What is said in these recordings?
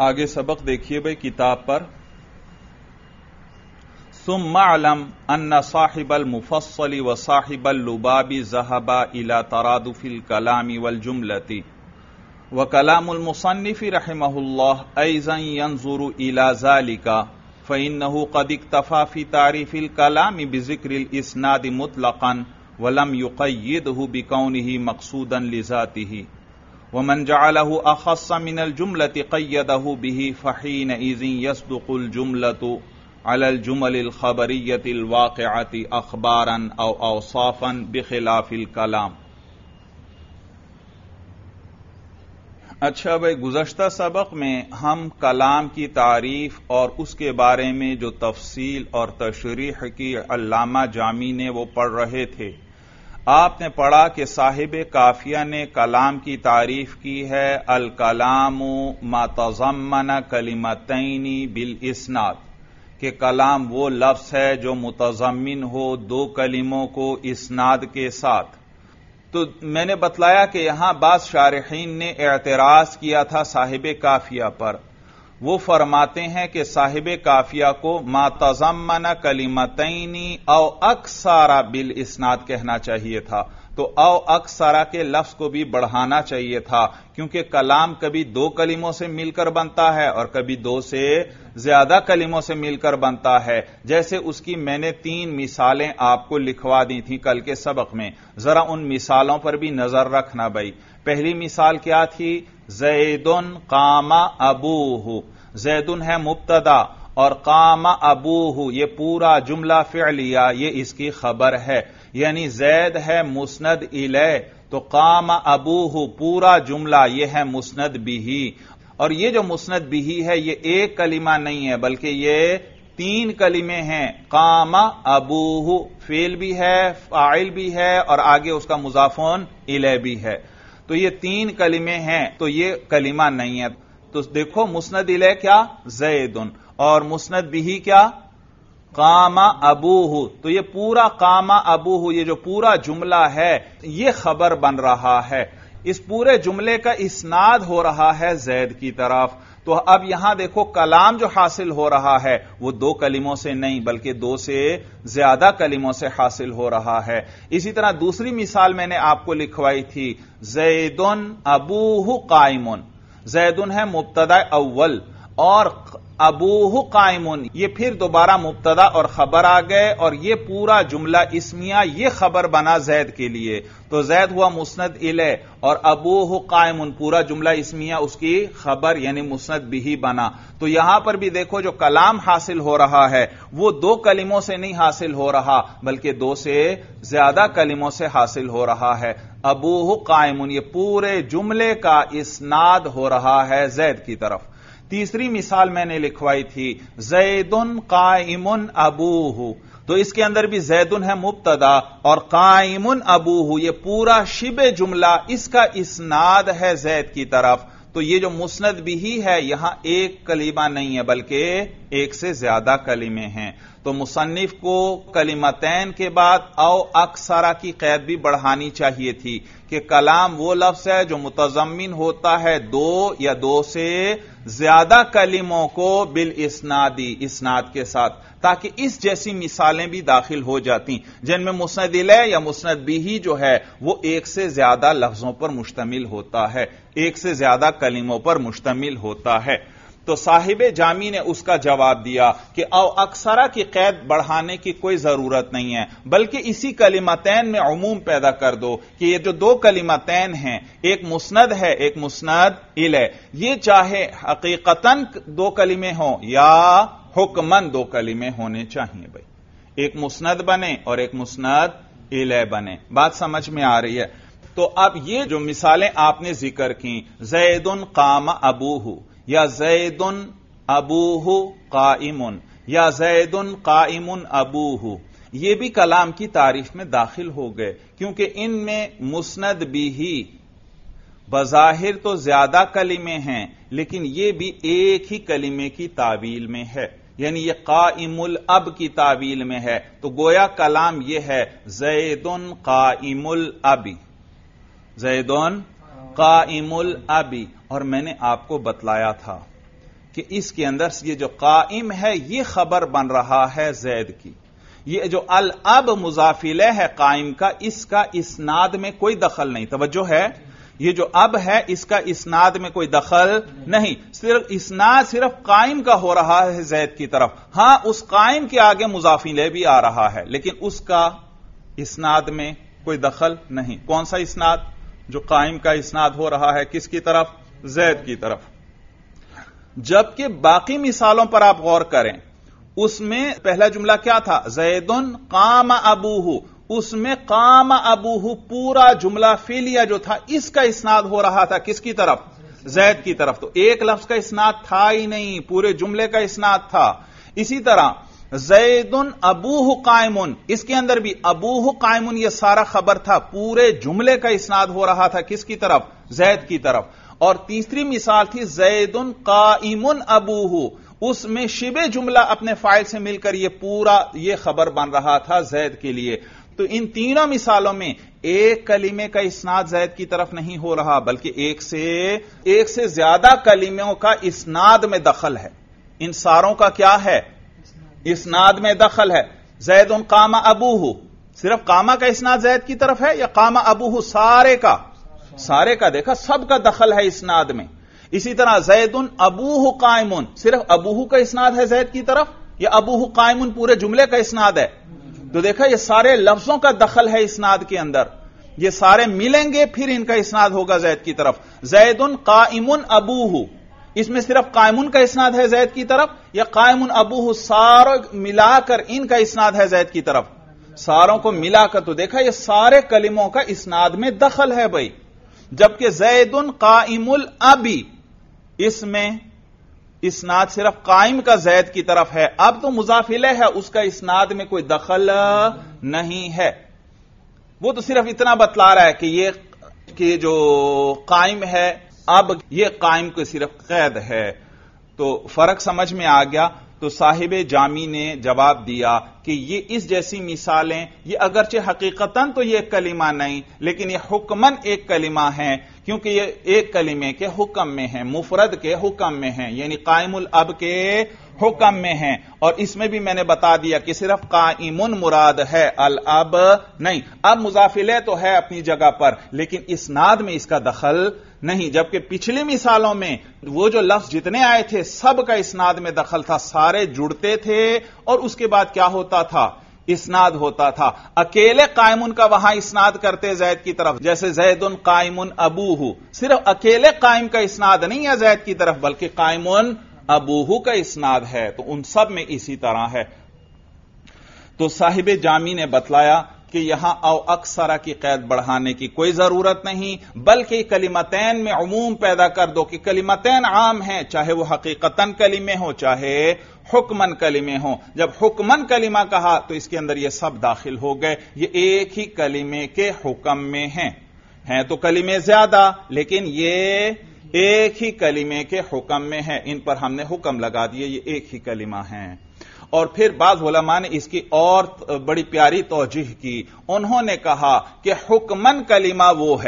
آگے سبق دیکھیے بھائی کتاب پر. ثم اعلم ان صاحب المفصل وصاحب اللباب ذهبا الى ترادف الكلام والجملة وكلام المصنف رحمه الله ايضا ينظر الى ذلك فانه قد اكتفى في تعريف الكلام بذكر الاسناد مطلقا ولم يقيده بكونه مقصودا لذاته ومن جعله اخص من الجملة قيده به فحينئذ يصدق الجملة على الجمل الخبریۃ الواقعۃ اخبارا او اوصافا بخلاف الکلام. اچھا بھائی، گزشتہ سبق میں ہم کلام کی تعریف اور اس کے بارے میں جو تفصیل اور تشریح کی علامہ جامی نے وہ پڑھ رہے تھے. آپ نے پڑھا کہ صاحب کافیہ نے کلام کی تعریف کی ہے الکلام ما تضمن کلمتین بالاسناد، کہ کلام وہ لفظ ہے جو متضمن ہو دو کلموں کو اسناد کے ساتھ. تو میں نے بتلایا کہ یہاں بعض شارحین نے اعتراض کیا تھا صاحب کافیہ پر. وہ فرماتے ہیں کہ صاحب کافیہ کو ما تضمن کلمتین او اکثر بالاسناد کہنا چاہیے تھا، تو او اکثر کے لفظ کو بھی بڑھانا چاہیے تھا، کیونکہ کلام کبھی دو کلموں سے مل کر بنتا ہے اور کبھی دو سے زیادہ کلموں سے مل کر بنتا ہے. جیسے اس کی میں نے 3 مثالیں آپ کو لکھوا دی تھیں کل کے سبق میں، ذرا ان مثالوں پر بھی نظر رکھنا بھائی. پہلی مثال کیا تھی؟ زیدن قام ابوہ. زیدن ہے مبتدا اور قام ابوہ یہ پورا جملہ فعلیہ یہ اس کی خبر ہے، یعنی زید ہے مسند الیہ، تو قام ابوہ پورا جملہ یہ ہے مسند بہ. اور یہ جو مسند بہ ہے یہ ایک کلمہ نہیں ہے بلکہ یہ 3 کلمے ہیں. قام ابوہ فعل بھی ہے، فاعل بھی ہے اور آگے اس کا مضافون الیہ بھی ہے. تو یہ 3 کلمے ہیں، تو یہ کلمہ نہیں ہے. تو دیکھو مسند الیہ کیا؟ زیدن، اور مسند بہ کیا؟ قام ابوہ. تو یہ پورا قام ابوہ یہ جو پورا جملہ ہے یہ خبر بن رہا ہے. اس پورے جملے کا اسناد ہو رہا ہے زید کی طرف. تو اب یہاں دیکھو کلام جو حاصل ہو رہا ہے وہ 2 کلموں سے نہیں بلکہ 2 سے زیادہ کلموں سے حاصل ہو رہا ہے. اسی طرح دوسری مثال میں نے آپ کو لکھوائی تھی زیدن ابوہ قائمن. زیدن ہے مبتدا اول اور ابوہ قائمن یہ پھر دوبارہ مبتدا اور خبر آ گئے اور یہ پورا جملہ اسمیہ یہ خبر بنا زید کے لیے. تو زید ہوا مسند الیہ اور ابوہ قائمن پورا جملہ اسمیہ اس کی خبر یعنی مسند بہ بنا. تو یہاں پر بھی دیکھو جو کلام حاصل ہو رہا ہے وہ 2 کلموں سے نہیں حاصل ہو رہا بلکہ 2 سے زیادہ کلموں سے حاصل ہو رہا ہے. ابوہ قائمن یہ پورے جملے کا اسناد ہو رہا ہے زید کی طرف. تیسری مثال میں نے لکھوائی تھی زیدن قائمن ابوہ. تو اس کے اندر بھی زیدن ہے مبتدا اور قائمن ابوہ یہ پورا شبہ جملہ اس کا اسناد ہے زید کی طرف. تو یہ جو مسند بھی ہے یہاں ایک کلمہ نہیں ہے بلکہ 1 سے زیادہ کلمے ہیں. تو مصنف کو کلمتین کے بعد او اکثرہ کی قید بھی بڑھانی چاہیے تھی کہ کلام وہ لفظ ہے جو متضمن ہوتا ہے 2 یا 2 سے زیادہ کلموں کو بالاسنادی اسناد کے ساتھ، تاکہ اس جیسی مثالیں بھی داخل ہو جاتی جن میں مسند الیہ یا مسند بہ جو ہے وہ 1 سے زیادہ لفظوں پر مشتمل ہوتا ہے، 1 سے زیادہ کلموں پر مشتمل ہوتا ہے. تو صاحب جامی نے اس کا جواب دیا کہ او اکثرہ کی قید بڑھانے کی کوئی ضرورت نہیں ہے بلکہ اسی کلمتین میں عموم پیدا کر دو کہ یہ جو 2 کلمتین ہیں ایک مسند ہے ایک مسند الیہ، یہ چاہے حقیقتاً 2 کلمے ہوں یا حکماً 2 کلمے ہونے چاہیے بھائی، ایک مسند بنے اور ایک مسند الیہ بنے. بات سمجھ میں آ رہی ہے؟ تو اب یہ جو مثالیں آپ نے ذکر کی زیدن قام ابوہ یا زیدن ابوہ قائمن یا زیدن قائمن ابوہ یہ بھی کلام کی تعریف میں داخل ہو گئے، کیونکہ ان میں مسند بہ بظاہر تو زیادہ کلمے ہیں لیکن یہ بھی ایک ہی کلمے کی تعویل میں ہے، یعنی یہ قائم الاب کی تعویل میں ہے. تو گویا کلام یہ ہے زیدن قائم الابی، زیدن قائم الابی. اور میں نے آپ کو بتلایا تھا کہ اس کے اندر یہ جو قائم ہے یہ خبر بن رہا ہے زید کی. یہ جو الاب مضاف الیہ ہے قائم کا، اس کا اسناد میں کوئی دخل نہیں. توجہ ہے، یہ جو اب ہے اس کا اسناد میں کوئی دخل نہیں، صرف اسناد صرف قائم کا ہو رہا ہے زید کی طرف. ہاں اس قائم کے آگے مضاف الیہ بھی آ رہا ہے لیکن اس کا اسناد میں کوئی دخل نہیں. کون سا اسناد؟ جو قائم کا اسناد ہو رہا ہے کس کی طرف؟ زید کی طرف. جبکہ باقی مثالوں پر آپ غور کریں، اس میں پہلا جملہ کیا تھا؟ زیدن قام ابوہ. اس میں قام ابوہ پورا جملہ فعلیہ جو تھا اس کا اسناد ہو رہا تھا کس کی طرف؟ زید کی طرف. تو ایک لفظ کا اسناد تھا ہی نہیں، پورے جملے کا اسناد تھا. اسی طرح زیدن ابوہ قائمن، اس کے اندر بھی ابوہ قائمن یہ سارا خبر تھا، پورے جملے کا اسناد ہو رہا تھا کس کی طرف؟ زید کی طرف. اور تیسری مثال تھی زیدن قائمن ابوہ، اس میں شبہ جملہ اپنے فاعل سے مل کر یہ پورا یہ خبر بن رہا تھا زید کے لیے. تو ان تینوں مثالوں میں ایک کلمے کا اسناد زید کی طرف نہیں ہو رہا بلکہ ایک سے زیادہ کلموں کا اسناد میں دخل ہے. ان ساروں کا کیا ہے؟ اسناد میں دخل ہے. زید قام ابوہ، صرف قامہ کا اسناد زید کی طرف ہے یا قام ابوہ سارے کا دیکھا سب کا دخل ہے اسناد میں. اسی طرح زید ابوہ قائمن، صرف ابوہ کا اسناد ہے زید کی طرف یا ابوہ قائمن پورے جملے کا اسناد ہے؟ تو دیکھا یہ سارے لفظوں کا دخل ہے اسناد کے اندر، یہ سارے ملیں گے پھر ان کا اسناد ہوگا زید کی طرف. زید قائمن ابوہ، اس میں صرف قائمن کا اسناد ہے زید کی طرف یا قائمن ابوہ ساروں ملا کر ان کا اسناد ہے زید کی طرف؟ ساروں کو ملا کر. تو دیکھا یہ سارے کلموں کا اسناد میں دخل ہے بھائی. جبکہ زید قائم الابی، اس میں اسناد صرف قائم کا زید کی طرف ہے. اب تو مضاف الیہ ہے، اس کا اسناد میں کوئی دخل نہیں ہے. وہ تو صرف اتنا بتلا رہا ہے کہ جو قائم ہے اب یہ قائم کو صرف قید ہے. تو فرق سمجھ میں آ گیا. تو صاحب جامی نے جواب دیا کہ یہ اس جیسی مثالیں یہ اگرچہ حقیقتاً تو یہ کلمہ نہیں لیکن یہ حکماً ایک کلمہ ہیں، کیونکہ یہ ایک کلمے کے حکم میں ہیں، مفرد کے حکم میں ہیں، یعنی قائم الاب کے حکم میں ہیں. اور اس میں بھی میں نے بتا دیا کہ صرف قائمن مراد ہے، الاب نہیں. اب مضاف الیہ تو ہے اپنی جگہ پر لیکن اسناد میں اس کا دخل نہیں. جبکہ پچھلی مثالوں میں وہ جو لفظ جتنے آئے تھے سب کا اسناد میں دخل تھا، سارے جڑتے تھے اور اس کے بعد کیا ہوتا تھا؟ اسناد ہوتا تھا. اکیلے قائمن کا وہاں اسناد کرتے زید کی طرف، جیسے زید قائمن ابوہ، صرف اکیلے قائم کا اسناد نہیں ہے زید کی طرف بلکہ قائمن ابوہ کا اسناد ہے. تو ان سب میں اسی طرح ہے. تو صاحب جامی نے بتلایا کہ یہاں او اکثرہ کی قید بڑھانے کی کوئی ضرورت نہیں بلکہ کلمتین میں عموم پیدا کر دو کہ کلمتین عام ہیں، چاہے وہ حقیقتاً کلمے ہوں چاہے حکمن کلمے ہوں. جب حکمن کلمہ کہا تو اس کے اندر یہ سب داخل ہو گئے، یہ ایک ہی کلمے کے حکم میں ہیں تو کلمے زیادہ لیکن یہ ایک ہی کلمے کے حکم میں ہیں. ان پر ہم نے حکم لگا دیے، یہ ایک ہی کلمہ ہیں. اور پھر بعض علماء نے اس کی اور بڑی پیاری توجیح کی. انہوں نے کہا کہ حکمن کلمہ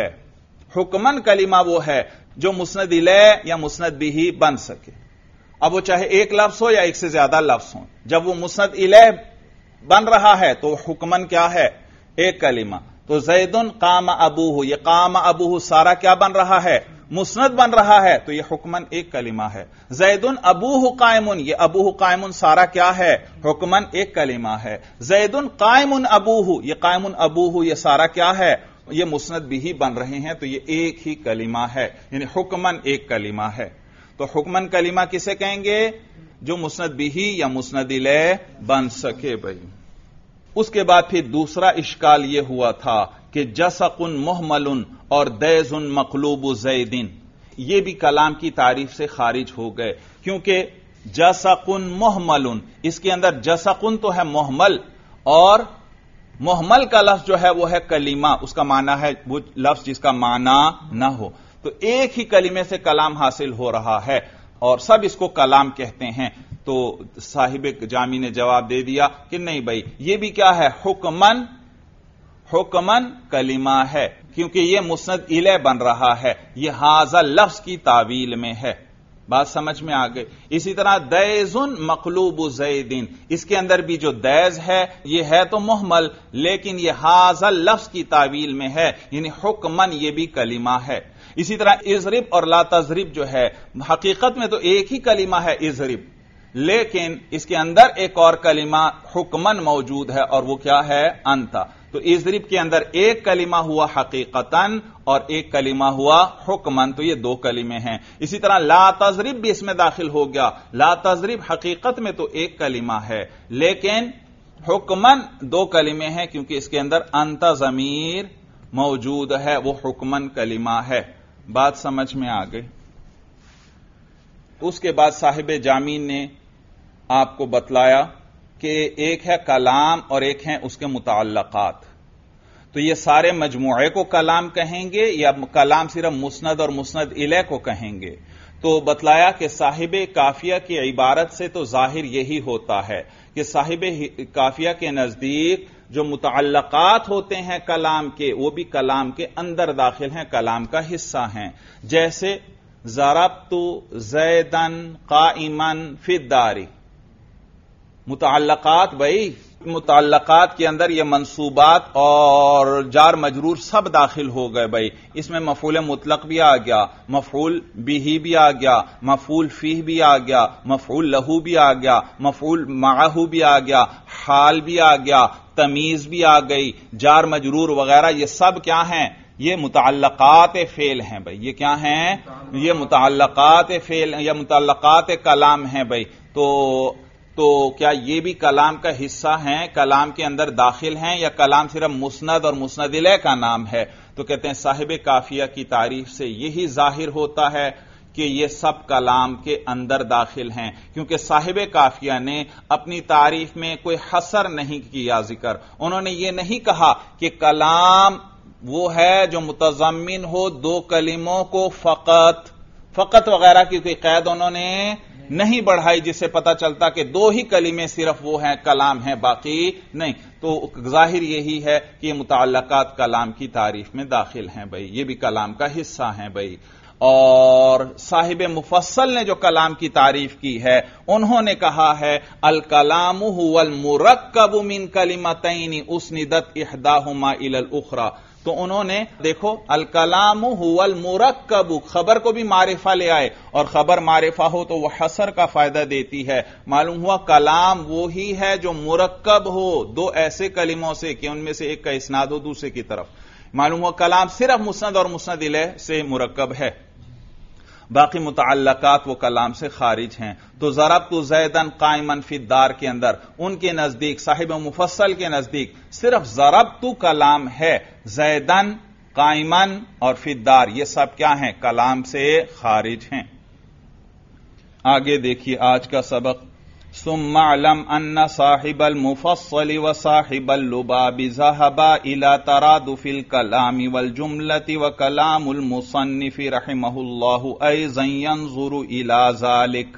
وہ ہے جو مسند الیہ یا مسند بہ بن سکے. اب وہ چاہے ایک لفظ ہو یا ایک سے زیادہ لفظ ہوں، جب وہ مسند الیہ بن رہا ہے تو حکمن کیا ہے؟ ایک کلمہ. تو زید قام ابوہ، یہ قام ابوہ سارا کیا بن رہا ہے؟ مسند بن رہا ہے تو یہ حکمن ایک کلمہ ہے. زید ابوہ قائمن، یہ ابوہ قائمن سارا کیا ہے؟ حکمن ایک کلمہ ہے. زید قائمن ابوہ، یہ قائمن ابوہ یہ سارا کیا ہے؟ یہ مسند بھی بن رہے ہیں تو یہ ایک ہی کلمہ ہے، یعنی حکمن ایک کلمہ ہے. تو حکمن کلمہ کسے کہیں گے؟ جو مسند بھی یا مسند الیہ بن سکے بھائی. اس کے بعد پھر دوسرا اشکال یہ ہوا تھا کہ جسق محمل اور دیز مقلوب زیدن، یہ بھی کلام کی تعریف سے خارج ہو گئے. کیونکہ جسق محمل، اس کے اندر جسقن تو ہے محمل اور محمل کا لفظ جو ہے وہ ہے کلمہ، اس کا معنی ہے وہ لفظ جس کا معنی نہ ہو. تو ایک ہی کلمے سے کلام حاصل ہو رہا ہے اور سب اس کو کلام کہتے ہیں. تو صاحب جامی نے جواب دے دیا کہ نہیں بھائی، یہ بھی کیا ہے؟ حکمن کلمہ ہے کیونکہ یہ مسند الیہ بن رہا ہے، یہ ھذا لفظ کی تعویل میں ہے. بات سمجھ میں آ گئی. اسی طرح دیزن مقلوب زیدن، اس کے اندر بھی جو دیز ہے یہ ہے تو محمل، لیکن یہ ھذا لفظ کی تعویل میں ہے، یعنی حکمن یہ بھی کلمہ ہے. اسی طرح اضرب اور لا تضرب جو ہے حقیقت میں تو ایک ہی کلمہ ہے اضرب، لیکن اس کے اندر ایک اور کلمہ حکمن موجود ہے اور وہ کیا ہے؟ انتا. تو اضرب کے اندر ایک کلمہ ہوا حقیقتاً اور ایک کلمہ ہوا حکمن، تو یہ دو کلمے ہیں. اسی طرح لا تضرب بھی اس میں داخل ہو گیا. لا تضرب حقیقت میں تو ایک کلمہ ہے لیکن حکمن دو کلمے ہیں، کیونکہ اس کے اندر انت ضمیر موجود ہے، وہ حکمن کلمہ ہے. بات سمجھ میں آ گئی. اس کے بعد صاحب جامی نے آپ کو بتلایا کہ ایک ہے کلام اور ایک ہیں اس کے متعلقات. تو یہ سارے مجموعے کو کلام کہیں گے یا کلام صرف مسند اور مسند الیہ کو کہیں گے؟ تو بتلایا کہ صاحب کافیہ کی عبارت سے تو ظاہر یہی ہوتا ہے کہ صاحب کافیہ کے نزدیک جو متعلقات ہوتے ہیں کلام کے وہ بھی کلام کے اندر داخل ہیں، کلام کا حصہ ہیں. جیسے ضربت زیدن قائما فی الدار، متعلقات بھائی متعلقات کے اندر یہ منصوبات اور جار مجرور سب داخل ہو گئے بھائی. اس میں مفعول مطلق بھی آ گیا، مفعول بہ بھی آ گیا، مفعول فیہ بھی آ گیا، مفعول لہو بھی آ گیا، مفعول معہ بھی آ گیا، حال بھی آ گیا، تمیز بھی آ گئی، جار مجرور وغیرہ یہ سب کیا ہیں؟ یہ متعلقات فعل ہیں بھائی. یہ کیا ہیں؟ یہ متعلقات فعل یا متعلقات کلام ہیں بھائی. تو کیا یہ بھی کلام کا حصہ ہیں، کلام کے اندر داخل ہیں، یا کلام صرف مسند اور مسند الیہ کا نام ہے؟ تو کہتے ہیں صاحب کافیہ کی تعریف سے یہی ظاہر ہوتا ہے کہ یہ سب کلام کے اندر داخل ہیں، کیونکہ صاحب کافیہ نے اپنی تعریف میں کوئی حصر نہیں کیا ذکر. انہوں نے یہ نہیں کہا کہ کلام وہ ہے جو متضمن ہو دو کلموں کو فقط وغیرہ کی کوئی قید انہوں نے نہیں بڑھائی جس سے پتہ چلتا کہ دو ہی کلمے صرف وہ ہیں کلام ہیں باقی نہیں. تو ظاہر یہی ہے کہ یہ متعلقات کلام کی تعریف میں داخل ہیں بھائی، یہ بھی کلام کا حصہ ہیں بھائی. اور صاحب مفصل نے جو کلام کی تعریف کی ہے انہوں نے کہا ہے الکلام هو المرکب من کلمتین اسندت احداہما الی الاخری. تو انہوں نے دیکھو الکلام هو المرکب، خبر کو بھی معرفہ لے آئے، اور خبر معرفہ ہو تو وہ حصر کا فائدہ دیتی ہے. معلوم ہوا کلام وہی ہے جو مرکب ہو دو ایسے کلموں سے کہ ان میں سے ایک کا اسناد ہو دوسرے کی طرف. معلوم ہوا کلام صرف مسند اور مسند الیہ سے مرکب ہے، باقی متعلقات وہ کلام سے خارج ہیں. تو ضربت زیدن قائما فی الدار کے اندر ان کے نزدیک صاحب مفصل کے نزدیک صرف ضربت کلام ہے، زیدن قائما اور فی الدار یہ سب کیا ہیں؟ کلام سے خارج ہیں. آگے دیکھیے آج کا سبق. ثم اعلم ان صاحب المفصل وصاحب اللباب ذهبا الى ترادف الكلام والجملة وكلام المصنف رحمه الله ايضا ينظر الى ذلك.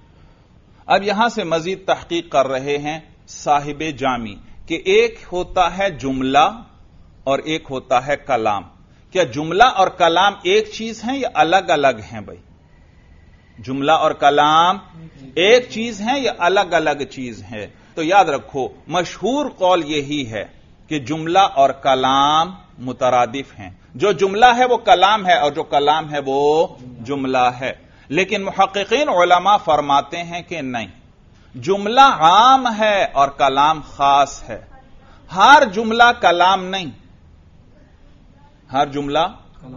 اب یہاں سے مزید تحقیق کر رہے ہیں صاحب جامی کہ ایک ہوتا ہے جملہ اور ایک ہوتا ہے کلام. کیا جملہ اور کلام ایک چیز ہیں یا الگ الگ ہیں بھائی؟ جملہ اور کلام ایک چیز ہیں یا الگ الگ چیز ہے؟ تو یاد رکھو مشہور قول یہی ہے کہ جملہ اور کلام مترادف ہیں. جو جملہ ہے وہ کلام ہے اور جو کلام ہے وہ جملہ ہے. لیکن محققین علماء فرماتے ہیں کہ نہیں، جملہ عام ہے اور کلام خاص ہے. ہر جملہ کلام نہیں، ہر جملہ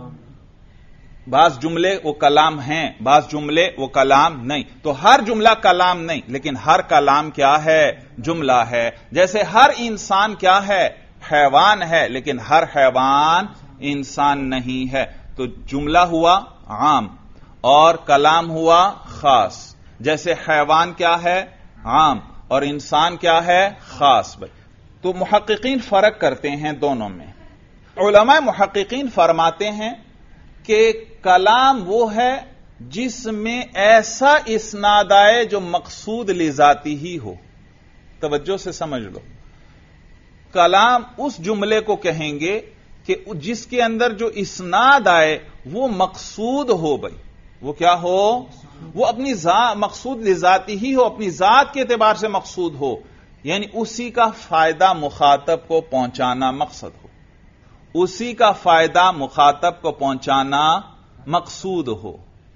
بعض جملے وہ کلام ہیں، بعض جملے وہ کلام نہیں. تو ہر جملہ کلام نہیں لیکن ہر کلام کیا ہے؟ جملہ ہے. جیسے ہر انسان کیا ہے؟ حیوان ہے، لیکن ہر حیوان انسان نہیں ہے. تو جملہ ہوا عام اور کلام ہوا خاص. جیسے حیوان کیا ہے؟ عام اور انسان کیا ہے؟ خاص. بھائی تو محققین فرق کرتے ہیں دونوں میں. علماء محققین فرماتے ہیں کہ کلام وہ ہے جس میں ایسا اسناد آئے جو مقصود لذاتی ہی ہو. توجہ سے سمجھ لو، کلام اس جملے کو کہیں گے کہ جس کے اندر جو اسناد آئے وہ مقصود ہو. بھائی وہ کیا ہو؟ وہ اپنی مقصود لذاتی ہی ہو، اپنی ذات کے اعتبار سے مقصود ہو، یعنی اسی کا فائدہ مخاطب کو پہنچانا مقصد ہو، اسی کا فائدہ مخاطب کو پہنچانا مقصود ہو۔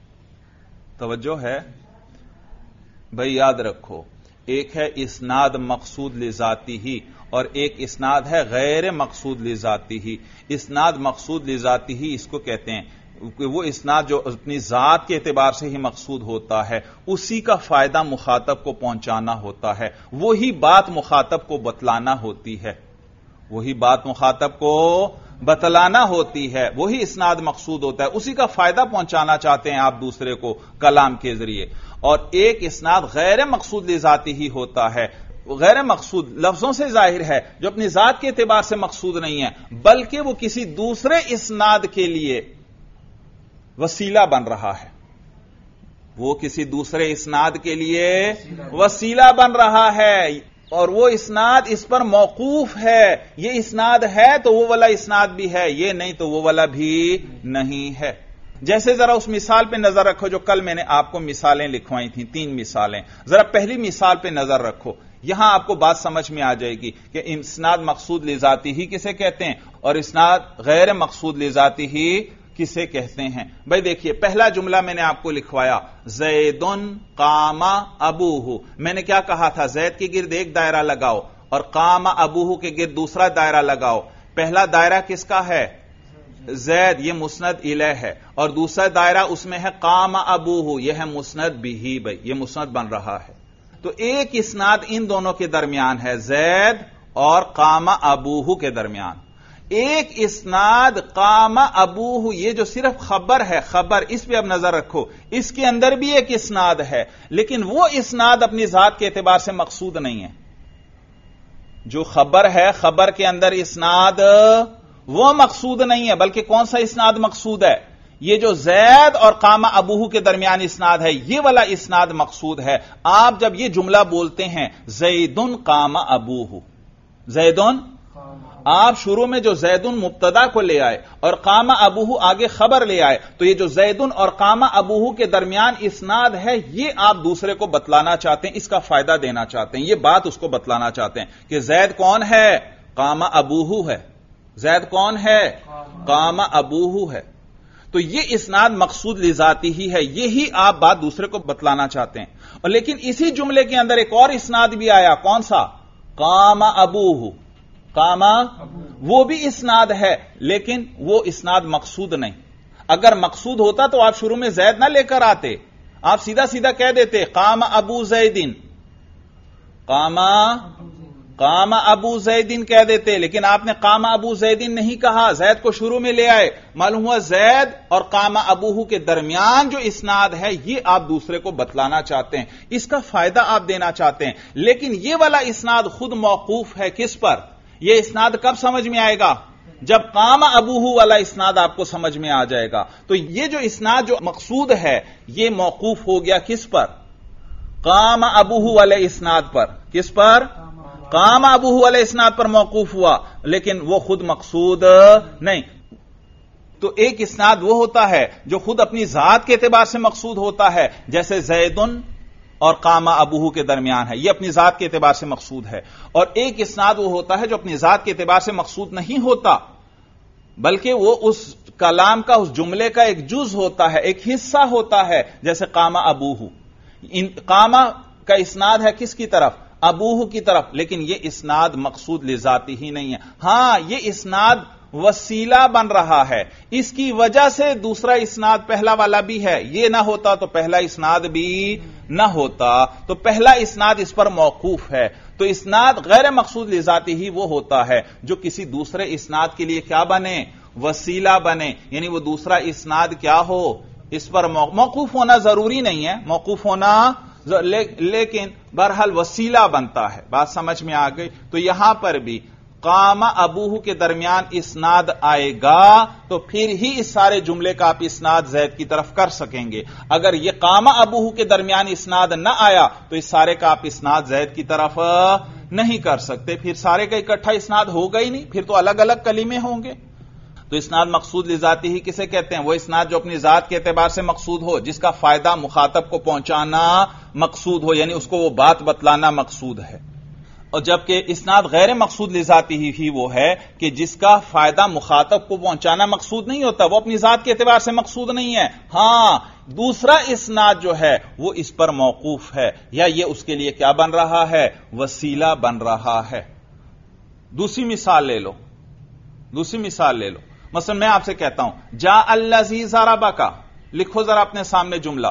توجہ ہے بھائی، یاد رکھو، ایک ہے اسناد مقصود لذاتی ہی اور ایک اسناد ہے غیر مقصود لذاتی ہی۔ اسناد مقصود لذاتی ہی اس کو کہتے ہیں کہ وہ اسناد جو اپنی ذات کے اعتبار سے ہی مقصود ہوتا ہے، اسی کا فائدہ مخاطب کو پہنچانا ہوتا ہے، وہی بات مخاطب کو بتلانا ہوتی ہے، وہی بات مخاطب کو بتلانا ہوتی ہے، وہی اسناد مقصود ہوتا ہے، اسی کا فائدہ پہنچانا چاہتے ہیں آپ دوسرے کو کلام کے ذریعے۔ اور ایک اسناد غیر مقصود لذاتی ہی ہوتا ہے، غیر مقصود لفظوں سے ظاہر ہے، جو اپنی ذات کے اعتبار سے مقصود نہیں ہے، بلکہ وہ کسی دوسرے اسناد کے لیے وسیلہ بن رہا ہے، وہ کسی دوسرے اسناد کے لیے وسیلہ بن رہا ہے، اور وہ اسناد اس پر موقوف ہے۔ یہ اسناد ہے تو وہ والا اسناد بھی ہے، یہ نہیں تو وہ والا بھی نہیں ہے۔ جیسے ذرا اس مثال پہ نظر رکھو جو کل میں نے آپ کو مثالیں لکھوائی تھیں، 3 مثالیں، ذرا پہلی مثال پہ نظر رکھو، یہاں آپ کو بات سمجھ میں آ جائے گی کہ اسناد مقصود لذاتی ہی کسے کہتے ہیں اور اسناد غیر مقصود لذاتی ہی کسے کہتے ہیں۔ بھائی دیکھیے، پہلا جملہ میں نے آپ کو لکھوایا، زید قام ابوہ، میں نے کیا کہا تھا؟ زید کے گرد ایک دائرہ لگاؤ اور قام ابوہ کے گرد دوسرا دائرہ لگاؤ۔ پہلا دائرہ کس کا ہے؟ زید، یہ مسند الیہ ہے، اور دوسرا دائرہ اس میں ہے قام ابوہ، یہ ہے مسند بھی، بھائی یہ مسند بن رہا ہے۔ تو ایک اسناد ان دونوں کے درمیان ہے، زید اور قام ابوہ کے درمیان۔ ایک اسناد قام ابوہ، یہ جو صرف خبر ہے، خبر، اس پہ اب نظر رکھو، اس کے اندر بھی ایک اسناد ہے، لیکن وہ اسناد اپنی ذات کے اعتبار سے مقصود نہیں ہے۔ جو خبر ہے، خبر کے اندر اسناد وہ مقصود نہیں ہے، بلکہ کون سا اسناد مقصود ہے؟ یہ جو زید اور قام ابوہ کے درمیان اسناد ہے، یہ والا اسناد مقصود ہے۔ آپ جب یہ جملہ بولتے ہیں زیدن قام ابوہ، زیدن، آپ شروع میں جو زیدن مبتدا کو لے آئے اور قام ابوہ آگے خبر لے آئے، تو یہ جو زیدن اور قام ابوہ کے درمیان اسناد ہے، یہ آپ دوسرے کو بتلانا چاہتے ہیں، اس کا فائدہ دینا چاہتے ہیں، یہ بات اس کو بتلانا چاہتے ہیں کہ زید کون ہے؟ قام ابوہ ہے۔ زید کون ہے؟ قام ابوہ ہے۔ تو یہ اسناد مقصود لذاتی ہی ہے، یہی آپ بات دوسرے کو بتلانا چاہتے ہیں۔ اور لیکن اسی جملے کے اندر ایک اور اسناد بھی آیا، کون سا؟ قام ابوہ، قام، وہ بھی اسناد ہے، لیکن وہ اسناد مقصود نہیں۔ اگر مقصود ہوتا تو آپ شروع میں زید نہ لے کر آتے، آپ سیدھا سیدھا کہہ دیتے قام ابو زیدن، قام ابو زیدن کہہ دیتے، لیکن آپ نے قام ابو زیدن نہیں کہا، زید کو شروع میں لے آئے، معلوم ہوا زید اور قام ابوہ کے درمیان جو اسناد ہے یہ آپ دوسرے کو بتلانا چاہتے ہیں، اس کا فائدہ آپ دینا چاہتے ہیں، لیکن یہ والا اسناد خود موقوف ہے کس پر؟ یہ اسناد کب سمجھ میں آئے گا؟ جب قام ابوہ والا اسناد آپ کو سمجھ میں آ جائے گا۔ تو یہ جو اسناد جو مقصود ہے یہ موقوف ہو گیا کس پر؟ قام ابوہ والے اسناد پر۔ کس پر؟ قام ابوہ والے اسناد پر موقوف ہوا، لیکن وہ خود مقصود نہیں۔ تو ایک اسناد وہ ہوتا ہے جو خود اپنی ذات کے اعتبار سے مقصود ہوتا ہے، جیسے زیدن اور قام ابوہ کے درمیان ہے، یہ اپنی ذات کے اعتبار سے مقصود ہے۔ اور ایک اسناد وہ ہوتا ہے جو اپنی ذات کے اعتبار سے مقصود نہیں ہوتا، بلکہ وہ اس کلام کا، اس جملے کا ایک جز ہوتا ہے، ایک حصہ ہوتا ہے، جیسے قام ابوہ۔ قام کا اسناد ہے کس کی طرف؟ ابوہ کی طرف، لیکن یہ اسناد مقصود لذاتی ہی نہیں ہے۔ ہاں، یہ اسناد وسیلہ بن رہا ہے، اس کی وجہ سے دوسرا اسناد پہلا والا بھی ہے، یہ نہ ہوتا تو پہلا اسناد بھی نہ ہوتا، تو پہلا اسناد اس پر موقوف ہے۔ تو اسناد غیر مقصود لذاتی ہی وہ ہوتا ہے جو کسی دوسرے اسناد کے لیے کیا بنے؟ وسیلہ بنے، یعنی وہ دوسرا اسناد کیا ہو؟ اس پر موقوف ہونا ضروری نہیں ہے، موقوف ہونا لیکن بہرحال وسیلہ بنتا ہے۔ بات سمجھ میں آ گئی؟ تو یہاں پر بھی قام ابوہ کے درمیان اسناد آئے گا تو پھر ہی اس سارے جملے کا آپ اسناد زید کی طرف کر سکیں گے۔ اگر یہ قام ابوہ کے درمیان اسناد نہ آیا تو اس سارے کا آپ اسناد زید کی طرف نہیں کر سکتے، پھر سارے کا اکٹھا اسناد ہوگا ہی نہیں، پھر تو الگ الگ کلمے ہوں گے۔ تو اسناد مقصود لذاتی ہی کسے کہتے ہیں؟ وہ اسناد جو اپنی ذات کے اعتبار سے مقصود ہو، جس کا فائدہ مخاطب کو پہنچانا مقصود ہو، یعنی اس کو وہ بات بتلانا مقصود ہے. اور جبکہ اسناد غیر مقصود لذاتی ہی وہ ہے کہ جس کا فائدہ مخاطب کو پہنچانا مقصود نہیں ہوتا، وہ اپنی ذات کے اعتبار سے مقصود نہیں ہے. ہاں دوسرا اسناد جو ہے وہ اس پر موقوف ہے، یا یہ اس کے لیے کیا بن رہا ہے؟ وسیلہ بن رہا ہے. دوسری مثال لے لو. مثلا میں آپ سے کہتا ہوں جا الذی ضربک، لکھو ذرا اپنے سامنے جملہ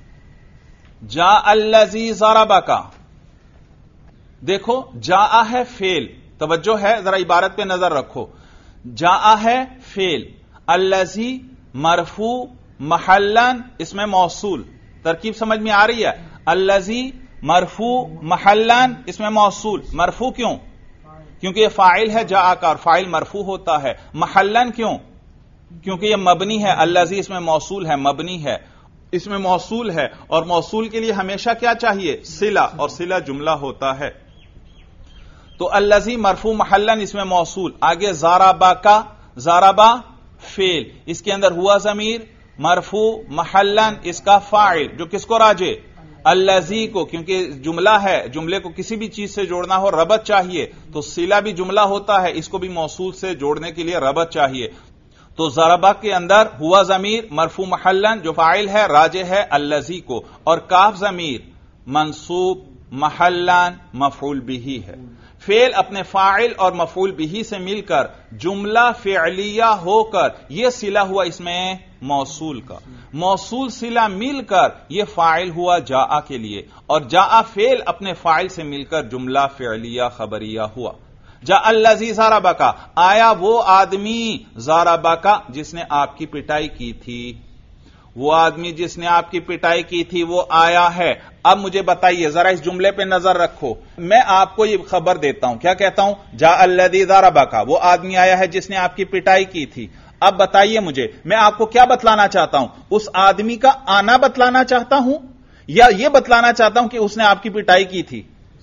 جا الذی ضربک. دیکھو جا ہے فعل، توجہ ہے ذرا عبارت پہ نظر رکھو. جا ہے فعل، الذی مرفوع محلن اس میں موصول، ترکیب سمجھ میں آ رہی ہے؟ الذی مرفوع محلن اس میں موصول. مرفوع کیوں؟ کیونکہ یہ فاعل ہے جا کا، اور فاعل مرفوع ہوتا ہے. محلن کیوں؟ کیونکہ یہ مبنی ہے. الذی اس میں موصول ہے، مبنی ہے، اس میں موصول ہے، اور موصول کے لیے ہمیشہ کیا چاہیے؟ صلہ، اور صلہ جملہ ہوتا ہے. تو الذی مرفوع محلن اس میں موصول. آگے ضربا کا، ضربا فعل، اس کے اندر ہوا ضمیر مرفوع محلن اس کا فاعل، جو کس کو راجع؟ الذی کو، کیونکہ جملہ ہے، جملے کو کسی بھی چیز سے جوڑنا ہو ربط چاہیے، تو صلہ بھی جملہ ہوتا ہے، اس کو بھی موصول سے جوڑنے کے لیے ربط چاہیے. تو ضربا کے اندر ہوا ضمیر مرفوع محلن جو فاعل ہے راجع ہے الذی کو، اور کاف ضمیر منصوب محلن مفعول بہ ہے. فعل اپنے فاعل اور مفعول بہ سے مل کر جملہ فعلیہ ہو کر یہ صلہ ہوا اس میں موصول کا. موصول صلہ مل کر یہ فاعل ہوا جاء کے لیے، اور جاء فعل اپنے فاعل سے مل کر جملہ فعلیہ خبریہ ہوا. جاء الذی ضربک، آیا وہ آدمی ضربک جس نے آپ کی پٹائی کی تھی. وہ آدمی جس نے آپ کی پٹائی کی تھی وہ آیا ہے. اب مجھے بتائیے ذرا اس جملے پہ نظر رکھو. میں آپ کو یہ خبر دیتا ہوں، کیا کہتا ہوں؟ جاء الذی ضربک، وہ آدمی آیا ہے جس نے آپ کی پٹائی کی تھی. اب بتائیے مجھے، میں آپ کو کیا بتلانا چاہتا ہوں؟ اس آدمی کا آنا بتلانا چاہتا ہوں، یا یہ بتلانا چاہتا ہوں کہ اس نے آپ کی پٹائی کی تھی؟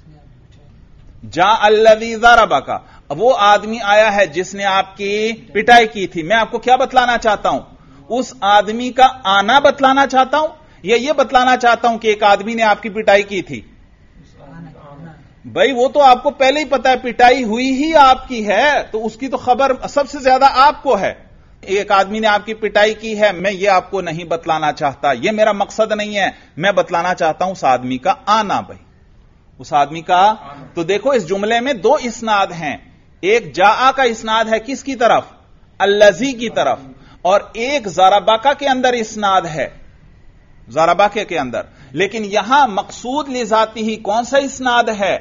جاء الذی ضربک، وہ آدمی آیا ہے جس نے آپ کی پٹائی کی تھی. میں آپ کو کیا بتلانا چاہتا ہوں؟ اس آدمی کا آنا بتلانا چاہتا ہوں، یا یہ بتلانا چاہتا ہوں کہ ایک آدمی نے آپ کی پٹائی کی تھی؟ بھائی وہ تو آپ کو پہلے ہی پتا ہے، پٹائی ہوئی ہی آپ کی ہے، تو اس کی تو خبر سب سے زیادہ آپ کو ہے. ایک آدمی نے آپ کی پٹائی کی ہے، میں یہ آپ کو نہیں بتلانا چاہتا، یہ میرا مقصد نہیں ہے. میں بتلانا چاہتا ہوں اس آدمی کا آنا. بھائی اس آدمی کا، تو دیکھو اس جملے میں دو اسناد ہیں. ایک جاء کا اسناد ہے کس کی طرف؟ الذی کی طرف. اور ایک ضربک کے اندر اسناد ہے، ضربک کے اندر. لیکن یہاں مقصود لذاتی ہی کون سا اسناد ہے؟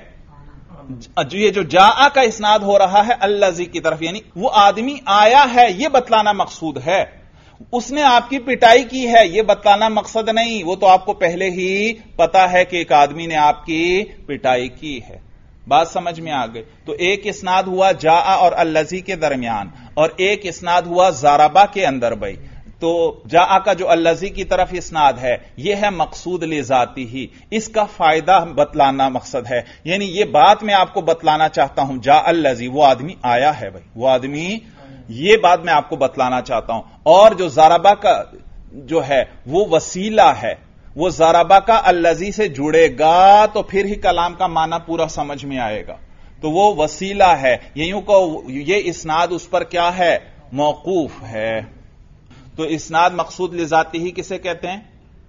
یہ جو جاء کا اسناد ہو رہا ہے الذی کی طرف، یعنی وہ آدمی آیا ہے یہ بتلانا مقصود ہے. اس نے آپ کی پٹائی کی ہے یہ بتلانا مقصد نہیں، وہ تو آپ کو پہلے ہی پتا ہے کہ ایک آدمی نے آپ کی پٹائی کی ہے. بات سمجھ میں آ گئی؟ تو ایک اسناد ہوا جاء اور الذی کے درمیان، اور ایک اسناد ہوا ضربہ کے اندر. بھائی تو جاء کا جو الذی کی طرف اسناد ہے یہ ہے مقصود لذاتی ہی، اس کا فائدہ بتلانا مقصد ہے. یعنی یہ بات میں آپ کو بتلانا چاہتا ہوں جاء الذی، وہ آدمی آیا ہے. بھائی وہ آدمی، یہ بات میں آپ کو بتلانا چاہتا ہوں. اور جو ضربہ کا جو ہے وہ وسیلہ ہے، وہ ضربہ کا الذی سے جڑے گا تو پھر ہی کلام کا معنی پورا سمجھ میں آئے گا. تو وہ وسیلہ ہے، یوں کہ یہ اسناد اس پر کیا ہے؟ موقوف ہے. تو اسناد مقصود لذاتی ہی کسے کہتے ہیں؟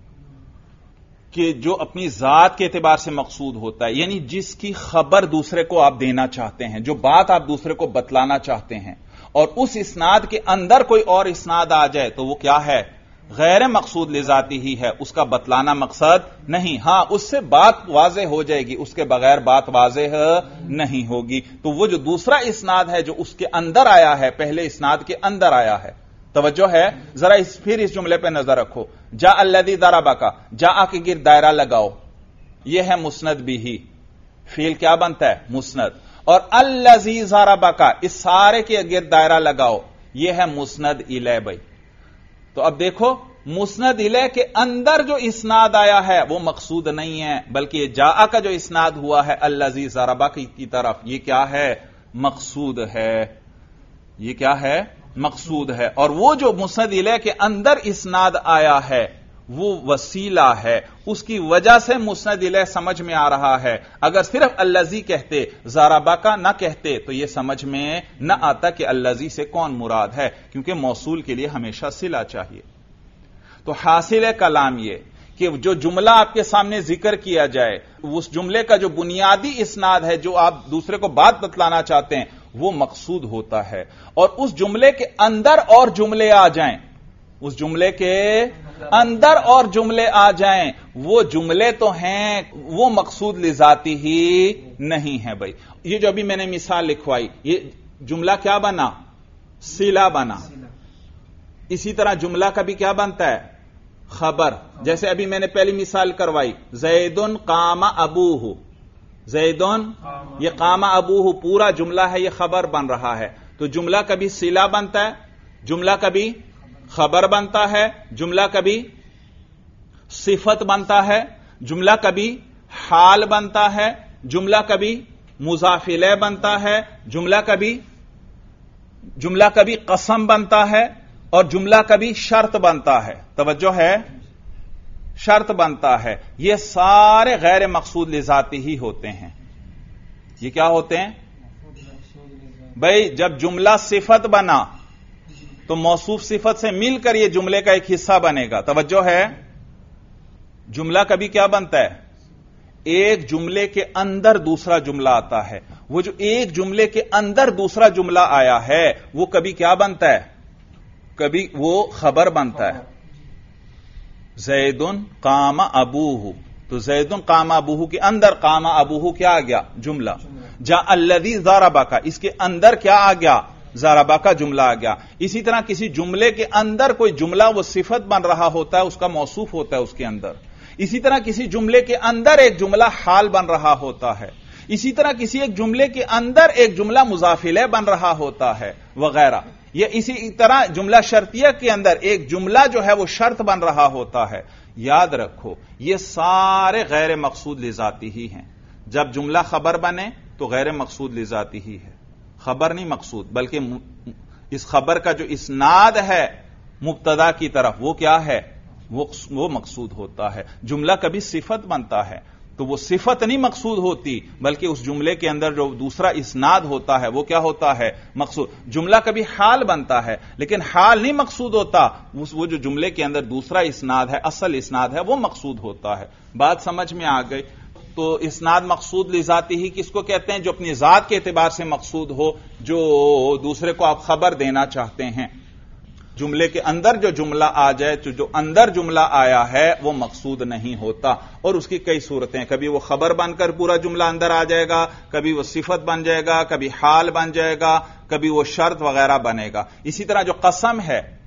کہ جو اپنی ذات کے اعتبار سے مقصود ہوتا ہے، یعنی جس کی خبر دوسرے کو آپ دینا چاہتے ہیں، جو بات آپ دوسرے کو بتلانا چاہتے ہیں، اور اس اسناد کے اندر کوئی اور اسناد آ جائے تو وہ کیا ہے؟ غیر مقصود لذاتی ہی ہے، اس کا بتلانا مقصد نہیں. ہاں اس سے بات واضح ہو جائے گی، اس کے بغیر بات واضح نہیں ہوگی. تو وہ جو دوسرا اسناد ہے جو اس کے اندر آیا ہے، پہلے اسناد کے اندر آیا ہے. توجہ ہے؟ ذرا پھر اس جملے پہ نظر رکھو. جاء الذی ضربک، جاء کے گرد دائرہ لگاؤ، یہ ہے مسند بھی. فعل کیا بنتا ہے؟ مسند. اور الذی ضربک، اس سارے کے گرد دائرہ لگاؤ، یہ ہے مسند الیہ. بھائی تو اب دیکھو مسند الیہ کے اندر جو اسناد آیا ہے وہ مقصود نہیں ہے، بلکہ یہ جاء کا جو اسناد ہوا ہے الذی ضربک کی طرف، یہ کیا ہے؟ مقصود ہے. یہ کیا ہے؟ مقصود ہے، اور وہ جو مسند الیہ کے اندر اسناد آیا ہے وہ وسیلہ ہے، اس کی وجہ سے مسند الیہ سمجھ میں آ رہا ہے۔ اگر صرف الذی کہتے، ضربہ کا نہ کہتے تو یہ سمجھ میں نہ آتا کہ الذی سے کون مراد ہے، کیونکہ موصول کے لیے ہمیشہ صلہ چاہیے۔ تو حاصل ہے کلام یہ کہ جو جملہ آپ کے سامنے ذکر کیا جائے، اس جملے کا جو بنیادی اسناد ہے، جو آپ دوسرے کو بات بتلانا چاہتے ہیں، وہ مقصود ہوتا ہے، اور اس جملے کے اندر اور جملے آ جائیں، اس جملے کے اندر اور جملے آ جائیں، وہ جملے تو ہیں، وہ مقصود لذاتی ہی نہیں ہے۔ بھائی یہ جو ابھی میں نے مثال لکھوائی، یہ جملہ کیا بنا؟ صلہ بنا۔ اسی طرح جملہ کا بھی کیا بنتا ہے؟ خبر۔ جیسے ابھی میں نے پہلی مثال کروائی، زیدن قام ابوہ، زیدن یہ قام ابوہ پورا جملہ ہے، یہ خبر بن رہا ہے، تو جملہ کبھی صلہ بنتا ہے، جملہ کبھی خبر بنتا ہے، جملہ کبھی صفت بنتا ہے، جملہ کبھی حال بنتا ہے، جملہ کبھی مضاف الیہ بنتا ہے، جملہ کبھی قسم بنتا ہے، اور جملہ کبھی شرط بنتا ہے۔ توجہ ہے، شرط بنتا ہے۔ یہ سارے غیر مقصود لذاتی ہی ہوتے ہیں۔ یہ کیا ہوتے ہیں بھائی؟ جب جملہ صفت بنا تو موصوف صفت سے مل کر یہ جملے کا ایک حصہ بنے گا۔ توجہ ہے، جملہ کبھی کیا بنتا ہے؟ ایک جملے کے اندر دوسرا جملہ آتا ہے، وہ جو ایک جملے کے اندر دوسرا جملہ آیا ہے وہ کبھی کیا بنتا ہے؟ کبھی وہ خبر بنتا ہے۔ زیدن قام ابوہ، تو زیدن قام ابوہ کے اندر قام ابوہ کیا آ گیا؟ جملہ۔ جاء الذی ضربک، اس کے اندر کیا آ گیا؟ ضربہ کا جملہ آ گیا۔ اسی طرح کسی جملے کے اندر کوئی جملہ وہ صفت بن رہا ہوتا ہے، اس کا موصوف ہوتا ہے اس کے اندر۔ اسی طرح کسی جملے کے اندر ایک جملہ حال بن رہا ہوتا ہے، اسی طرح کسی ایک جملے کے اندر ایک جملہ مضاف الیہ بن رہا ہوتا ہے وغیرہ۔ یہ اسی طرح جملہ شرطیہ کے اندر ایک جملہ جو ہے وہ شرط بن رہا ہوتا ہے۔ یاد رکھو یہ سارے غیر مقصود لذاتی ہی ہیں۔ جب جملہ خبر بنے تو غیر مقصود لذاتی ہی ہے، خبر نہیں مقصود، بلکہ اس خبر کا جو اسناد ہے مبتدا کی طرف وہ کیا ہے؟ وہ مقصود ہوتا ہے۔ جملہ کبھی صفت بنتا ہے تو وہ صفت نہیں مقصود ہوتی، بلکہ اس جملے کے اندر جو دوسرا اسناد ہوتا ہے وہ کیا ہوتا ہے؟ مقصود۔ جملہ کبھی حال بنتا ہے لیکن حال نہیں مقصود ہوتا، وہ جو جملے کے اندر دوسرا اسناد ہے، اصل اسناد ہے، وہ مقصود ہوتا ہے۔ بات سمجھ میں آ گئی؟ تو اسناد مقصود لذاتی ہی کس کو کہتے ہیں؟ جو اپنی ذات کے اعتبار سے مقصود ہو، جو دوسرے کو آپ خبر دینا چاہتے ہیں۔ جملے کے اندر جو جملہ آ جائے، جو اندر جملہ آیا ہے وہ مقصود نہیں ہوتا، اور اس کی کئی صورتیں، کبھی وہ خبر بن کر پورا جملہ اندر آ جائے گا، کبھی وہ صفت بن جائے گا، کبھی حال بن جائے گا، کبھی وہ شرط وغیرہ بنے گا۔ اسی طرح جو قسم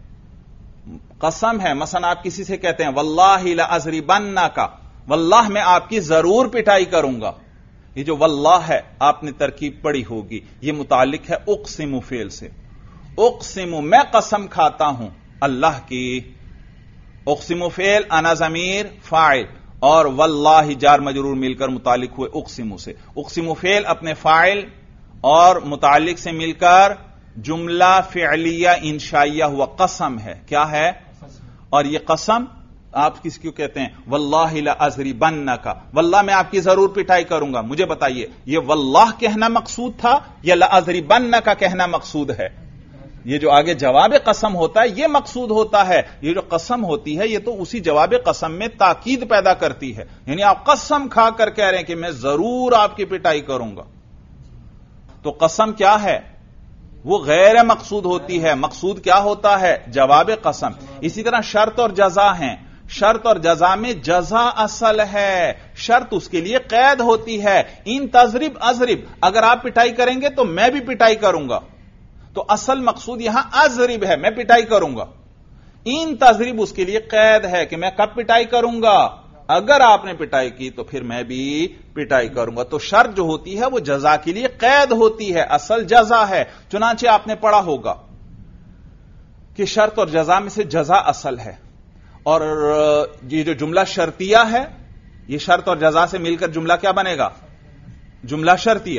ہے، مثلا آپ کسی سے کہتے ہیں واللہ لأضربنک، واللہ میں آپ کی ضرور پٹائی کروں گا، یہ جو واللہ ہے آپ نے ترکیب پڑھی ہوگی، یہ متعلق ہے اقسم فعل سے۔ اقسم میں قسم کھاتا ہوں اللہ کی، اقسم فعل، انا ضمیر فاعل، اور واللہ جار مجرور مل کر متعلق ہوئے اقسم سے۔ اقسم فعل اپنے فاعل اور متعلق سے مل کر جملہ فعلیہ انشائیہ ہوا قسم ہے۔ کیا ہے؟ اور یہ قسم آپ کس کو کہتے ہیں؟ واللہ لأضربنک، واللہ میں آپ کی ضرور پٹائی کروں گا۔ مجھے بتائیے یہ واللہ کہنا مقصود تھا یا لأضربنک کہنا مقصود ہے؟ یہ جو آگے جواب قسم ہوتا ہے یہ مقصود ہوتا ہے۔ یہ جو قسم ہوتی ہے یہ تو اسی جواب قسم میں تاکید پیدا کرتی ہے، یعنی آپ قسم کھا کر کہہ رہے ہیں کہ میں ضرور آپ کی پٹائی کروں گا۔ تو قسم کیا ہے؟ وہ غیر مقصود ہوتی ہے۔ مقصود کیا ہوتا ہے؟ جواب قسم۔ اسی طرح شرط اور جزا ہیں، شرط اور جزا میں جزا اصل ہے، شرط اس کے لیے قید ہوتی ہے۔ ان تضرب اضرب، اگر آپ پٹائی کریں گے تو میں بھی پٹائی کروں گا، تو اصل مقصود یہاں اضرب ہے، میں پٹائی کروں گا۔ ان تضرب اس کے لیے قید ہے کہ میں کب پٹائی کروں گا؟ اگر آپ نے پٹائی کی تو پھر میں بھی پٹائی کروں گا۔ تو شرط جو ہوتی ہے وہ جزا کے لیے قید ہوتی ہے، اصل جزا ہے۔ چنانچہ آپ نے پڑھا ہوگا کہ شرط اور جزا میں سے جزا اصل ہے، اور یہ جو جملہ شرطیہ ہے یہ شرط اور جزا سے مل کر جملہ کیا بنے گا؟ جملہ شرطیہ۔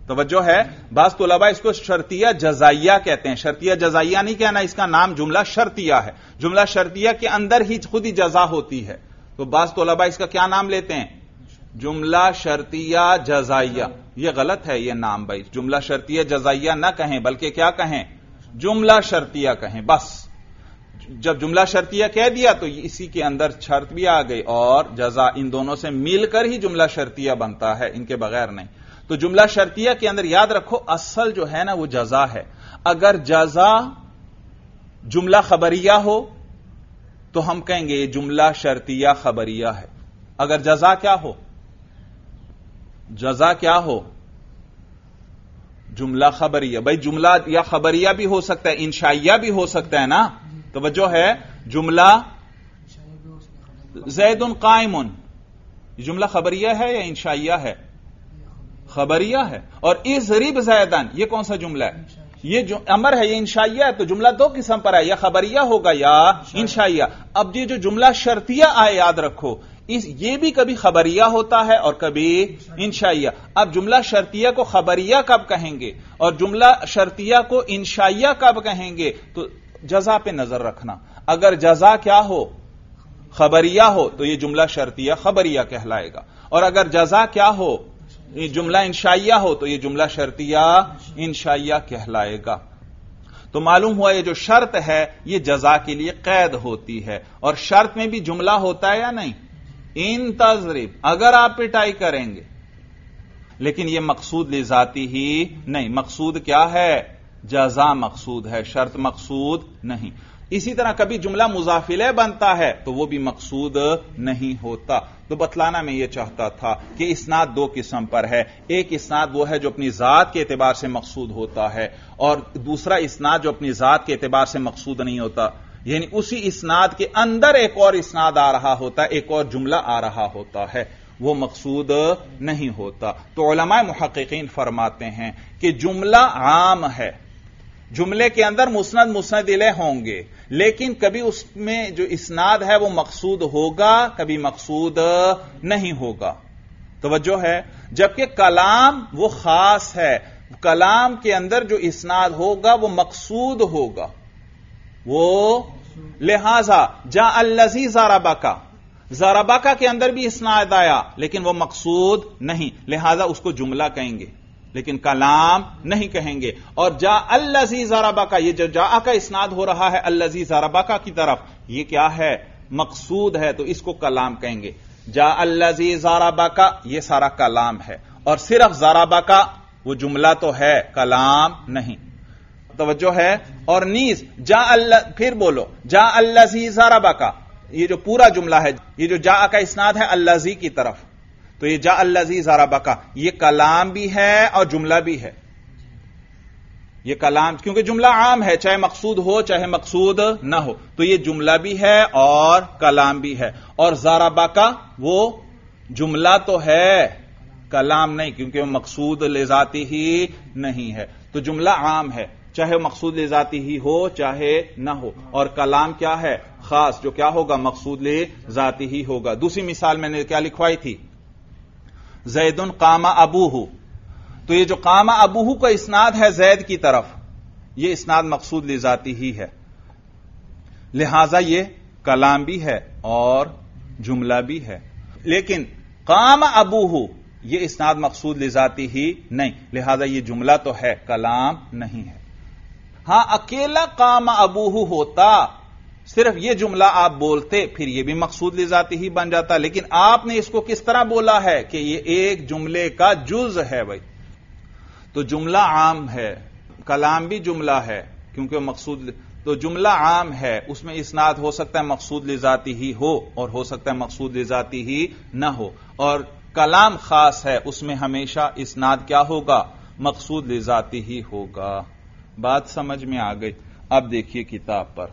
توجہ ہے. بعض طلباء اس کو شرطیہ جزائیہ کہتے ہیں. شرطیہ جزائیہ نہیں کہنا، اس کا نام جملہ شرطیہ ہے. جملہ شرطیہ کے اندر ہی خود ہی جزا ہوتی ہے. تو بعض طلباء اس کا کیا نام لیتے ہیں؟ جملہ شرطیہ جزائیہ. یہ غلط ہے یہ نام بھائی. جملہ شرطیہ جزائیہ نہ کہیں بلکہ کیا کہیں؟ جملہ شرطیہ کہیں. بس جب جملہ شرطیہ کہہ دیا تو اسی کے اندر شرط بھی آ گئی اور جزا، ان دونوں سے مل کر ہی جملہ شرطیہ بنتا ہے، ان کے بغیر نہیں. تو جملہ شرطیہ کے اندر یاد رکھو اصل جو ہے نا وہ جزا ہے. اگر جزا جملہ خبریہ ہو تو ہم کہیں گے یہ جملہ شرطیہ خبریہ ہے. اگر جزا کیا ہو؟ جزا کیا ہو؟ جملہ خبریہ. بھائی جملہ یا خبریہ بھی ہو سکتا ہے، انشائیہ بھی ہو سکتا ہے نا. توجہ ہے. جملہ زید قائم، یہ جملہ خبریہ ہے یا انشائیہ ہے؟ خبریہ ہے. اور اضرب زیدن یہ کون سا جملہ ہے؟ یہ جو امر ہے یہ انشائیہ ہے. تو جملہ دو قسم پر ہے، یا خبریہ ہوگا یا انشائیہ. اب یہ جو جملہ شرطیہ آئے یاد رکھو یہ بھی کبھی خبریہ ہوتا ہے اور کبھی انشائیہ. اب جملہ شرطیہ کو خبریہ کب کہیں گے اور جملہ شرطیہ کو انشائیہ کب کہیں گے؟ تو جزا پہ نظر رکھنا. اگر جزا کیا ہو؟ خبریہ ہو تو یہ جملہ شرطیہ خبریہ کہلائے گا. اور اگر جزا کیا ہو؟ یہ جملہ انشائیہ ہو تو یہ جملہ شرطیہ انشائیہ کہلائے گا. تو معلوم ہوا یہ جو شرط ہے یہ جزا کے لیے قید ہوتی ہے. اور شرط میں بھی جملہ ہوتا ہے یا نہیں؟ ان تضرب، اگر آپ پٹائی کریں گے. لیکن یہ مقصود لذاتی ہی نہیں. مقصود کیا ہے؟ جزا مقصود ہے، شرط مقصود نہیں. اسی طرح کبھی جملہ مضاف الیہ بنتا ہے تو وہ بھی مقصود نہیں ہوتا. تو بتلانا میں یہ چاہتا تھا کہ اسناد دو قسم پر ہے. ایک اسناد وہ ہے جو اپنی ذات کے اعتبار سے مقصود ہوتا ہے اور دوسرا اسناد جو اپنی ذات کے اعتبار سے مقصود نہیں ہوتا. یعنی اسی اسناد کے اندر ایک اور اسناد آ رہا ہوتا ہے، ایک اور جملہ آ رہا ہوتا ہے، وہ مقصود نہیں ہوتا. تو علماء محققین فرماتے ہیں کہ جملہ عام ہے، جملے کے اندر مسند مسند الیہ ہوں گے، لیکن کبھی اس میں جو اسناد ہے وہ مقصود ہوگا، کبھی مقصود نہیں ہوگا. توجہ ہے. جبکہ کلام وہ خاص ہے، کلام کے اندر جو اسناد ہوگا وہ مقصود ہوگا. وہ لہذا جاء الذی ضربک، ضربک کے اندر بھی اسناد آیا لیکن وہ مقصود نہیں، لہذا اس کو جملہ کہیں گے لیکن کلام نہیں کہیں گے. اور جاء الذی ضربک، یہ جو جاء کا اسناد ہو رہا ہے الذی ضربک کی طرف، یہ کیا ہے؟ مقصود ہے، تو اس کو کلام کہیں گے. جاء الذی ضربک یہ سارا کلام ہے اور صرف ضربک وہ جملہ تو ہے، کلام نہیں. توجہ ہے. اور نیز پھر بولو جاء الذی ضربک، یہ جو پورا جملہ ہے، یہ جو جاء کا اسناد ہے الذی کی طرف، تو یہ جاء الذی ضربک یہ کلام بھی ہے اور جملہ بھی ہے. یہ کلام کیونکہ جملہ عام ہے، چاہے مقصود ہو چاہے مقصود نہ ہو، تو یہ جملہ بھی ہے اور کلام بھی ہے. اور ضربک وہ جملہ تو ہے، کلام نہیں، کیونکہ وہ مقصود لذاتی ہی نہیں ہے. تو جملہ عام ہے، چاہے مقصود لذاتی ہی ہو چاہے نہ ہو. اور کلام کیا ہے؟ خاص، جو کیا ہوگا؟ مقصود لذاتی ہی ہوگا. دوسری مثال میں نے کیا لکھوائی تھی؟ زید قام ابوہ. تو یہ جو قام ابوہ کا اسناد ہے زید کی طرف، یہ اسناد مقصود لذاتی ہی ہے، لہذا یہ کلام بھی ہے اور جملہ بھی ہے. لیکن قام ابوہ یہ اسناد مقصود لذاتی ہی نہیں، لہذا یہ جملہ تو ہے، کلام نہیں ہے. ہاں اکیلا قام ابوہ ہوتا، صرف یہ جملہ آپ بولتے، پھر یہ بھی مقصود لذاتی ہی بن جاتا. لیکن آپ نے اس کو کس طرح بولا ہے کہ یہ ایک جملے کا جز ہے. بھائی تو جملہ عام ہے، کلام بھی جملہ ہے کیونکہ مقصود، تو جملہ عام ہے، اس میں اسناد ہو سکتا ہے مقصود لذاتی ہی ہو اور ہو سکتا ہے مقصود لذاتی ہی نہ ہو. اور کلام خاص ہے، اس میں ہمیشہ اسناد کیا ہوگا؟ مقصود لذاتی ہی ہوگا. بات سمجھ میں آ گئی؟ اب دیکھیے کتاب پر.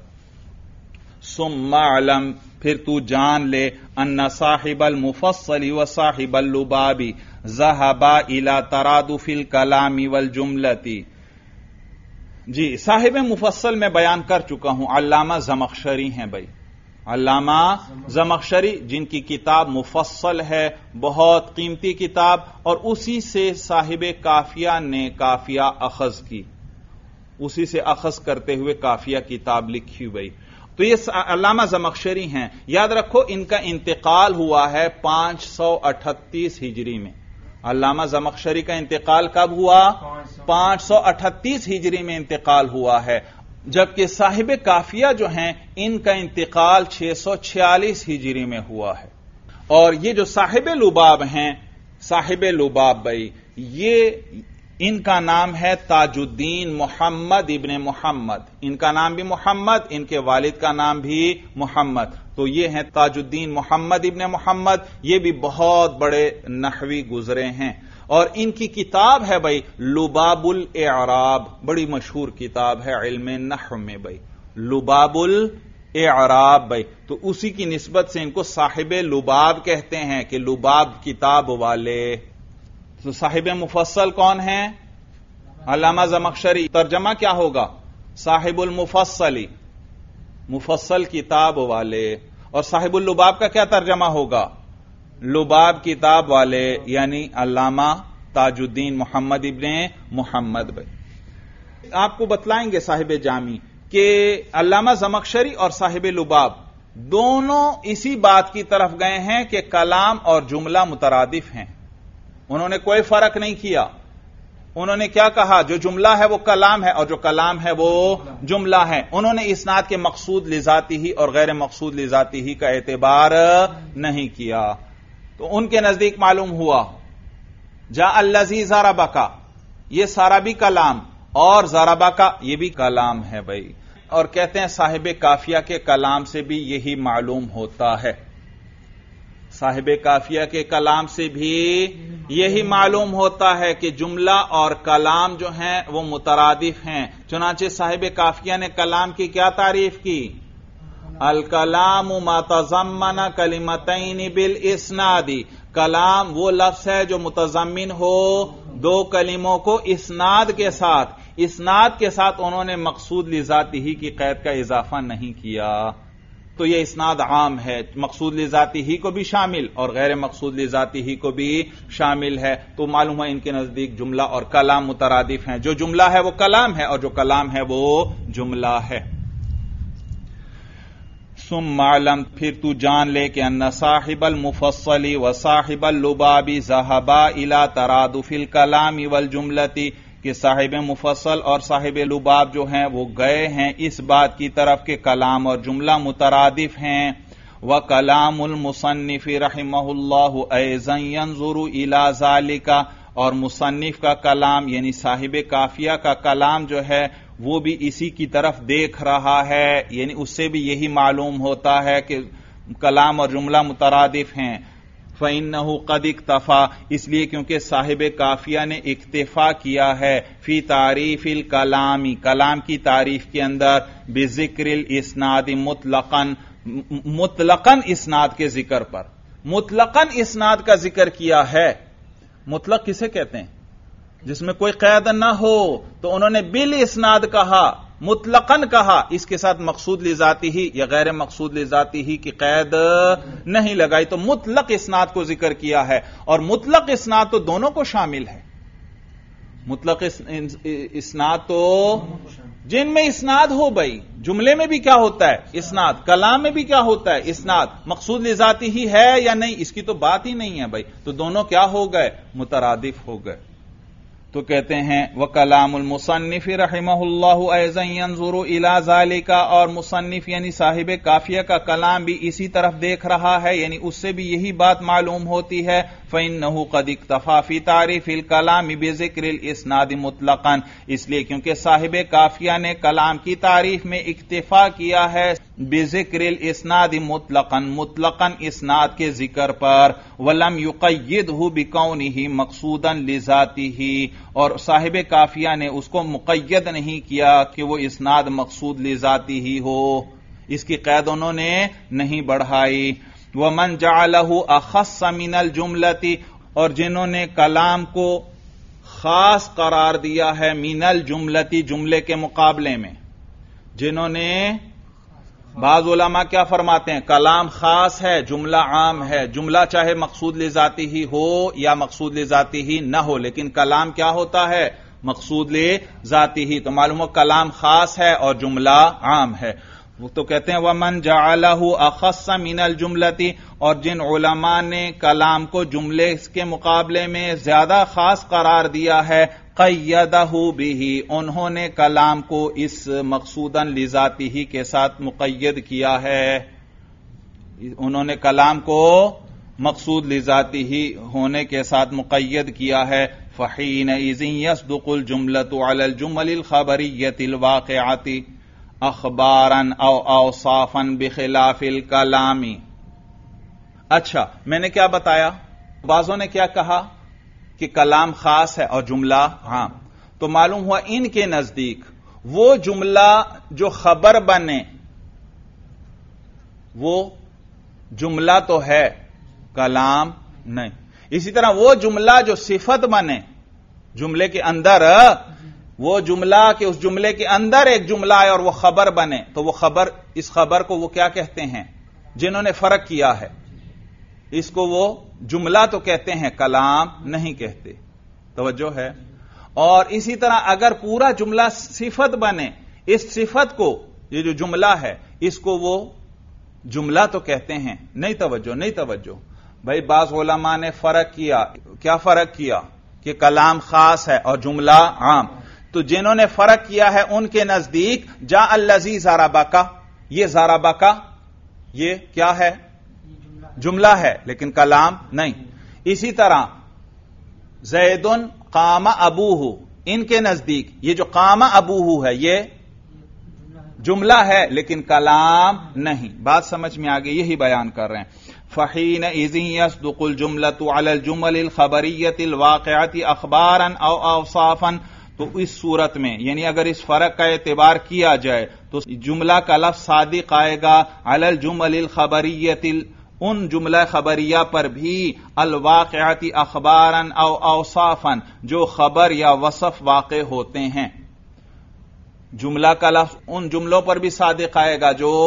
ثم علم، پھر تو جان لے، ان صاحب المفصل و صاحب اللباب ذهبا الى ترادف الكلام والجملة. جی صاحب مفصل میں بیان کر چکا ہوں، علامہ زمخشری ہیں. بھائی علامہ زمخشری، جن کی کتاب مفصل ہے، بہت قیمتی کتاب، اور اسی سے صاحب کافیہ نے کافیہ اخذ کی، اسی سے اخذ کرتے ہوئے کافیہ کتاب لکھی ہوئی۔ تو یہ علامہ زمخشری ہیں۔ یاد رکھو ان کا انتقال ہوا ہے 538 ہجری میں۔ علامہ زمخشری کا انتقال کب ہوا؟ 538 ہجری میں انتقال ہوا ہے، جبکہ صاحب کافیہ جو ہیں ان کا انتقال 646 ہجری میں ہوا ہے۔ اور یہ جو صاحب لباب ہیں، صاحب لباب بھائی، یہ ان کا نام ہے تاج الدین محمد ابن محمد، ان کا نام بھی محمد، ان کے والد کا نام بھی محمد، تو یہ ہیں تاج الدین محمد ابن محمد، یہ بھی بہت بڑے نحوی گزرے ہیں۔ اور ان کی کتاب ہے بھائی لباب الاعراب، بڑی مشہور کتاب ہے علم نحو میں بھائی، لباب الاعراب بھائی، تو اسی کی نسبت سے ان کو صاحب لباب کہتے ہیں کہ لباب کتاب والے۔ تو صاحب مفصل کون ہیں؟ علامہ زمخشری۔ ترجمہ کیا ہوگا؟ صاحب المفصلی، مفصل کتاب والے۔ اور صاحب اللباب کا کیا ترجمہ ہوگا؟ لباب کتاب والے، یعنی علامہ تاج الدین محمد ابن محمد بھائی۔ آپ کو بتلائیں گے صاحب جامی کہ علامہ زمخشری اور صاحب لباب دونوں اسی بات کی طرف گئے ہیں کہ کلام اور جملہ مترادف ہیں، انہوں نے کوئی فرق نہیں کیا۔ انہوں نے کیا کہا؟ جو جملہ ہے وہ کلام ہے اور جو کلام ہے وہ جملہ ہے۔ انہوں نے اسناد کے مقصود لذاتی ہی اور غیر مقصود لذاتی ہی کا اعتبار نہیں کیا۔ تو ان کے نزدیک معلوم ہوا جاء الذی ضربک، یہ سارا بھی کلام، اور ضربک یہ بھی کلام ہے بھائی۔ اور کہتے ہیں صاحب کافیہ کے کلام سے بھی یہی معلوم ہوتا ہے، صاحب کافیہ کے کلام سے بھی یہی معلوم ہوتا ہے کہ جملہ اور کلام جو ہیں وہ مترادف ہیں۔ چنانچہ صاحب کافیہ نے کلام کی کیا تعریف کی؟ الکلام ما تضمن کلمتین بالاسناد، کلام وہ لفظ ہے جو متضمن ہو دو کلموں کو اسناد کے ساتھ۔ اسناد کے ساتھ انہوں نے مقصود لذاتی ہی کی قید کا اضافہ نہیں کیا۔ تو یہ اسناد عام ہے، مقصود لذاتی ہی کو بھی شامل اور غیر مقصود لذاتی ہی کو بھی شامل ہے۔ تو معلوم ہے ان کے نزدیک جملہ اور کلام مترادف ہیں، جو جملہ ہے وہ کلام ہے اور جو کلام ہے وہ جملہ ہے۔ ثم علم، پھر تو جان لے کہ ان صاحب المفصل و صاحب اللباب ذهبا الى ترادف الكلام والجملۃ، کہ صاحب مفصل اور صاحب لباب جو ہیں وہ گئے ہیں اس بات کی طرف کہ کلام اور جملہ مترادف ہیں۔ وَكَلَامُ الْمُصَنِّفِ رَحِمَهُ اللَّهُ أَيْضًا يَنظُرُ إِلَى ذَلِكَ، اور مصنف کا کلام یعنی صاحب کافیہ کا کلام جو ہے وہ بھی اسی کی طرف دیکھ رہا ہے، یعنی اس سے بھی یہی معلوم ہوتا ہے کہ کلام اور جملہ مترادف ہیں۔ فَإِنَّهُ قَدْ اكْتَفَى، اس لیے کیونکہ صاحب کافیہ نے اکتفا کیا ہے فی تعریف الکلام، کلام کی تعریف کے اندر بذکر الاسناد مطلقاً، مطلقاً اسناد کے ذکر پر، مطلقاً اسناد کا ذکر کیا ہے۔ مطلق کسے کہتے ہیں؟ جس میں کوئی قید نہ ہو، تو انہوں نے بالاسناد کہا، مطلقاً کہا، اس کے ساتھ مقصود لذاتی ہی یا غیر مقصود لذاتی ہی کی قید نہیں لگائی، تو مطلق اسناد کو ذکر کیا ہے۔ اور مطلق اسناد تو دونوں کو شامل ہے، مطلق اسناد تو جن میں اسناد ہو بھائی، جملے میں بھی کیا ہوتا ہے؟ اسناد۔ کلام میں بھی کیا ہوتا ہے؟ اسناد۔ مقصود لذاتی ہی ہے یا نہیں، اس کی تو بات ہی نہیں ہے بھائی، تو دونوں کیا ہو گئے؟ مترادف ہو گئے۔ تو کہتے ہیں وَكَلَامُ الْمُصَنِّفِ رَحِمَهُ اللَّهُ أَيْضًا يَنظُرُ إِلَى ذَلِكَ، اور مصنف یعنی صاحب کافیہ کا کلام بھی اسی طرف دیکھ رہا ہے، یعنی اس سے بھی یہی بات معلوم ہوتی ہے۔ فَإِنَّهُ قَدْ اكْتَفَى فِي تَعْرِيفِ الْكَلَامِ بِذِكْرِ الْإِسْنَادِ مُطْلَقًا، اس لیے کیونکہ صاحب کافیہ نے کلام کی تعریف میں اکتفا کیا ہے بِذِكْرِ الْإِسْنَادِ مُطْلَقًا، مطلقاً اسناد کے ذکر پر، وَلَمْ يُقَيِّدْهُ بِكَوْنِهِ مَقْصُودًا لِذَاتِهِ، اور صاحب کافیہ نے اس کو مقید نہیں کیا کہ وہ اسناد مقصود لذاتی ہی ہو، اس کی قید انہوں نے نہیں بڑھائی۔ وَمَنْ جَعَلَهُ أَخَصَّ مِنَ الْجُمْلَةِ، اور جنہوں نے کلام کو خاص قرار دیا ہے من الجملتی، جملے کے مقابلے میں، جنہوں نے بعض علماء کیا فرماتے ہیں؟ کلام خاص ہے، جملہ عام ہے. جملہ چاہے مقصود لذاتی ہی ہو یا مقصود لذاتی ہی نہ ہو، لیکن کلام کیا ہوتا ہے؟ مقصود لذاتی ہی. تو معلوم ہو کلام خاص ہے اور جملہ عام ہے. وہ تو کہتے ہیں وَمَنْ جَعَلَهُ أَخَصَّ مِنَ الْجُمْلَةِ، اور جن علماء نے کلام کو جملے کے مقابلے میں زیادہ خاص قرار دیا ہے، قَيَّدَهُ بِهِ، انہوں نے کلام کو اس مقصوداً لذاتی ہی کے ساتھ مقید کیا ہے. انہوں نے کلام کو مقصود لذاتی ہی ہونے کے ساتھ مقید کیا ہے. فَحِينَئِذٍ يَصْدُقُ الْجُمْلَةُ عَلَى الْجُمَلِ الْخَبَرِيَّةِ الْوَاقِعَةِ اخباراً او اوصافاً بخلاف الکلام. اچھا، میں نے کیا بتایا؟ بعضوں نے کیا کہا کہ کلام خاص ہے اور جملہ عام. تو معلوم ہوا ان کے نزدیک وہ جملہ جو خبر بنے وہ جملہ تو ہے، کلام نہیں. اسی طرح وہ جملہ جو صفت بنے جملے کے اندر، وہ جملہ کہ اس جملے کے اندر ایک جملہ ہے اور وہ خبر بنے، تو وہ خبر، اس خبر کو وہ کیا کہتے ہیں؟ جنہوں نے فرق کیا ہے اس کو وہ جملہ تو کہتے ہیں، کلام نہیں کہتے. توجہ ہے. اور اسی طرح اگر پورا جملہ صفت بنے، اس صفت کو، یہ جو جملہ ہے اس کو وہ جملہ تو کہتے ہیں. نہیں توجہ بھائی، بعض علماء نے فرق کیا. کیا فرق کیا؟ کہ کلام خاص ہے اور جملہ عام. تو جنہوں نے فرق کیا ہے ان کے نزدیک جا الذی ضربک، یہ ضربک یہ کیا ہے؟ جملہ ہے لیکن کلام نہیں. اسی طرح زید قام ابوہ، ان کے نزدیک یہ جو قام ابوہ ہے یہ جملہ ہے لیکن کلام نہیں. بات سمجھ میں آگئی؟ یہی بیان کر رہے ہیں. فحينئذ يصدق الجملة على الجمل الخبرية الواقعة اخبارا او اوصافا. تو اس صورت میں یعنی اگر اس فرق کا اعتبار کیا جائے تو جملہ کا لفظ صادق آئے گا علی الجمل الخبریۃ، ان جملہ خبریہ پر بھی، الواقعات اخبارا او اوصافا، جو خبر یا وصف واقع ہوتے ہیں. جملہ کا لفظ ان جملوں پر بھی صادق آئے گا جو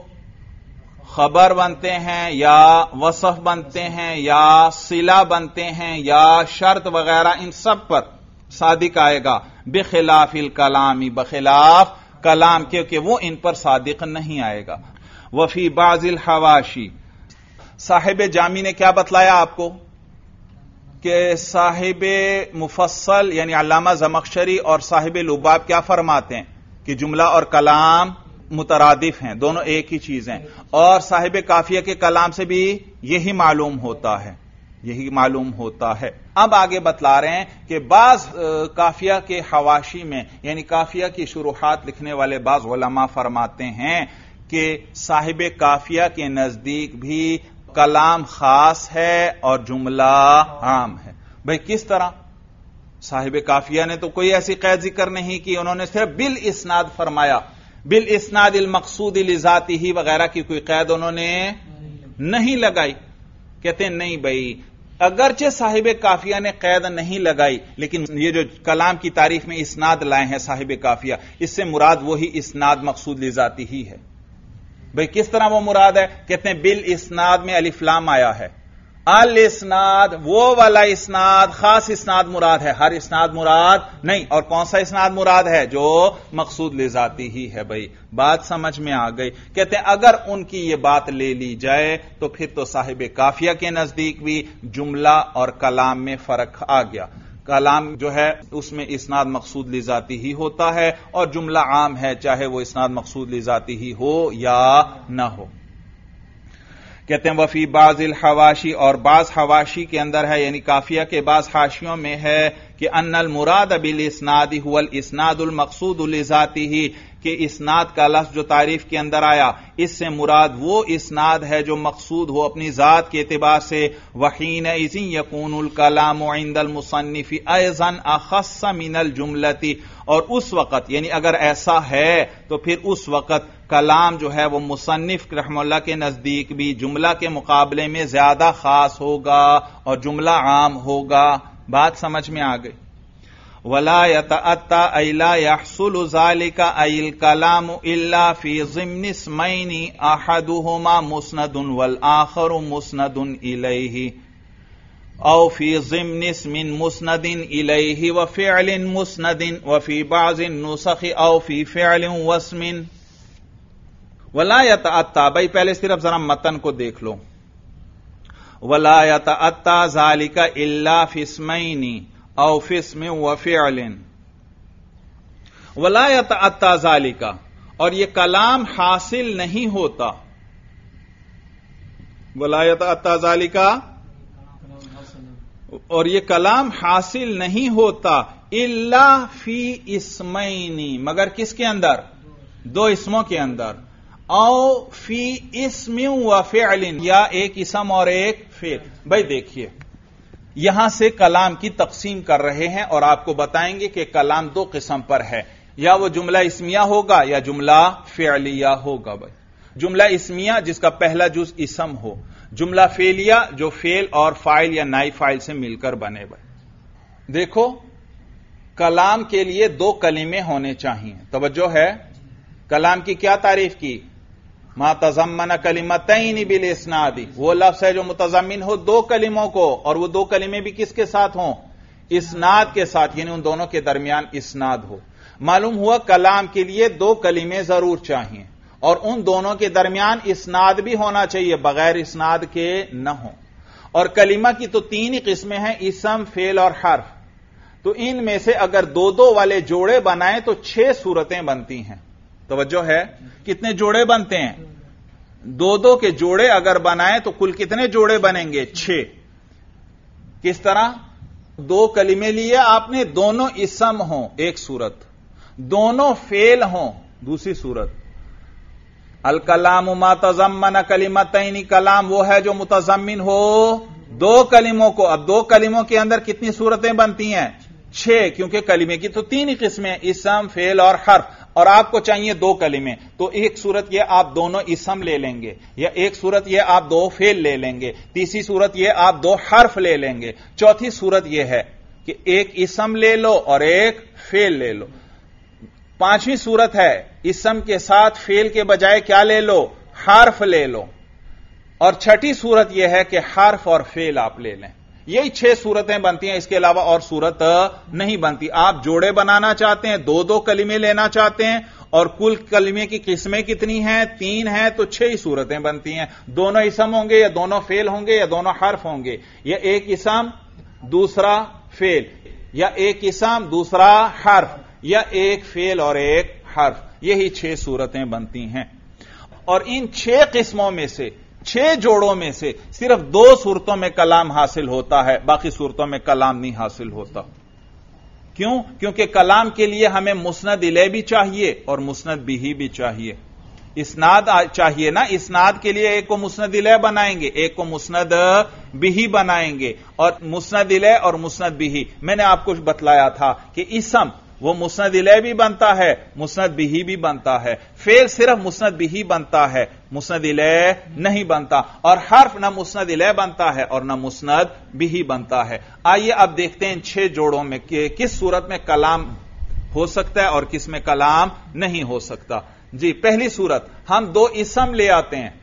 خبر بنتے ہیں یا وصف بنتے ہیں یا صلہ بنتے ہیں یا شرط وغیرہ، ان سب پر صادق آئے گا. بخلاف الکلامی، بخلاف کلام کے کہ وہ ان پر صادق نہیں آئے گا. وفی بعض الحواشی، صاحب جامی نے کیا بتلایا آپ کو کہ صاحب مفصل یعنی علامہ زمخشری اور صاحب لباب کیا فرماتے ہیں کہ جملہ اور کلام مترادف ہیں، دونوں ایک ہی چیز ہیں. اور صاحب کافیہ کے کلام سے بھی یہی معلوم ہوتا ہے، یہی معلوم ہوتا ہے. اب آگے بتلا رہے ہیں کہ بعض کافیہ کے حواشی میں یعنی کافیہ کی شروحات لکھنے والے بعض علماء فرماتے ہیں کہ صاحب کافیہ کے نزدیک بھی کلام خاص ہے اور جملہ عام ہے. بھئی کس طرح؟ صاحب کافیہ نے تو کوئی ایسی قید ذکر نہیں کی، انہوں نے صرف بالاسناد فرمایا. بالاسناد المقصود لذاتہ وغیرہ کی کوئی قید انہوں نے نہیں لگائی. کہتے ہیں نہیں بھائی، اگرچہ صاحب کافیہ نے قید نہیں لگائی لیکن یہ جو کلام کی تعریف میں اسناد لائے ہیں صاحب کافیہ، اس سے مراد وہی اسناد مقصود لذاتی ہی ہے. بھئی کس طرح وہ مراد ہے؟ کہتے ہیں بالاسناد میں الف لام آیا ہے. الاسناد وہ والا اسناد، خاص اسناد مراد ہے، ہر اسناد مراد نہیں. اور کون سا اسناد مراد ہے؟ جو مقصود لذاتی ہی ہے. بھائی بات سمجھ میں آ گئی. کہتے ہیں اگر ان کی یہ بات لے لی جائے تو پھر تو صاحب کافیہ کے نزدیک بھی جملہ اور کلام میں فرق آ گیا. کلام جو ہے اس میں اسناد مقصود لذاتی ہی ہوتا ہے اور جملہ عام ہے چاہے وہ اسناد مقصود لذاتی ہی ہو یا نہ ہو. کہتے ہیں وفی بعض الحواشی، اور بعض حواشی کے اندر ہے یعنی کافیہ کے بعض حاشیوں میں ہے کہ ان المراد بالاسناد هو الاسناد المقصود لذاته، کہ اسناد کا لفظ جو تعریف کے اندر آیا اس سے مراد وہ اسناد ہے جو مقصود ہو اپنی ذات کے اعتبار سے. وحینئذ یکون الکلام عند المصنف ایضا اخص من الجملۃ، اور اس وقت یعنی اگر ایسا ہے تو پھر اس وقت کلام جو ہے وہ مصنف رحمہ اللہ کے نزدیک بھی جملہ کے مقابلے میں زیادہ خاص ہوگا اور جملہ عام ہوگا. بات سمجھ میں آ گئی. ولا يتأتى أي لا يحصل ذلك أي الكلام إلا في ضمن اسمين أحدهما مسند والآخر مسند إليه أو في ضمن اسم مسند إليه وفعل مسند وفي بعض النسخ أو في فعل واسم. ولا يتأتى، بھائی پہلے صرف ذرا متن کو دیکھ لو. ولا يتأتى ذلك إلا في اسمين او فی اسم و فعل. ولا يتأتى ذلك، اور یہ کلام حاصل نہیں ہوتا. ولا يتأتى ذلك، اور یہ کلام حاصل نہیں ہوتا الا فی اسمین، مگر کس کے اندر؟ دو اسموں کے اندر. او فی اسم و فعل، یا ایک اسم اور ایک فعل. بھائی دیکھیے، یہاں سے کلام کی تقسیم کر رہے ہیں اور آپ کو بتائیں گے کہ کلام دو قسم پر ہے، یا وہ جملہ اسمیہ ہوگا یا جملہ فعلیہ ہوگا. بھائی جملہ اسمیہ جس کا پہلا جز اسم ہو، جملہ فعلیہ جو فعل اور فاعل یا نائب فاعل سے مل کر بنے. بھائی دیکھو، کلام کے لیے دو کلمے ہونے چاہیے. توجہ ہے، کلام کی کیا تعریف کی؟ ما تضمن کلمتین بالاسناد، وہ لفظ ہے جو متضمن ہو دو کلموں کو، اور وہ دو کلمے بھی کس کے ساتھ ہوں؟ اسناد کے ساتھ، یعنی ان دونوں کے درمیان اسناد ہو. معلوم ہوا کلام کے لیے دو کلمے ضرور چاہیے، اور ان دونوں کے درمیان اسناد بھی ہونا چاہیے، بغیر اسناد کے نہ ہو. اور کلمہ کی تو تین ہی قسمیں ہیں، اسم، فعل اور حرف. تو ان میں سے اگر دو دو والے جوڑے بنائیں تو 6 صورتیں بنتی ہیں. توجہ ہے، کتنے جوڑے بنتے ہیں؟ دو دو کے جوڑے اگر بنائیں تو کل کتنے جوڑے بنیں گے؟ 6. کس طرح؟ دو کلمے لیے آپ نے، دونوں اسم ہوں ایک صورت، دونوں فعل ہوں دوسری صورت. الکلام ما تضمن کلمتین، کلام وہ ہے جو متضمن ہو دو کلموں کو. اب دو کلموں کے اندر کتنی صورتیں بنتی ہیں؟ 6، کیونکہ کلمے کی تو 3 ہی قسمیں، اسم، فعل اور حرف، اور آپ کو چاہیے دو کلمے. تو ایک صورت یہ آپ دونوں اسم لے لیں گے، یا ایک صورت یہ آپ دو فعل لے لیں گے، تیسری صورت یہ آپ دو حرف لے لیں گے، چوتھی صورت یہ ہے کہ ایک اسم لے لو اور ایک فعل لے لو. پانچویں صورت ہے اسم کے ساتھ فعل کے بجائے کیا لے لو؟ حرف لے لو. اور چھٹی صورت یہ ہے کہ حرف اور فعل آپ لے لیں. یہی 6 صورتیں بنتی ہیں، اس کے علاوہ اور صورت نہیں بنتی. آپ جوڑے بنانا چاہتے ہیں، دو دو کلمے لینا چاہتے ہیں، اور کل کلمے کی قسمیں کتنی ہیں؟ 3 ہیں، تو 6 ہی صورتیں بنتی ہیں. دونوں اسم ہوں گے یا دونوں فعل ہوں گے یا دونوں حرف ہوں گے، یا ایک اسم دوسرا فعل، یا ایک اسم دوسرا حرف، یا ایک فعل اور ایک حرف. یہی 6 صورتیں بنتی ہیں. اور ان 6 قسموں میں سے، 6 جوڑوں میں سے صرف 2 صورتوں میں کلام حاصل ہوتا ہے، باقی صورتوں میں کلام نہیں حاصل ہوتا. کیوں؟ کیونکہ کلام کے لیے ہمیں مسند الیہ بھی چاہیے اور مسند بہ بھی چاہیے. اسناد چاہیے نا، اسناد کے لیے ایک کو مسند الیہ بنائیں گے، ایک کو مسند بہ بنائیں گے. اور مسند الیہ اور مسند بہ میں نے آپ کو بتلایا تھا کہ اسم وہ مسند الیہ بھی بنتا ہے، مسند بہ بھی بنتا ہے. فعل صرف مسند بہ بنتا ہے، مسند الیہ نہیں بنتا. اور حرف نہ مسند الیہ بنتا ہے اور نہ مسند بہ بنتا ہے. آئیے اب دیکھتے ہیں ان 6 جوڑوں میں کہ کس صورت میں کلام ہو سکتا ہے اور کس میں کلام نہیں ہو سکتا. جی پہلی صورت، ہم 2 اسم لے آتے ہیں،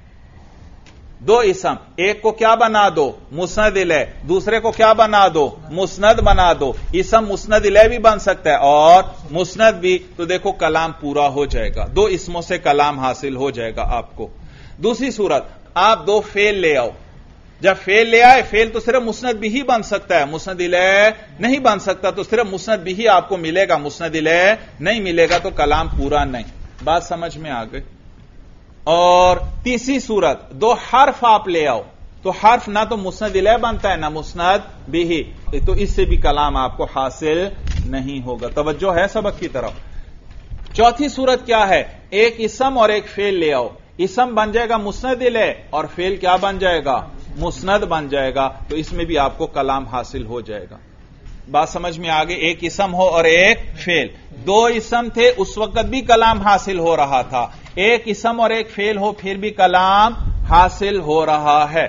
2 اسم، ایک کو کیا بنا دو؟ مسند الیہ، دوسرے کو کیا بنا دو؟ مسند بنا دو. اسم مسند الیہ بھی بن سکتا ہے اور مسند بھی. تو دیکھو کلام پورا ہو جائے گا، 2 اسموں سے کلام حاصل ہو جائے گا آپ کو. دوسری صورت، آپ 2 فعل لے آؤ. جب فعل لے آئے، فعل تو صرف مسند بہ بن سکتا ہے، مسند الیہ نہیں بن سکتا، تو صرف مسند بہ آپ کو ملے گا، مسند الیہ نہیں ملے گا، تو کلام پورا نہیں. بات سمجھ میں آ گئی. اور تیسری صورت، 2 حرف آپ لے آؤ، تو حرف نہ تو مسند الیہ بنتا ہے نہ مسند بہ، تو اس سے بھی کلام آپ کو حاصل نہیں ہوگا. توجہ ہے سبق کی طرف. چوتھی صورت کیا ہے؟ ایک اسم اور ایک فعل لے آؤ. اسم بن جائے گا مسند الیہ اور فعل کیا بن جائے گا؟ مسند بن جائے گا. تو اس میں بھی آپ کو کلام حاصل ہو جائے گا. بات سمجھ میں آگے. ایک اسم ہو اور ایک فعل، 2 اسم تھے اس وقت بھی کلام حاصل ہو رہا تھا، ایک اسم اور ایک فعل ہو پھر بھی کلام حاصل ہو رہا ہے.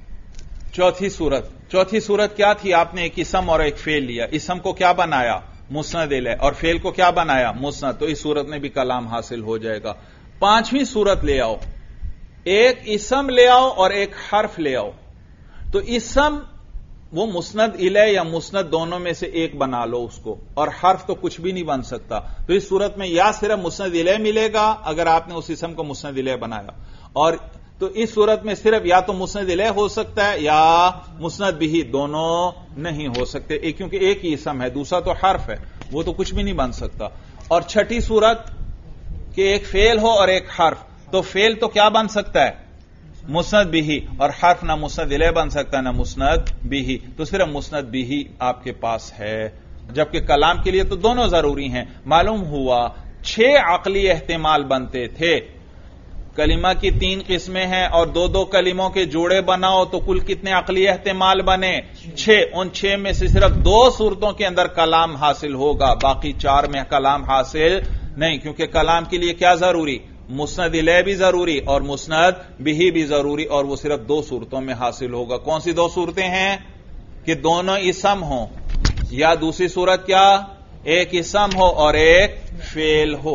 چوتھی صورت کیا تھی؟ آپ نے ایک اسم اور ایک فعل لیا، اسم کو کیا بنایا؟ مسند الیہ، اور فعل کو کیا بنایا؟ مسند، تو اس صورت میں بھی کلام حاصل ہو جائے گا۔ پانچویں صورت لے آؤ، ایک اسم لے آؤ اور ایک حرف لے آؤ۔ تو اسم وہ مسند الیہ یا مسند دونوں میں سے ایک بنا لو اس کو، اور حرف تو کچھ بھی نہیں بن سکتا۔ تو اس صورت میں یا صرف مسند الیہ ملے گا اگر آپ نے اس اسم کو مسند الیہ بنایا، اور تو اس صورت میں صرف یا تو مسند الیہ ہو سکتا ہے یا مسند بہ، دونوں نہیں ہو سکتے کیونکہ ایک ہی اسم ہے، دوسرا تو حرف ہے، وہ تو کچھ بھی نہیں بن سکتا۔ اور چھٹی صورت کہ ایک فعل ہو اور ایک حرف، تو فعل تو کیا بن سکتا ہے؟ مسند بہ، اور حرف نہ مسند الیہ بن سکتا ہے نہ مسند بہ، تو صرف مسند بہ آپ کے پاس ہے، جبکہ کلام کے لیے تو دونوں ضروری ہیں۔ معلوم ہوا 6 عقلی احتمال بنتے تھے۔ کلمہ کی 3 قسمیں ہیں اور 2 کلموں کے جوڑے بناؤ تو کل کتنے عقلی احتمال بنے؟ 6۔ ان 6 میں سے صرف 2 صورتوں کے اندر کلام حاصل ہوگا، باقی 4 میں کلام حاصل نہیں، کیونکہ کلام کے لیے کیا ضروری؟ مسند الیہ بھی ضروری اور مسند بہ بھی ضروری، اور وہ صرف 2 صورتوں میں حاصل ہوگا۔ کون سی 2 صورتیں ہیں؟ کہ دونوں اسم ہوں، یا دوسری صورت کیا؟ ایک اسم ہو اور ایک فعل ہو۔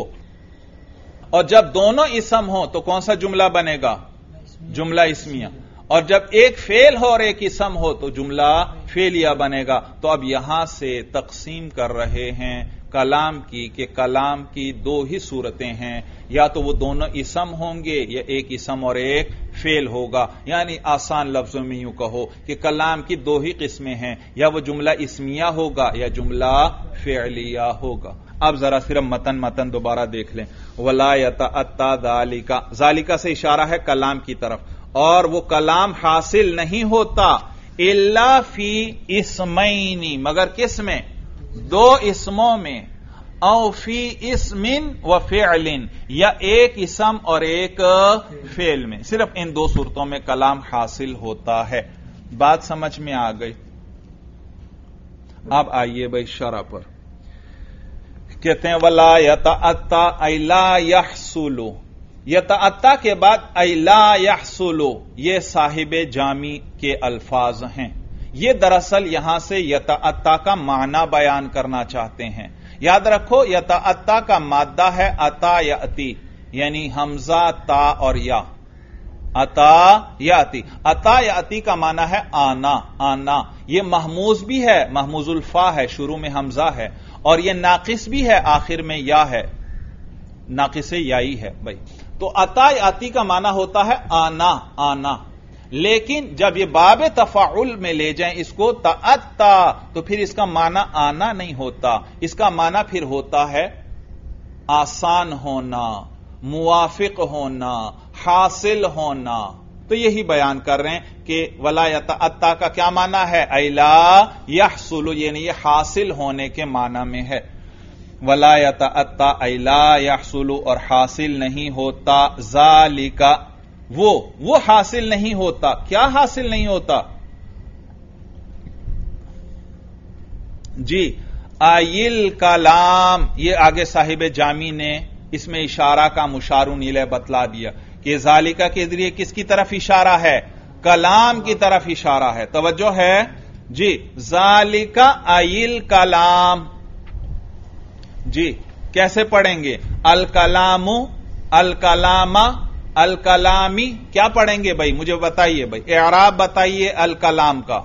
اور جب دونوں اسم ہوں تو کون سا جملہ بنے گا؟ جملہ اسمیہ۔ اور جب ایک فعل ہو اور ایک اسم ہو تو جملہ فعلیہ بنے گا۔ تو اب یہاں سے تقسیم کر رہے ہیں کلام کی کہ کلام کی 2 ہی صورتیں ہیں، یا تو وہ دونوں اسم ہوں گے یا ایک اسم اور ایک فعل ہوگا۔ یعنی آسان لفظوں میں یوں کہو کہ کلام کی 2 ہی قسمیں ہیں، یا وہ جملہ اسمیہ ہوگا یا جملہ فعلیہ ہوگا۔ اب ذرا صرف متن دوبارہ دیکھ لیں۔ وَلَا يَتَأَتَّى ذَلِكَ، ذَلِكَ سے اشارہ ہے کلام کی طرف، اور وہ کلام حاصل نہیں ہوتا الا فی اسمین، مگر کس میں؟ 2 اسموں میں، او فی اسم و فعل، یا ایک اسم اور ایک فعل میں، صرف ان 2 صورتوں میں کلام حاصل ہوتا ہے۔ بات سمجھ میں آ گئی؟ اب آئیے بھائی شرح پر، کہتے ہیں وَلَا يَتَأَتَّى أَيْ لَا يَحْصُلُ، یتأتی کے بعد أَيْ لَا يَحْصُلُ یہ صاحب جامی کے الفاظ ہیں۔ یہ دراصل یہاں سے یتأتی کا معنی بیان کرنا چاہتے ہیں۔ یاد رکھو یتأتی کا مادہ ہے اتا یاتی، یعنی حمزہ تا اور یا، اتا یاتی۔ اتا یاتی کا معنی ہے آنا، آنا۔ یہ محموز بھی ہے، محموز الفا ہے، شروع میں حمزہ ہے، اور یہ ناقص بھی ہے، آخر میں یا ہے، ناقص یائی ہے بھائی۔ تو اتا یاتی کا معنی ہوتا ہے آنا، آنا۔ لیکن جب یہ باب تفاعل میں لے جائیں اس کو تأتا، تو پھر اس کا معنی آنا نہیں ہوتا، اس کا معنی پھر ہوتا ہے آسان ہونا، موافق ہونا، حاصل ہونا۔ تو یہی بیان کر رہے ہیں کہ ولا یتأتی کا کیا معنی ہے؟ أَيْ لَا يَحْصُلُ، یعنی یہ حاصل ہونے کے معنی میں ہے۔ ولا یتأتی أَيْ لَا يَحْصُلُ، اور حاصل نہیں ہوتا ذَلِكَ، وہ حاصل نہیں ہوتا۔ کیا حاصل نہیں ہوتا؟ جی آئل کلام، یہ آگے صاحب جامی نے اس میں اشارہ کا مشار الیہ بتلا دیا کہ ذالکہ کے ذریعے کس کی طرف اشارہ ہے؟ کلام کی طرف اشارہ ہے۔ توجہ ہے جی، ذالکہ آئل کلام، جی کیسے پڑھیں گے؟ الکلام، الکلامہ، الکلامی، کیا پڑھیں گے بھائی؟ مجھے بتائیے بھائی، اعراب بتائیے الکلام کا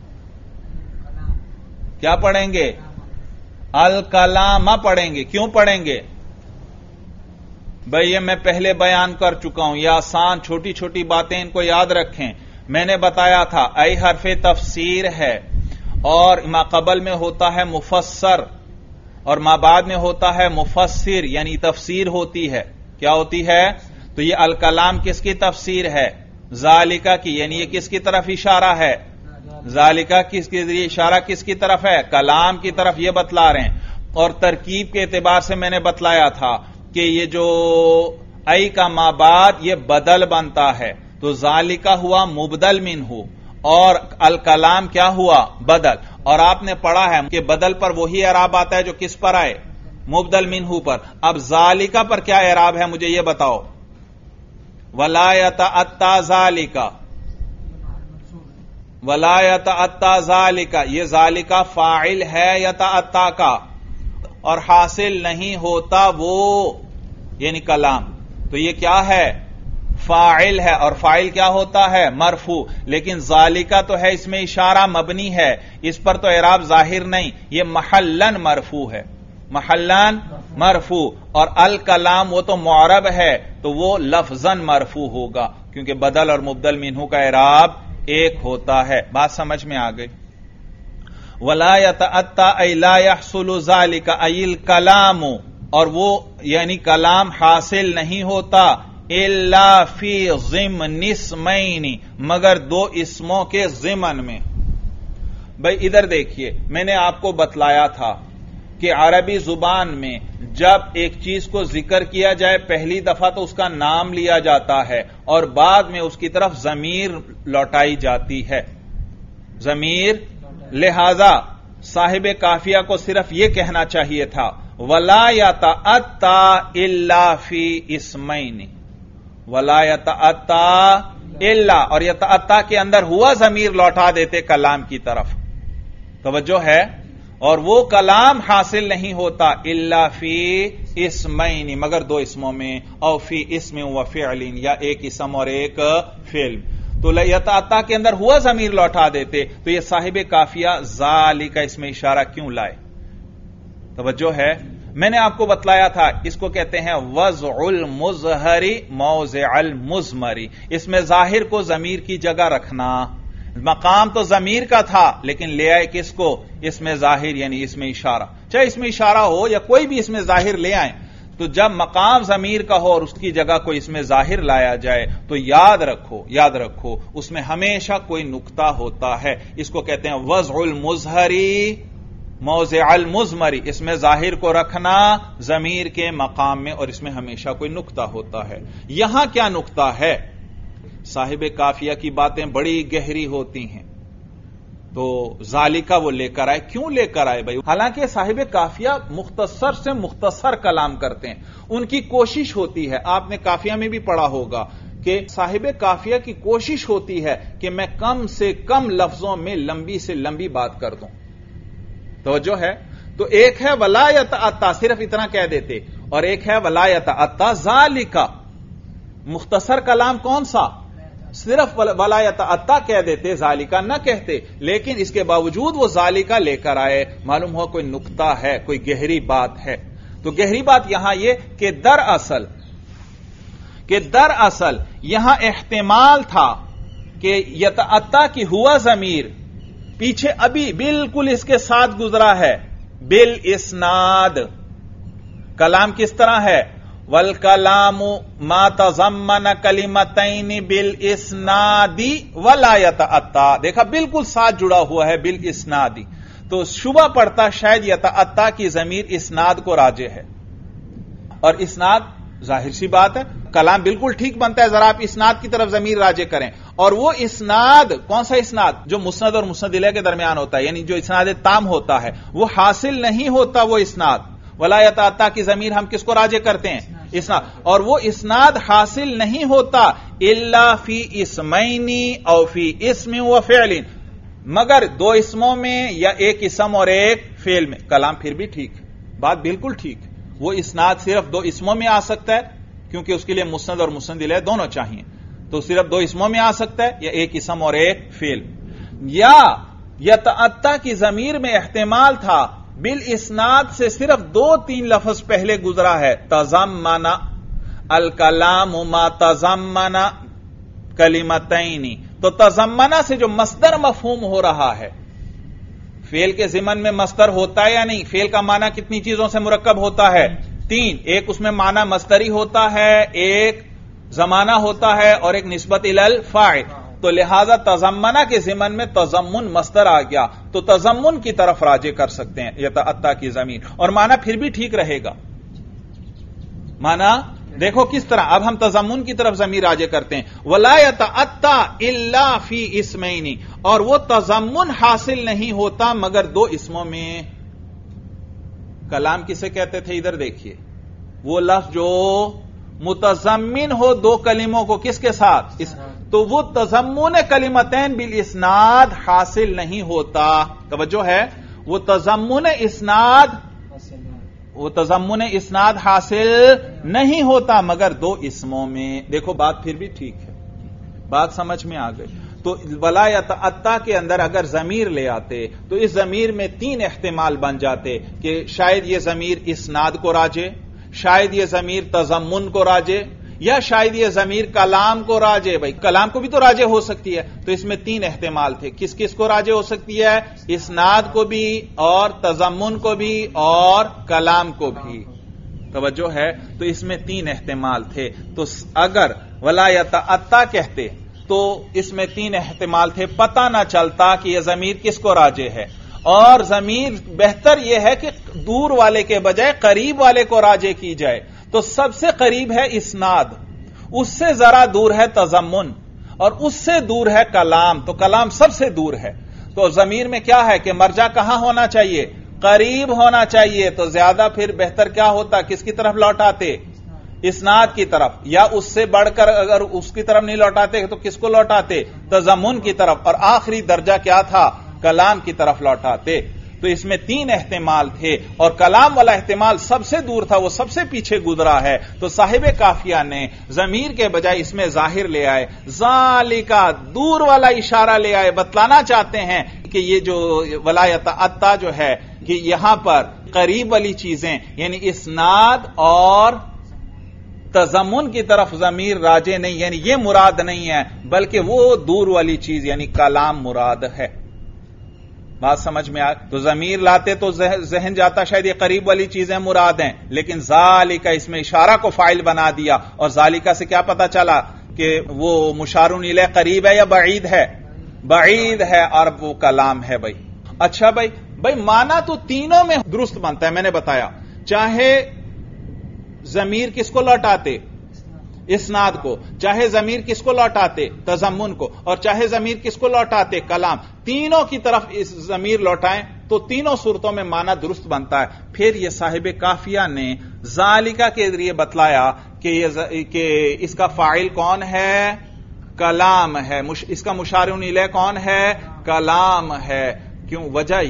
کیا پڑھیں گے؟ الکلامہ پڑھیں گے۔ کیوں پڑھیں گے بھائی؟ یہ میں پہلے بیان کر چکا ہوں، یہ آسان چھوٹی چھوٹی باتیں، ان کو یاد رکھیں۔ میں نے بتایا تھا ای حرف تفسیر ہے، اور ما قبل میں ہوتا ہے مفسر، اور ما بعد میں ہوتا ہے مفسر، یعنی تفسیر ہوتی ہے۔ کیا ہوتی ہے؟ تو یہ الکلام کس کی تفسیر ہے؟ ذالکہ کی، یعنی یہ کس کی طرف اشارہ ہے؟ ذالکہ کس کے ذریعے اشارہ کس کی طرف ہے؟ کلام کی طرف، یہ بتلا رہے ہیں۔ اور ترکیب کے اعتبار سے میں نے بتلایا تھا کہ یہ جو ای کا ما بعد یہ بدل بنتا ہے، تو ذالکہ ہوا مبدل منہ، اور الکلام کیا ہوا؟ بدل۔ اور آپ نے پڑھا ہے کہ بدل پر وہی اعراب آتا ہے جو کس پر آئے؟ مبدل منہ پر۔ اب ذالکہ پر کیا اعراب ہے مجھے یہ بتاؤ؟ ولا یتأتی ذالکہ، ولا یتأتی ذالکہ، یہ ذالکہ فاعل ہے یتأتی کا، اور حاصل نہیں ہوتا وہ یعنی کلام، تو یہ کیا ہے؟ فاعل ہے، اور فاعل کیا ہوتا ہے؟ مرفوع. لیکن ذالکہ تو ہے اس میں اشارہ مبنی ہے، اس پر تو اعراب ظاہر نہیں، یہ محلن مرفوع ہے، محلن مرفوع. اور الکلام وہ تو معرب ہے تو وہ لفظاً مرفوع ہوگا کیونکہ بدل اور مبدل منہ کا اعراب ایک ہوتا ہے. بات سمجھ میں آ گئی؟ ولا یتأتی ای لا یحصل ذالک ای الکلام، اور وہ یعنی کلام حاصل نہیں ہوتا الا فی ضمن اسمین، مگر دو اسموں کے ضمن میں. بھئی ادھر دیکھیے، میں نے آپ کو بتلایا تھا کہ عربی زبان میں جب ایک چیز کو ذکر کیا جائے پہلی دفعہ تو اس کا نام لیا جاتا ہے اور بعد میں اس کی طرف ضمیر لوٹائی جاتی ہے، ضمیر. لہذا صاحب قافیہ کو صرف یہ کہنا چاہیے تھا ولا یتأتی الا فی اسمین، ولا یتأتی الا، اور یتأتی کے اندر ہوا ضمیر لوٹا دیتے کلام کی طرف. توجہ ہے؟ اور وہ کلام حاصل نہیں ہوتا الا فی اسمین، مگر دو اسموں میں، او فی اسم و فعل، یا ایک اسم اور ایک فعل. تو یتأتی کے اندر ہوا ضمیر لوٹا دیتے، تو یہ صاحب قافیہ ذالک اس میں اشارہ کیوں لائے؟ توجہ ہے؟ میں نے آپ کو بتلایا تھا اس کو کہتے ہیں وضع المظہر موضع المضمر، اس میں ظاہر کو ضمیر کی جگہ رکھنا. مقام تو ضمیر کا تھا لیکن لے آئے کس کو؟ اس میں ظاہر، یعنی اس میں اشارہ. چاہے اس میں اشارہ ہو یا کوئی بھی اس میں ظاہر لے آئیں، تو جب مقام ضمیر کا ہو اور اس کی جگہ کوئی اس میں ظاہر لایا جائے تو یاد رکھو اس میں ہمیشہ کوئی نقطہ ہوتا ہے. اس کو کہتے ہیں وضع المظہری موضع المضمری، اس میں ظاہر کو رکھنا ضمیر کے مقام میں، اور اس میں ہمیشہ کوئی نقطہ ہوتا ہے. یہاں کیا نقطہ ہے؟ صاحب قافیہ کی باتیں بڑی گہری ہوتی ہیں، تو ذالکہ وہ لے کر آئے. کیوں لے کر آئے بھائی؟ حالانکہ صاحب قافیہ مختصر سے مختصر کلام کرتے ہیں، ان کی کوشش ہوتی ہے، آپ نے قافیہ میں بھی پڑھا ہوگا کہ صاحب قافیہ کی کوشش ہوتی ہے کہ میں کم سے کم لفظوں میں لمبی سے لمبی بات کر دوں. توجہ ہے؟ تو ایک ہے ولا یتأتی، صرف اتنا کہہ دیتے، اور ایک ہے ولا یتأتی ذالکہ. مختصر کلام کون سا؟ صرف ولا یتأتی کہہ دیتے، ذالکہ نہ کہتے، لیکن اس کے باوجود وہ ذالکہ لے کر آئے. معلوم ہوا کوئی نقطہ ہے، کوئی گہری بات ہے. تو گہری بات یہاں یہ کہ دراصل یہاں احتمال تھا کہ یتأتی کی ہوا ضمیر پیچھے ابھی بالکل اس کے ساتھ گزرا ہے بالاسناد. کلام کس طرح ہے؟ والکلام ما تضمن کلمتین بالاسناد ولا یتأتی. دیکھا بالکل ساتھ جڑا ہوا ہے بالاسناد، تو شبہ پڑتا شاید یتأتی کی ضمیر اسناد کو راجع ہے، اور اسناد ظاہر سی بات ہے کلام بالکل ٹھیک بنتا ہے، ذرا آپ اسناد کی طرف ضمیر راجع کریں. اور وہ اسناد کون سا اسناد؟ جو مسند اور مسند الیہ کے درمیان ہوتا ہے، یعنی جو اسناد تام ہوتا ہے، وہ حاصل نہیں ہوتا وہ اسناد. ولا یتأتی کی ضمیر ہم کس کو راجع کرتے ہیں؟ اسناد. اور وہ اسناد حاصل نہیں ہوتا الا فی اسمین او فی اسم و فعل، مگر دو اسموں میں یا ایک اسم اور ایک فعل میں. کلام پھر بھی ٹھیک، بات بالکل ٹھیک. وہ اسناد صرف دو اسموں میں آ سکتا ہے کیونکہ اس کے لیے مسند اور مسند الیہ دونوں چاہیے، تو صرف دو اسموں میں آ سکتا ہے یا ایک اسم اور ایک فعل. یا یتأتی کی ضمیر میں احتمال تھا بالاسناد سے صرف 2-3 لفظ پہلے گزرا ہے، تضمن الکلام ما تضمن کلمتین. تو تضمنہ سے جو مصدر مفہوم ہو رہا ہے، فعل کے ضمن میں مصدر ہوتا ہے یا نہیں؟ فعل کا معنی کتنی چیزوں سے مرکب ہوتا ہے؟ 3. ایک اس میں معنی مصدری ہوتا ہے، ایک زمانہ ہوتا ہے، اور ایک نسبت الی الفاعل. تو لہذا تضمنہ کے ضمن میں تضمن مصدر آ گیا، تو تضمن کی طرف راجع کر سکتے ہیں یتأتی کی ضمیر، اور معنی پھر بھی ٹھیک رہے گا. معنی دیکھو کس طرح، اب ہم تضمن کی طرف ضمیر راجع کرتے ہیں. ولا یتأتی الا فی اسمین، اور وہ تضمن حاصل نہیں ہوتا مگر دو اسموں میں. کلام کسے کہتے تھے؟ ادھر دیکھیے، وہ لفظ جو متضمن ہو دو کلموں کو، کس کے ساتھ؟ تو وہ تضمن کلمتین بالاسناد حاصل نہیں ہوتا. توجہ ہے؟ وہ تضمن اسناد وہ تضمن اسناد حاصل نہیں ہوتا مگر دو اسموں میں. دیکھو بات پھر بھی ٹھیک ہے, بات سمجھ میں آ گئی. تو ولا یتأتی کے اندر اگر ضمیر لے آتے تو اس ضمیر میں تین احتمال بن جاتے کہ شاید یہ ضمیر اسناد کو راجے, شاید یہ ضمیر تضمن کو راجے, یا شاید یہ ضمیر کلام کو راجے. بھائی کلام کو بھی تو راجے ہو سکتی ہے. تو اس میں تین احتمال تھے. کس کس کو راجے ہو سکتی ہے؟ اسناد کو بھی, اور تضمن کو بھی, اور کلام کو بھی. توجہ ہے. تو اس میں تین احتمال تھے. تو اگر ولا یتأتی کہتے تو اس میں تین احتمال تھے, پتہ نہ چلتا کہ یہ ضمیر کس کو راجے ہے. اور ضمیر بہتر یہ ہے کہ دور والے کے بجائے قریب والے کو راجے کی جائے. تو سب سے قریب ہے اسناد, اس سے ذرا دور ہے تضمن, اور اس سے دور ہے کلام. تو کلام سب سے دور ہے. تو ضمیر میں کیا ہے کہ مرجع کہاں ہونا چاہیے؟ قریب ہونا چاہیے. تو زیادہ پھر بہتر کیا ہوتا؟ کس کی طرف لوٹاتے؟ اسناد کی طرف. یا اس سے بڑھ کر اگر اس کی طرف نہیں لوٹاتے تو کس کو لوٹاتے؟ تضمن کی طرف. اور آخری درجہ کیا تھا؟ کلام کی طرف لوٹاتے. تو اس میں تین احتمال تھے, اور کلام والا احتمال سب سے دور تھا, وہ سب سے پیچھے گزرا ہے. تو صاحب قافیہ نے ضمیر کے بجائے اس میں ظاہر لے آئے, ذالکا دور والا اشارہ لے آئے. بتلانا چاہتے ہیں کہ یہ جو ولا یتأتی جو ہے کہ یہاں پر قریب والی چیزیں یعنی اسناد اور تضمن کی طرف ضمیر راجے نہیں, یعنی یہ مراد نہیں ہے, بلکہ وہ دور والی چیز یعنی کلام مراد ہے. بات سمجھ میں آ. تو ضمیر لاتے تو ذہن جاتا شاید یہ قریب والی چیزیں مراد ہیں, لیکن ذالکا اس میں اشارہ کو فاعل بنا دیا. اور ذالکا سے کیا پتا چلا کہ وہ مشار الیہ قریب ہے یا بعید ہے؟ بعید ہے, اور وہ کلام ہے. بھائی اچھا بھائی معنی تو تینوں میں درست بنتا ہے. میں نے بتایا چاہے ضمیر کس کو لوٹاتے؟ اسناد کو. چاہے ضمیر کس کو لوٹاتے؟ تضمن کو. اور چاہے ضمیر کس کو لوٹاتے؟ کلام. تینوں کی طرف اس ضمیر لوٹائیں تو تینوں صورتوں میں معنی درست بنتا ہے. پھر یہ صاحب قافیہ نے ذالکا کے ذریعے بتلایا کہ اس کا فاعل کون ہے؟ کلام ہے. اس کا مشار الیہ کون ہے؟ کلام ہے. کیوں؟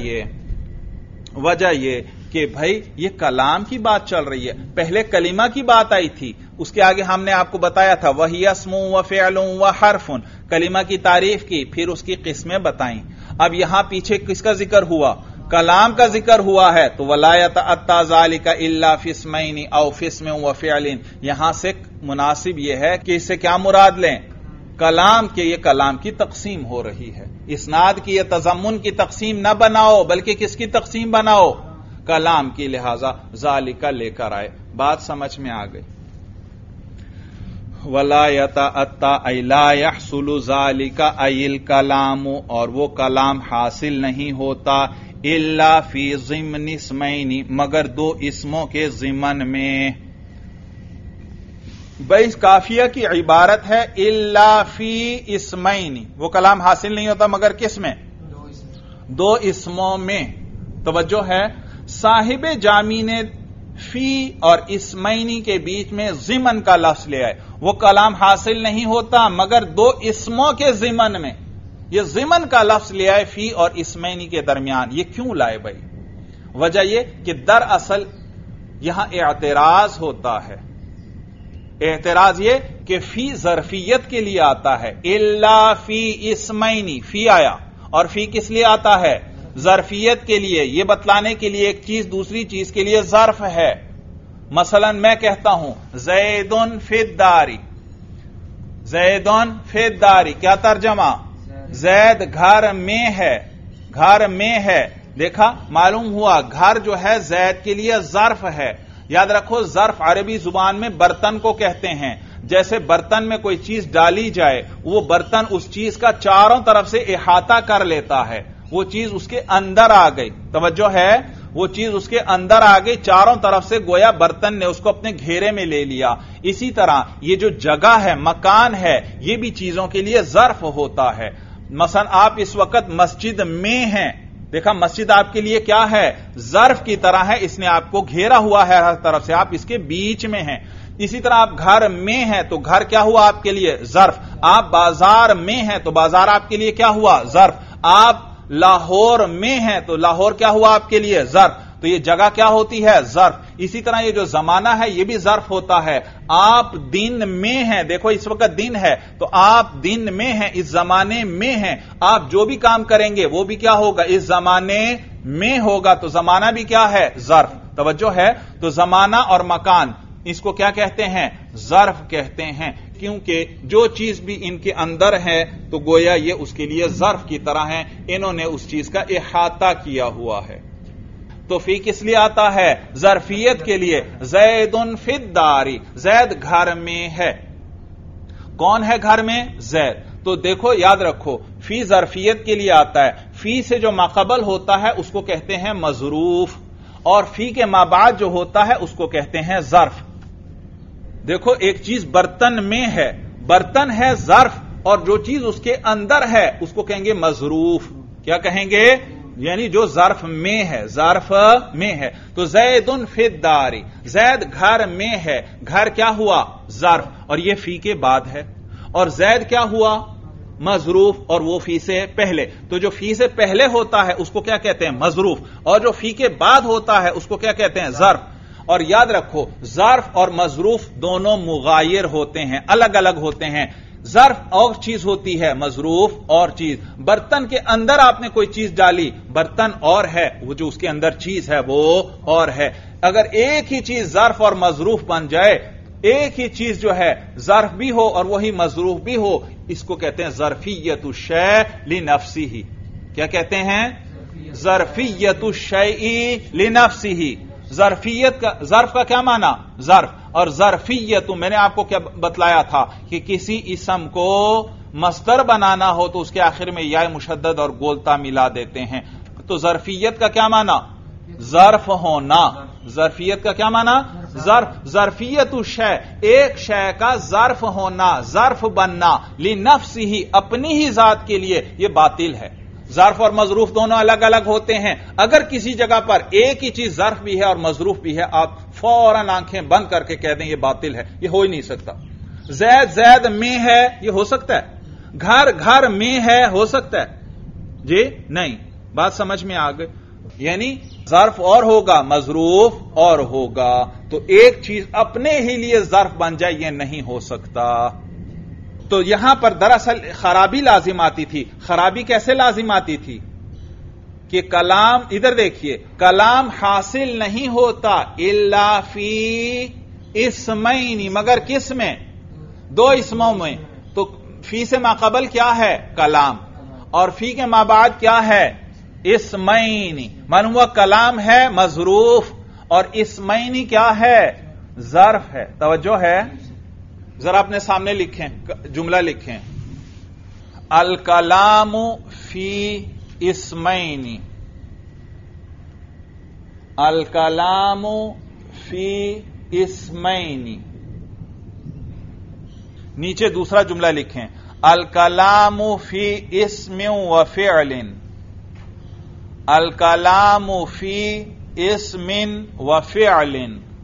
وجہ یہ کہ بھائی یہ کلام کی بات چل رہی ہے. پہلے کلمہ کی بات آئی تھی, اس کے آگے ہم نے آپ کو بتایا تھا وہی اسم و فعل و حرف, کلمہ کی تعریف کی, پھر اس کی قسمیں بتائیں. اب یہاں پیچھے کس کا ذکر ہوا؟ کلام کا ذکر ہوا ہے. تو ولا یتأتی ذالک الا فی اسمین او فی اسم و فعل, یہاں سے مناسب یہ ہے کہ اس سے کیا مراد لیں؟ کلام کے. یہ کلام کی تقسیم ہو رہی ہے. اسناد کی یا تضمن کی تقسیم نہ بناؤ, بلکہ کس کی تقسیم بناؤ؟ کلام کی. لہذا ذالکا لے کر آئے. بات سمجھ میں آ گئی. ولا یتأتی ای لا یحصل ذالکا ای الکلام, اور وہ کلام حاصل نہیں ہوتا الا فی ضمن اسمین, مگر دو اسموں کے ضمن میں. بھائی قافیہ کی عبارت ہے الا فی اسمین, وہ کلام حاصل نہیں ہوتا مگر کس میں؟ دو اسموں میں. توجہ ہے. صاحب جامی نے فی اور اسمینی کے بیچ میں ضمن کا لفظ لے آئے. وہ کلام حاصل نہیں ہوتا مگر دو اسموں کے ضمن میں. یہ ضمن کا لفظ لے آئے فی اور اسمینی کے درمیان. یہ کیوں لائے بھائی؟ وجہ یہ کہ دراصل یہاں اعتراض ہوتا ہے. اعتراض یہ کہ فی ظرفیت کے لیے آتا ہے. الا فی اسمینی, فی آیا, اور فی کس لیے آتا ہے؟ ظرفیت کے لیے. یہ بتلانے کے لیے ایک چیز دوسری چیز کے لیے ظرف ہے. مثلا میں کہتا ہوں زیدن فی الداری, زیدن فی الداری, کیا ترجمہ؟ زید گھر میں ہے. گھر میں ہے. دیکھا معلوم ہوا گھر جو ہے زید کے لیے ظرف ہے. یاد رکھو ظرف عربی زبان میں برتن کو کہتے ہیں. جیسے برتن میں کوئی چیز ڈالی جائے, وہ برتن اس چیز کا چاروں طرف سے احاطہ کر لیتا ہے. وہ چیز اس کے اندر آ گئی. توجہ ہے. وہ چیز اس کے اندر آ گئی, چاروں طرف سے گویا برتن نے اس کو اپنے گھیرے میں لے لیا. اسی طرح یہ جو جگہ ہے, مکان ہے, یہ بھی چیزوں کے لیے ظرف ہوتا ہے. مثلا آپ اس وقت مسجد میں ہیں. دیکھا مسجد آپ کے لیے کیا ہے؟ ظرف کی طرح ہے. اس نے آپ کو گھیرا ہوا ہے ہر طرف سے, آپ اس کے بیچ میں ہیں. اسی طرح آپ گھر میں ہیں تو گھر کیا ہوا آپ کے لیے؟ ظرف. آپ بازار میں ہیں تو بازار آپ کے لیے کیا ہوا؟ ظرف. آپ لاہور میں ہیں تو لاہور کیا ہوا آپ کے لیے؟ ظرف. تو یہ جگہ کیا ہوتی ہے؟ ظرف. اسی طرح یہ جو زمانہ ہے یہ بھی ظرف ہوتا ہے. آپ دن میں ہیں، دیکھو اس وقت دن ہے تو آپ دن میں ہیں، اس زمانے میں ہیں. آپ جو بھی کام کریں گے وہ بھی کیا ہوگا؟ اس زمانے میں ہوگا. تو زمانہ بھی کیا ہے؟ ظرف. توجہ ہے؟ تو زمانہ اور مکان اس کو کیا کہتے ہیں؟ ظرف کہتے ہیں. کیونکہ جو چیز بھی ان کے اندر ہے تو گویا یہ اس کے لیے ظرف کی طرح ہے، انہوں نے اس چیز کا احاطہ کیا ہوا ہے. تو فی کس لیے آتا ہے؟ ظرفیت کے لیے. زید فی الدار، زید گھر میں ہے. کون ہے گھر میں؟ زید. تو دیکھو یاد رکھو فی ظرفیت کے لیے آتا ہے. فی سے جو ماقبل ہوتا ہے اس کو کہتے ہیں مظروف، اور فی کے مابعد جو ہوتا ہے اس کو کہتے ہیں ظرف. دیکھو ایک چیز برتن میں ہے، برتن ہے ظرف، اور جو چیز اس کے اندر ہے اس کو کہیں گے مظروف. کیا کہیں گے؟ یعنی جو ظرف میں ہے، ظرف میں ہے. تو زید فی الدار، زید گھر میں ہے. گھر کیا ہوا؟ ظرف، اور یہ فی کے بعد ہے. اور زید کیا ہوا؟ مظروف، اور وہ فی سے پہلے. تو جو فی سے پہلے ہوتا ہے اس کو کیا کہتے ہیں؟ مظروف. اور جو فی کے بعد ہوتا ہے اس کو کیا کہتے ہیں؟ ظرف. اور یاد رکھو ظرف اور مظروف دونوں مغایر ہوتے ہیں، الگ الگ ہوتے ہیں. ظرف اور چیز ہوتی ہے، مظروف اور چیز. برتن کے اندر آپ نے کوئی چیز ڈالی، برتن اور ہے، وہ جو اس کے اندر چیز ہے وہ اور ہے. اگر ایک ہی چیز ظرف اور مظروف بن جائے، ایک ہی چیز جو ہے ظرف بھی ہو اور وہی مظروف بھی ہو، اس کو کہتے ہیں ظرفیت الشیء لنفسہ. کیا کہتے ہیں؟ ظرفیت الشیء لنفسہ. ظرفیت کا، ظرف کا کیا معنی؟ ظرف. اور ظرفیت میں نے آپ کو کیا بتلایا تھا کہ کسی اسم کو مصدر بنانا ہو تو اس کے آخر میں یا مشدد اور گولتا ملا دیتے ہیں. تو ظرفیت کا کیا معنی؟ ظرف ہونا. ظرفیت کا کیا معنی؟ ظرف. ظرفیت الشیء، ایک شے کا ظرف ہونا، ظرف بننا، لنفسہ، اپنی ہی ذات کے لیے، یہ باطل ہے. ظرف اور مظروف دونوں الگ الگ ہوتے ہیں. اگر کسی جگہ پر ایک ہی چیز ظرف بھی ہے اور مظروف بھی ہے، آپ فوراً آنکھیں بند کر کے کہہ دیں یہ باطل ہے، یہ ہو ہی نہیں سکتا. زید زید میں ہے، یہ ہو سکتا ہے؟ گھر گھر میں ہے، ہو سکتا ہے؟ جی نہیں. بات سمجھ میں آ گئی؟ یعنی ظرف اور ہوگا، مظروف اور ہوگا. تو ایک چیز اپنے ہی لیے ظرف بن جائے یہ نہیں ہو سکتا. تو یہاں پر دراصل خرابی لازم آتی تھی. خرابی کیسے لازم آتی تھی؟ کہ کلام، ادھر دیکھیے، کلام حاصل نہیں ہوتا الا فی اسمین، مگر کس میں؟ دو اسموں میں. تو فی سے ماقبل کیا ہے؟ کلام. اور فی کے مابعد کیا ہے؟ اسمین. معلوم ہوا کلام ہے مظروف اور اسمین کیا ہے؟ ظرف ہے. توجہ ہے؟ ذرا اپنے سامنے لکھیں، جملہ لکھیں. الکلام فی اسمین، الکلام فی اسمین. نیچے دوسرا جملہ لکھیں، الکلام فی اسم و فعل، الکلام فی اسم و فعل.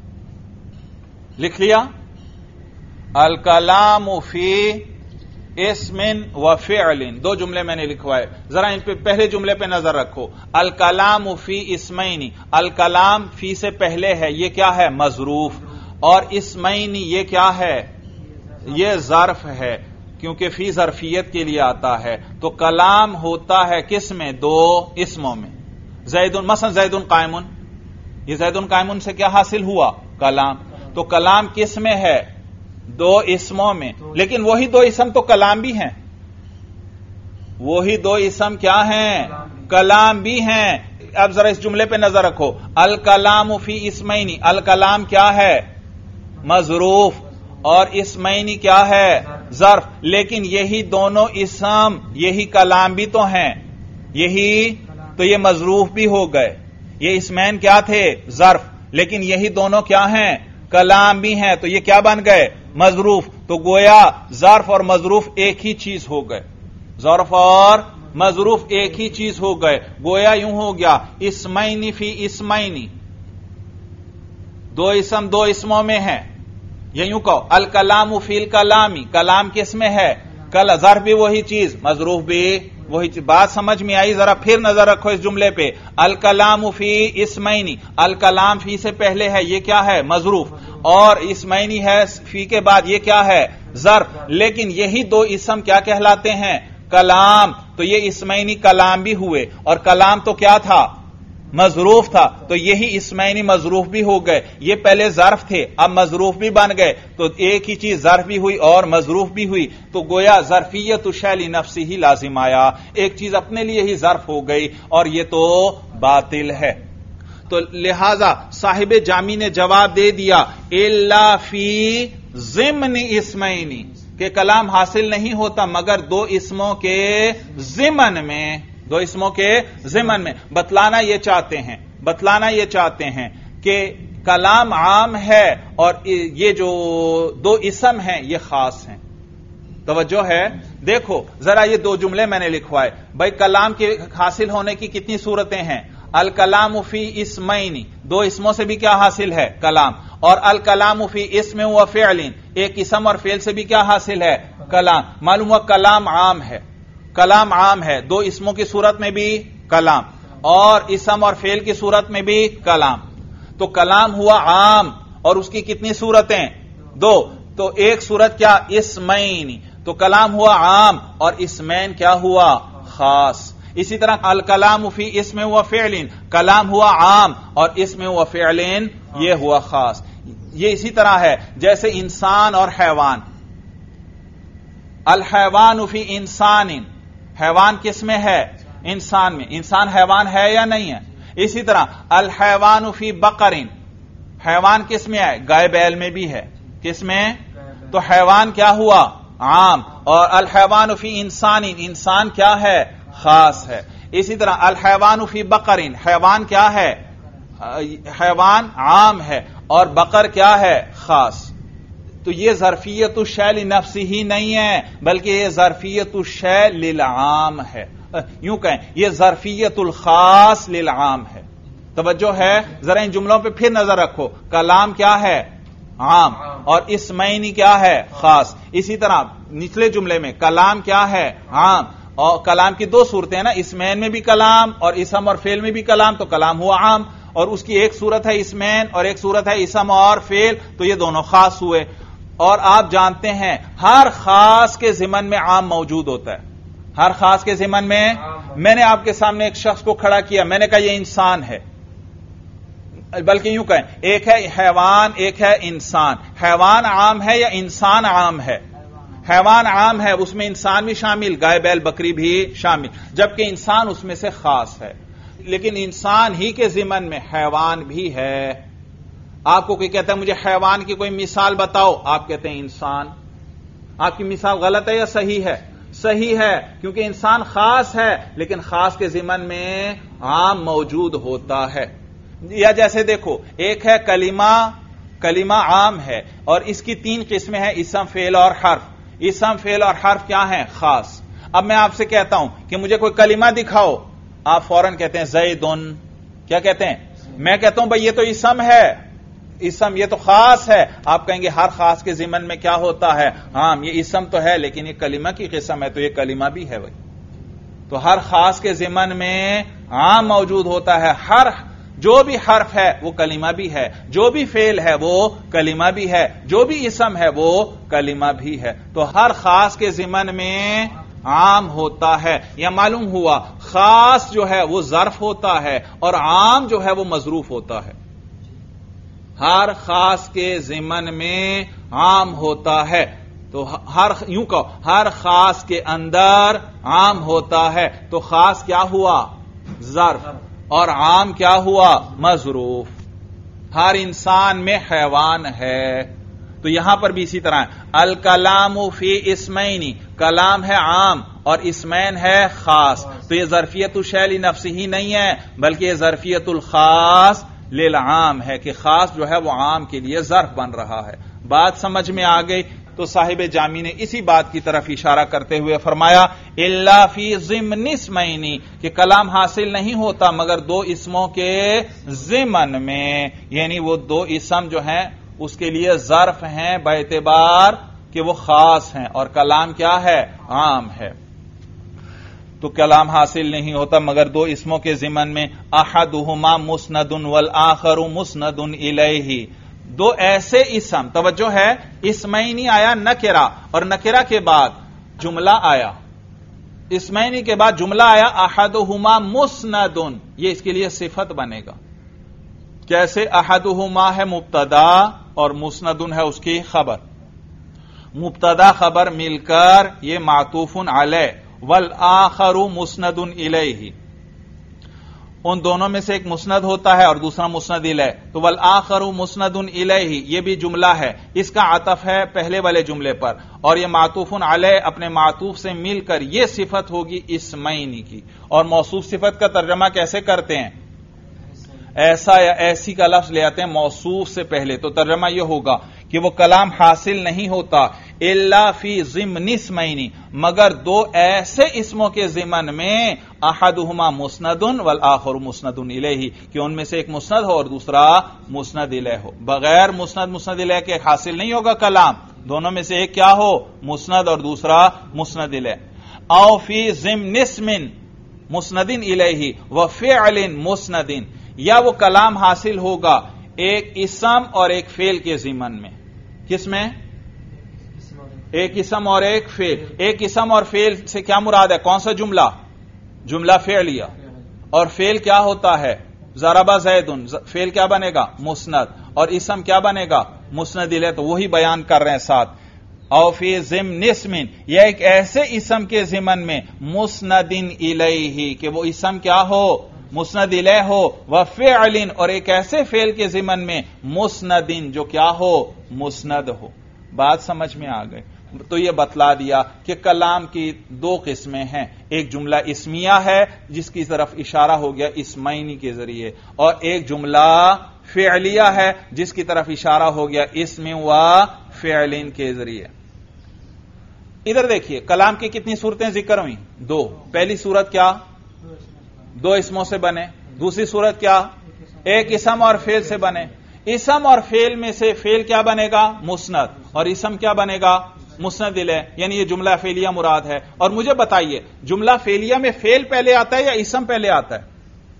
لکھ لیا؟ الکلام فی اسم و فعل، دو جملے میں نے لکھوائے. ذرا ان پہ پہلے جملے پہ نظر رکھو. الکلام فی اسمین، الکلام فی سے پہلے ہے، یہ کیا ہے؟ مظروف. اور اسمین یہ کیا ہے؟ یہ ظرف ہے، کیونکہ فی ظرفیت کے لیے آتا ہے. تو کلام ہوتا ہے کس میں؟ دو اسموں میں. زید، مثلا زید قائم، یہ زید قائم سے کیا حاصل ہوا؟ کلام. تو کلام کس میں ہے؟ دو اسموں میں. لیکن وہی دو اسم تو کلام بھی ہیں، وہی دو اسم کیا ہیں؟ کلام بھی ہیں. اب ذرا اس جملے پہ نظر رکھو. الکلام فی اسمین، الکلام کیا ہے؟ مظروف. اور اسمین کیا ہے؟ ظرف. لیکن یہی دونوں اسم، یہی کلام بھی تو ہیں، یہی تو یہ مظروف بھی ہو گئے. یہ اسمین کیا تھے؟ ظرف. لیکن یہی دونوں کیا ہیں؟ کلام بھی ہیں. تو یہ کیا بن گئے؟ مظروف. تو گویا ظرف اور مظروف ایک ہی چیز ہو گئے، ظرف اور مظروف ایک ہی چیز ہو گئے. گویا یوں ہو گیا اسمین فی اسمین، دو اسم دو اسموں میں ہیں. یہ یوں کہو الکلام فی الکلامی، کلام کس میں ہے؟ ظرف بھی وہی چیز، مظروف بھی وہی بات سمجھ میں آئی؟ ذرا پھر نظر رکھو اس جملے پہ. الکلام فی اسمین، الکلام فی سے پہلے ہے، یہ کیا ہے؟ مظروف. اور اسمینی ہے فی کے بعد، یہ کیا ہے؟ ظرف. لیکن یہی دو اسم کیا کہلاتے ہیں؟ کلام. تو یہ اسمینی کلام بھی ہوئے، اور کلام تو کیا تھا؟ مظروف تھا. تو یہی اسمینی مظروف بھی ہو گئے. یہ پہلے ظرف تھے، اب مظروف بھی بن گئے. تو ایک ہی چیز ظرف بھی ہوئی اور مظروف بھی ہوئی. تو گویا ظرفیت الشیء لنفسہ ہی لازم آیا، ایک چیز اپنے لیے ہی ظرف ہو گئی، اور یہ تو باطل ہے. تو لہذا صاحب جامی نے جواب دے دیا الا فی ضمن اسمین، کہ کلام حاصل نہیں ہوتا مگر دو اسموں کے ضمن میں، دو اسموں کے ضمن میں. بتلانا یہ چاہتے ہیں کہ کلام عام ہے اور یہ جو دو اسم ہیں یہ خاص ہیں. توجہ ہے؟ دیکھو ذرا یہ دو جملے میں نے لکھوائے. بھائی کلام کے حاصل ہونے کی کتنی صورتیں ہیں؟ الکلام فی اسمین، دو اسموں سے بھی کیا حاصل ہے؟ کلام. اور الکلام فی اسم و فعل، ایک اسم اور فعل سے بھی کیا حاصل ہے؟ کلام. معلوم ہوا کلام عام ہے، کلام عام ہے، دو اسموں کی صورت میں بھی کلام اور اسم اور فعل کی صورت میں بھی کلام. تو کلام ہوا عام، اور اس کی کتنی صورتیں؟ دو. تو ایک صورت کیا؟ اسمین. تو کلام ہوا عام اور اسمین کیا ہوا؟ خاص. اسی طرح الکلام فی اسم و فعل، کلام ہوا عام اور اسم و فعل یہ ہوا خاص. یہ اسی طرح ہے جیسے انسان اور حیوان. الحیوان فی انسان، حیوان کس میں ہے؟ انسان میں. انسان حیوان ہے یا نہیں ہے؟ اسی طرح الحیوان فی بقر، حیوان کس میں ہے؟ گائے بیل میں بھی ہے. کس میں؟ تو حیوان کیا ہوا؟ عام. اور الحیوان فی انسان، انسان کیا ہے؟ خاص ہے. اسی طرح الحیوان فی بقر، حیوان کیا ہے؟ حیوان عام ہے اور بقر کیا ہے؟ خاص. تو یہ ظرفیت الشیء لنفسہ ہی نہیں ہے، بلکہ یہ ظرفیت الشیء للعام ہے. یوں کہیں یہ ظرفیت الخاص للعام ہے. توجہ ہے؟ ذرا ان جملوں پہ پھر نظر رکھو. کلام کیا ہے؟ عام. اور اسمینی کیا ہے؟ خاص. اسی طرح نچلے جملے میں کلام کیا ہے؟ عام. اور کلام کی دو صورتیں ہیں نا، اسمین میں بھی کلام اور اسم اور فعل میں بھی کلام. تو کلام ہوا عام، اور اس کی ایک صورت ہے اسمین اور ایک صورت ہے اسم اور فعل. تو یہ دونوں خاص ہوئے. اور آپ جانتے ہیں ہر خاص کے ضمن میں عام موجود ہوتا ہے. ہر خاص کے ضمن میں نے آپ کے سامنے ایک شخص کو کھڑا کیا، میں نے کہا یہ انسان ہے، بلکہ یوں کہیں ایک ہے حیوان ایک ہے انسان. حیوان عام ہے یا انسان عام ہے؟ حیوان عام ہے، اس میں انسان بھی شامل، گائے بیل بکری بھی شامل، جبکہ انسان اس میں سے خاص ہے. لیکن انسان ہی کے ضمن میں حیوان بھی ہے. آپ کو کوئی کہتا ہے مجھے حیوان کی کوئی مثال بتاؤ، آپ کہتے ہیں انسان. آپ کی مثال غلط ہے یا صحیح ہے؟ صحیح ہے، کیونکہ انسان خاص ہے لیکن خاص کے ضمن میں عام موجود ہوتا ہے. یا جیسے دیکھو ایک ہے کلمہ عام ہے اور اس کی تین قسمیں ہیں، اسم فعل اور حرف. اسم فعل اور حرف کیا ہیں؟ خاص. اب میں آپ سے کہتا ہوں کہ مجھے کوئی کلمہ دکھاؤ، آپ فوراً کہتے ہیں زیدن. کیا کہتے ہیں؟ میں کہتا ہوں بھائی یہ تو اسم ہے، اسم یہ تو خاص ہے. آپ کہیں گے ہر خاص کے ضمن میں کیا ہوتا ہے؟ عام. یہ اسم تو ہے لیکن یہ کلمہ کی قسم ہے، تو یہ کلمہ بھی ہے بھائی. تو ہر خاص کے ضمن میں عام موجود ہوتا ہے. ہر جو بھی حرف ہے وہ کلمہ بھی ہے، جو بھی فعل ہے وہ کلمہ بھی ہے، جو بھی اسم ہے وہ کلمہ بھی ہے. تو ہر خاص کے ضمن میں عام ہوتا ہے. یا معلوم ہوا خاص جو ہے وہ ظرف ہوتا ہے اور عام جو ہے وہ مظروف ہوتا ہے. ہر خاص کے ضمن میں عام ہوتا ہے. تو یوں کہو ہر خاص کے اندر عام ہوتا ہے. تو خاص کیا ہوا؟ ظرف. اور عام کیا ہوا؟ مظروف. ہر انسان میں حیوان ہے. تو یہاں پر بھی اسی طرح ہے. الکلام فی اسمین، کلام ہے عام اور اسمین ہے خاص. تو یہ ظرفیت الشیء لنفسہ ہی نہیں ہے بلکہ یہ ظرفیت الخاص للعام ہے، کہ خاص جو ہے وہ عام کے لیے ظرف بن رہا ہے. بات سمجھ میں آ گئی؟ تو صاحب جامی نے اسی بات کی طرف اشارہ کرتے ہوئے فرمایا الا فی ضمن اسمین، کہ کلام حاصل نہیں ہوتا مگر دو اسموں کے ضمن میں. یعنی وہ دو اسم جو ہیں اس کے لیے ظرف ہیں باعتبار کہ وہ خاص ہیں اور کلام کیا ہے؟ عام ہے. تو کلام حاصل نہیں ہوتا مگر دو اسموں کے ضمن میں، احدہما مسند والآخر مسند الیہ، دو ایسے اسم، توجہ ہے، اسمینی آیا نکرہ اور نکرہ کے بعد جملہ آیا، اسمینی کے بعد جملہ آیا احدہما مسند، یہ اس کے لیے صفت بنے گا. کیسے؟ احدہما ہے مبتدا اور مسند ہے اس کی خبر، مبتدا خبر مل کر یہ معطوف علیہ، والآخر مسند الیہ، ان دونوں میں سے ایک مسند ہوتا ہے اور دوسرا مسند الیہ، تو والآخر مسند الیہ یہ بھی جملہ ہے، اس کا عطف ہے پہلے والے جملے پر، اور یہ معطوف علیہ اپنے معطوف سے مل کر یہ صفت ہوگی اسمینی کی. اور موصوف صفت کا ترجمہ کیسے کرتے ہیں؟ ایسا یا ایسی کا لفظ لے آتے ہیں موصوف سے پہلے، تو ترجمہ یہ ہوگا کہ وہ کلام حاصل نہیں ہوتا الا فی ضمن اسمین، مگر دو ایسے اسموں کے ضمن میں، احدہما مسند والآخر مسند الیہ، کہ ان میں سے ایک مسند ہو اور دوسرا مسند الیہ ہو. بغیر مسند الیہ کے حاصل نہیں ہوگا کلام، دونوں میں سے ایک کیا ہو؟ مسند اور دوسرا مسند الیہ. او فی ضمن اسم مسند الیہ وفعل مسند، یا وہ کلام حاصل ہوگا ایک اسم اور ایک فعل کے ضمن میں. کس میں؟ ایک اسم اور ایک فعل. ایک اسم اور فعل سے کیا مراد ہے؟ کون سا جملہ؟ جملہ فعلیہ. اور فعل کیا ہوتا ہے؟ ضرب زید، فعل کیا بنے گا؟ مسند، اور اسم کیا بنے گا؟ مسند الیہ. تو وہی بیان کر رہے ہیں ساتھ، او فی ضمن اسم، یا ایک ایسے اسم کے ضمن میں مسند الیہ کہ وہ اسم کیا ہو؟ مسند الیہ ہو، وفعل، اور ایک ایسے فعل کے ضمن میں مسند جو کیا ہو؟ مسند ہو. بات سمجھ میں آ گئی؟ تو یہ بتلا دیا کہ کلام کی دو قسمیں ہیں، ایک جملہ اسمیہ ہے جس کی طرف اشارہ ہو گیا اسمینی کے ذریعے، اور ایک جملہ فعلیہ ہے جس کی طرف اشارہ ہو گیا اسم و فعلین کے ذریعے. ادھر دیکھیے کلام کی کتنی صورتیں ذکر ہوئیں؟ دو. پہلی صورت کیا؟ دو اسموں سے بنے. دوسری صورت کیا؟ ایک اسم اور فعل سے بنے. اسم اور فعل میں سے فعل کیا بنے گا؟ مسند، اور اسم کیا بنے گا؟ مسند الیہ، یعنی یہ جملہ فعلیہ مراد ہے. اور مجھے بتائیے جملہ فعلیہ میں فعل پہلے آتا ہے یا اسم پہلے آتا ہے؟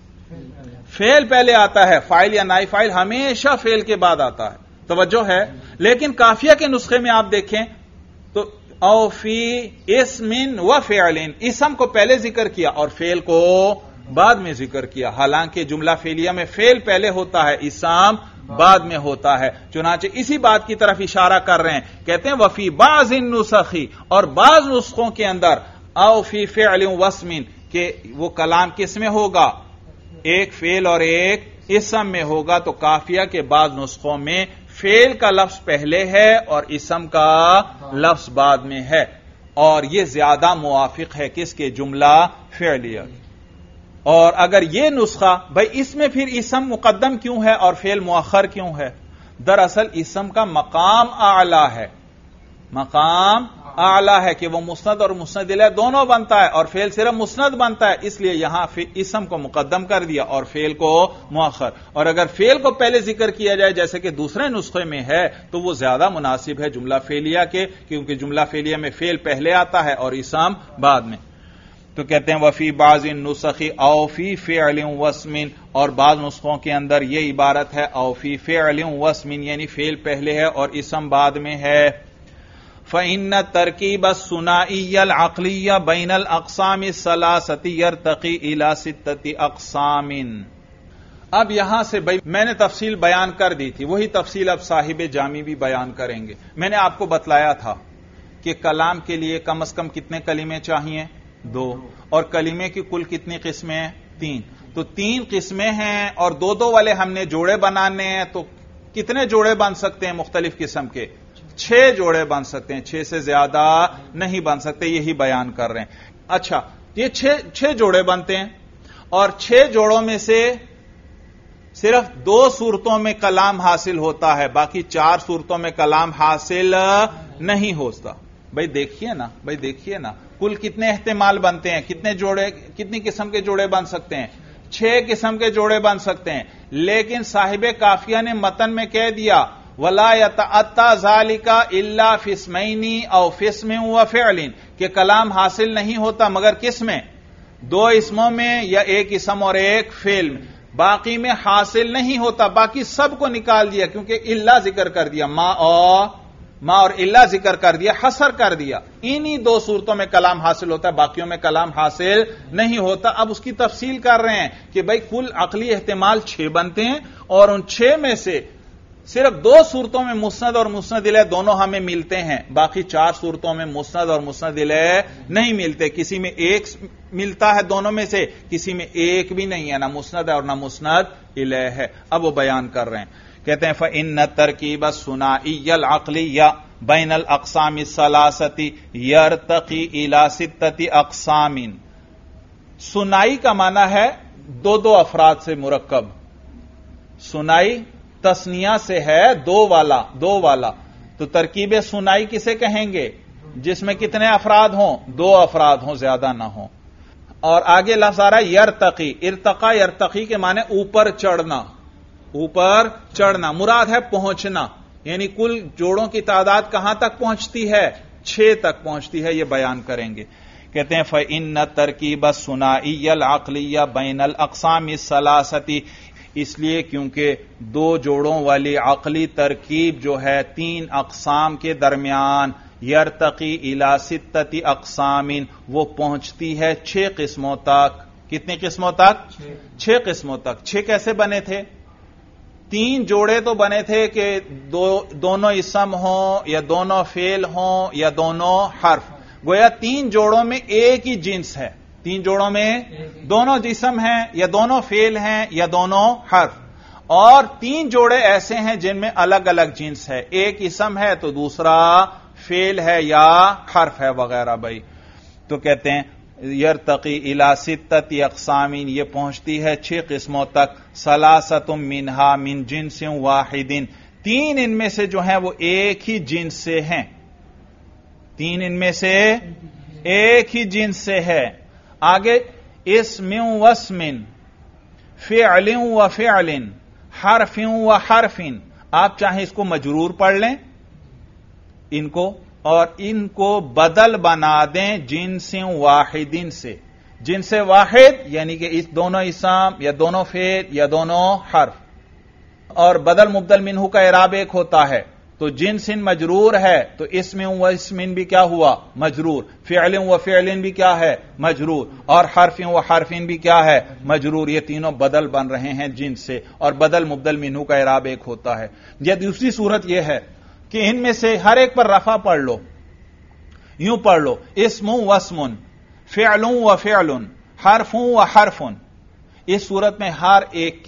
فعل پہلے آتا ہے. فاعل یا نائب فاعل ہمیشہ فعل کے بعد آتا ہے، توجہ ہے. لیکن قافیہ کے نسخے میں آپ دیکھیں تو او فی اسم و فعل، اسم کو پہلے ذکر کیا اور فعل کو بعد میں ذکر کیا، حالانکہ جملہ فعلیہ میں فعل پہلے ہوتا ہے، اسم بعد میں ہوتا ہے. چنانچہ اسی بات کی طرف اشارہ کر رہے ہیں، کہتے ہیں وفی بعض النسخ، اور بعض نسخوں کے اندر او فی فعل واسم، کہ وہ کلام کس میں ہوگا؟ ایک فعل اور ایک اسم میں ہوگا. تو قافیہ کے بعض نسخوں میں فعل کا لفظ پہلے ہے اور اسم کا لفظ بعد میں ہے، اور یہ زیادہ موافق ہے کس کے؟ جملہ فعلیہ. اور اگر یہ نسخہ بھائی اس میں پھر اسم مقدم کیوں ہے اور فعل مؤخر کیوں ہے؟ دراصل اسم کا مقام اعلی ہے، مقام اعلی ہے کہ وہ مسند اور مسند الیہ دونوں بنتا ہے، اور فعل صرف مسند بنتا ہے، اس لیے یہاں اسم کو مقدم کر دیا اور فعل کو مؤخر. اور اگر فعل کو پہلے ذکر کیا جائے جیسے کہ دوسرے نسخے میں ہے تو وہ زیادہ مناسب ہے جملہ فعلیہ کے، کیونکہ جملہ فعلیہ میں فعل پہلے آتا ہے اور اسم بعد میں. تو کہتے ہیں وفی بعض النسخ او فی فعل واسم، اور بعض نسخوں کے اندر یہ عبارت ہے او فی فعل واسم، یعنی فعل پہلے ہے اور اسم بعد میں ہے. فإن الترکیب الثنائی العقلی بین الاقسام الثلاثۃ یرتقی الی 6 اقسام. اب یہاں سے بھائی میں نے تفصیل بیان کر دی تھی، وہی تفصیل اب صاحب جامی بھی بیان کریں گے. میں نے آپ کو بتلایا تھا کہ کلام کے لیے کم از کم کتنے کلمے چاہیے؟ 2. اور کلمے کی کل کتنی قسمیں ہیں؟ 3. تو 3 قسمیں ہیں اور 2 والے ہم نے جوڑے بنانے ہیں. تو کتنے جوڑے بن سکتے ہیں مختلف قسم کے؟ 6 جوڑے بن سکتے ہیں، 6 سے زیادہ نہیں بن سکتے، یہی بیان کر رہے ہیں. اچھا یہ 6 جوڑے بنتے ہیں، اور 6 جوڑوں میں سے صرف 2 صورتوں میں کلام حاصل ہوتا ہے، باقی 4 صورتوں میں کلام حاصل نہیں ہوتا. بھائی دیکھیے نا کل کتنے احتمال بنتے ہیں، کتنی قسم کے جوڑے بن سکتے ہیں؟ 6 قسم کے جوڑے بن سکتے ہیں. لیکن صاحب قافیہ نے متن میں کہہ دیا وَلَا يَتَأَتَّى ذَلِكَ إِلَّا فِي اسْمَيْنِ أَوْ فِي اسْمٍ وَفِعْلٍ، کہ کلام حاصل نہیں ہوتا مگر کس میں؟ دو اسموں میں یا ایک اسم اور ایک فعل میں، باقی میں حاصل نہیں ہوتا، باقی سب کو نکال دیا کیونکہ الا ذکر کر دیا، ما اور الا ذکر کر دیا، حصر کر دیا، انہی دو صورتوں میں کلام حاصل ہوتا ہے، باقیوں میں کلام حاصل نہیں ہوتا۔ اب اس کی تفصیل کر رہے ہیں کہ بھائی کل عقلی احتمال 6 بنتے ہیں، اور ان 6 میں سے صرف 2 صورتوں میں مسند اور مسند الیہ دونوں ہمیں ملتے ہیں، باقی 4 صورتوں میں مسند اور مسند الیہ نہیں ملتے، کسی میں ایک ملتا ہے دونوں میں سے، کسی میں ایک بھی نہیں ہے، نہ مسند ہے اور نہ مسند الیہ ہے۔ اب وہ بیان کر رہے ہیں، کہتے ہیں فَإِنَّ التَّرْكِيبَ الثُّنَائِيَّ الْعَقْلِيَّ بَيْنَ الْأَقْسَامِ الثَّلَاثَةِ يَرْتَقِي إِلَى 6 أَقْسَامٍ۔ ثنائی کا معنی ہے 2 افراد سے مرکب، ثنائی تسنیہ سے ہے دو والا، تو ترکیب ثنائی کسے کہیں گے؟ جس میں کتنے افراد ہوں؟ 2 افراد ہوں، زیادہ نہ ہوں۔ اور آگے لفظ آ رہا ہے یرتقی، ارتقا یرتقی کے معنی اوپر چڑھنا، مراد ہے پہنچنا، یعنی کل جوڑوں کی تعداد کہاں تک پہنچتی ہے؟ 6 تک پہنچتی ہے، یہ بیان کریں گے۔ کہتے ہیں فَإِنَّ التَّرْكِيبَ الثُّنَائِيَّ الْعَقْلِيَّ بَيْنَ الْأَقْسَامِ الثَّلَاثَةِ، اس لیے کیونکہ 2 جوڑوں والی عقلی ترکیب جو ہے 3 اقسام کے درمیان، یرتقی الی 6 اقسام، وہ پہنچتی ہے 6 قسموں تک۔ کتنی قسموں تک؟ 6 قسموں تک۔ 6 کیسے بنے تھے؟ 3 جوڑے تو بنے تھے کہ دونوں اسم ہوں یا دونوں فعل ہوں یا دونوں حرف، گویا 3 جوڑوں میں ایک ہی جنس ہے، 3 جوڑوں میں دونوں جسم ہیں یا دونوں فعل ہیں یا دونوں حرف، اور 3 جوڑے ایسے ہیں جن میں الگ الگ جنس ہے، ایک اسم ہے تو دوسرا فعل ہے یا حرف ہے وغیرہ۔ بھائی تو کہتے ہیں یرتقی الی 6 اقسام، یہ پہنچتی ہے 6 قسموں تک، 3 منہا من جنس واحد، 3 ان میں سے جو ہیں وہ ایک ہی جنس سے ہیں، 3 ان میں سے ایک ہی جنس سے ہے۔ آگے اسم واسم، فعل و فعل، حرف و حرف، آپ چاہیں اس کو مجرور پڑھ لیں ان کو، اور ان کو بدل بنا دیں جنس واحد سے، جنس واحد یعنی کہ اس دونوں اسم یا دونوں فعل یا دونوں حرف، اور بدل مبدل منہ کا اعراب ایک ہوتا ہے، تو جنس مجرور ہے تو اسم و اسم بھی کیا ہوا؟ مجرور، فعل و فعل بھی کیا ہے؟ مجرور، اور حرف و حرف بھی کیا ہے؟ مجرور، یہ تینوں بدل بن رہے ہیں جنس سے، اور بدل مبدل منہ کا اعراب ایک ہوتا ہے۔ یہ دوسری صورت یہ ہے کہ ان میں سے ہر ایک پر رفع پڑھ لو، یوں پڑھ لو اسم و اسم، فعل و فعل، حرف و حرف، اس صورت میں ہر ایک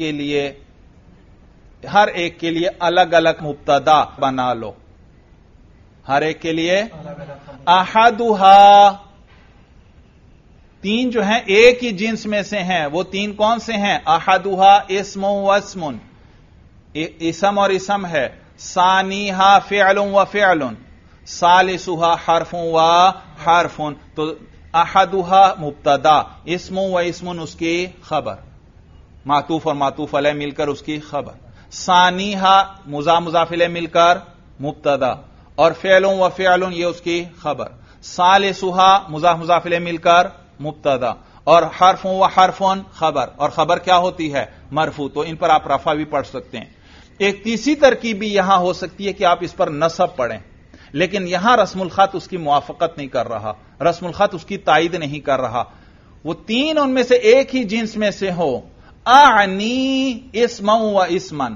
کے لیے الگ الگ مبتدا بنا لو، ہر ایک کے لیے احدھا، 3 جو ہیں ایک ہی جنس میں سے ہیں، وہ 3 کون سے ہیں؟ احدھا اسم و اسم، اسم اور اسم ہے، ثانیھا فعل و فعل، ثالثھا حرف و حرف، تو احدھا مبتدا، اسم و اسم اس کی خبر، معطوف اور معطوف علیہ مل کر اس کی خبر، ثانیھا مضاف الیہ مل کر مبتدا، اور فعل و فعل یہ اس کی خبر، ثالثھا مضاف الیہ مل کر مبتدا، اور حرف و حرف خبر، اور خبر کیا ہوتی ہے؟ مرفوع، تو ان پر آپ رفع بھی پڑھ سکتے ہیں۔ ایک تیسری ترکیب بھی یہاں ہو سکتی ہے کہ آپ اس پر نصب پڑھیں، لیکن یہاں رسم الخط اس کی موافقت نہیں کر رہا، رسم الخط اس کی تائید نہیں کر رہا، وہ 3 ان میں سے ایک ہی جنس میں سے ہو، اعنی اسما و اسما،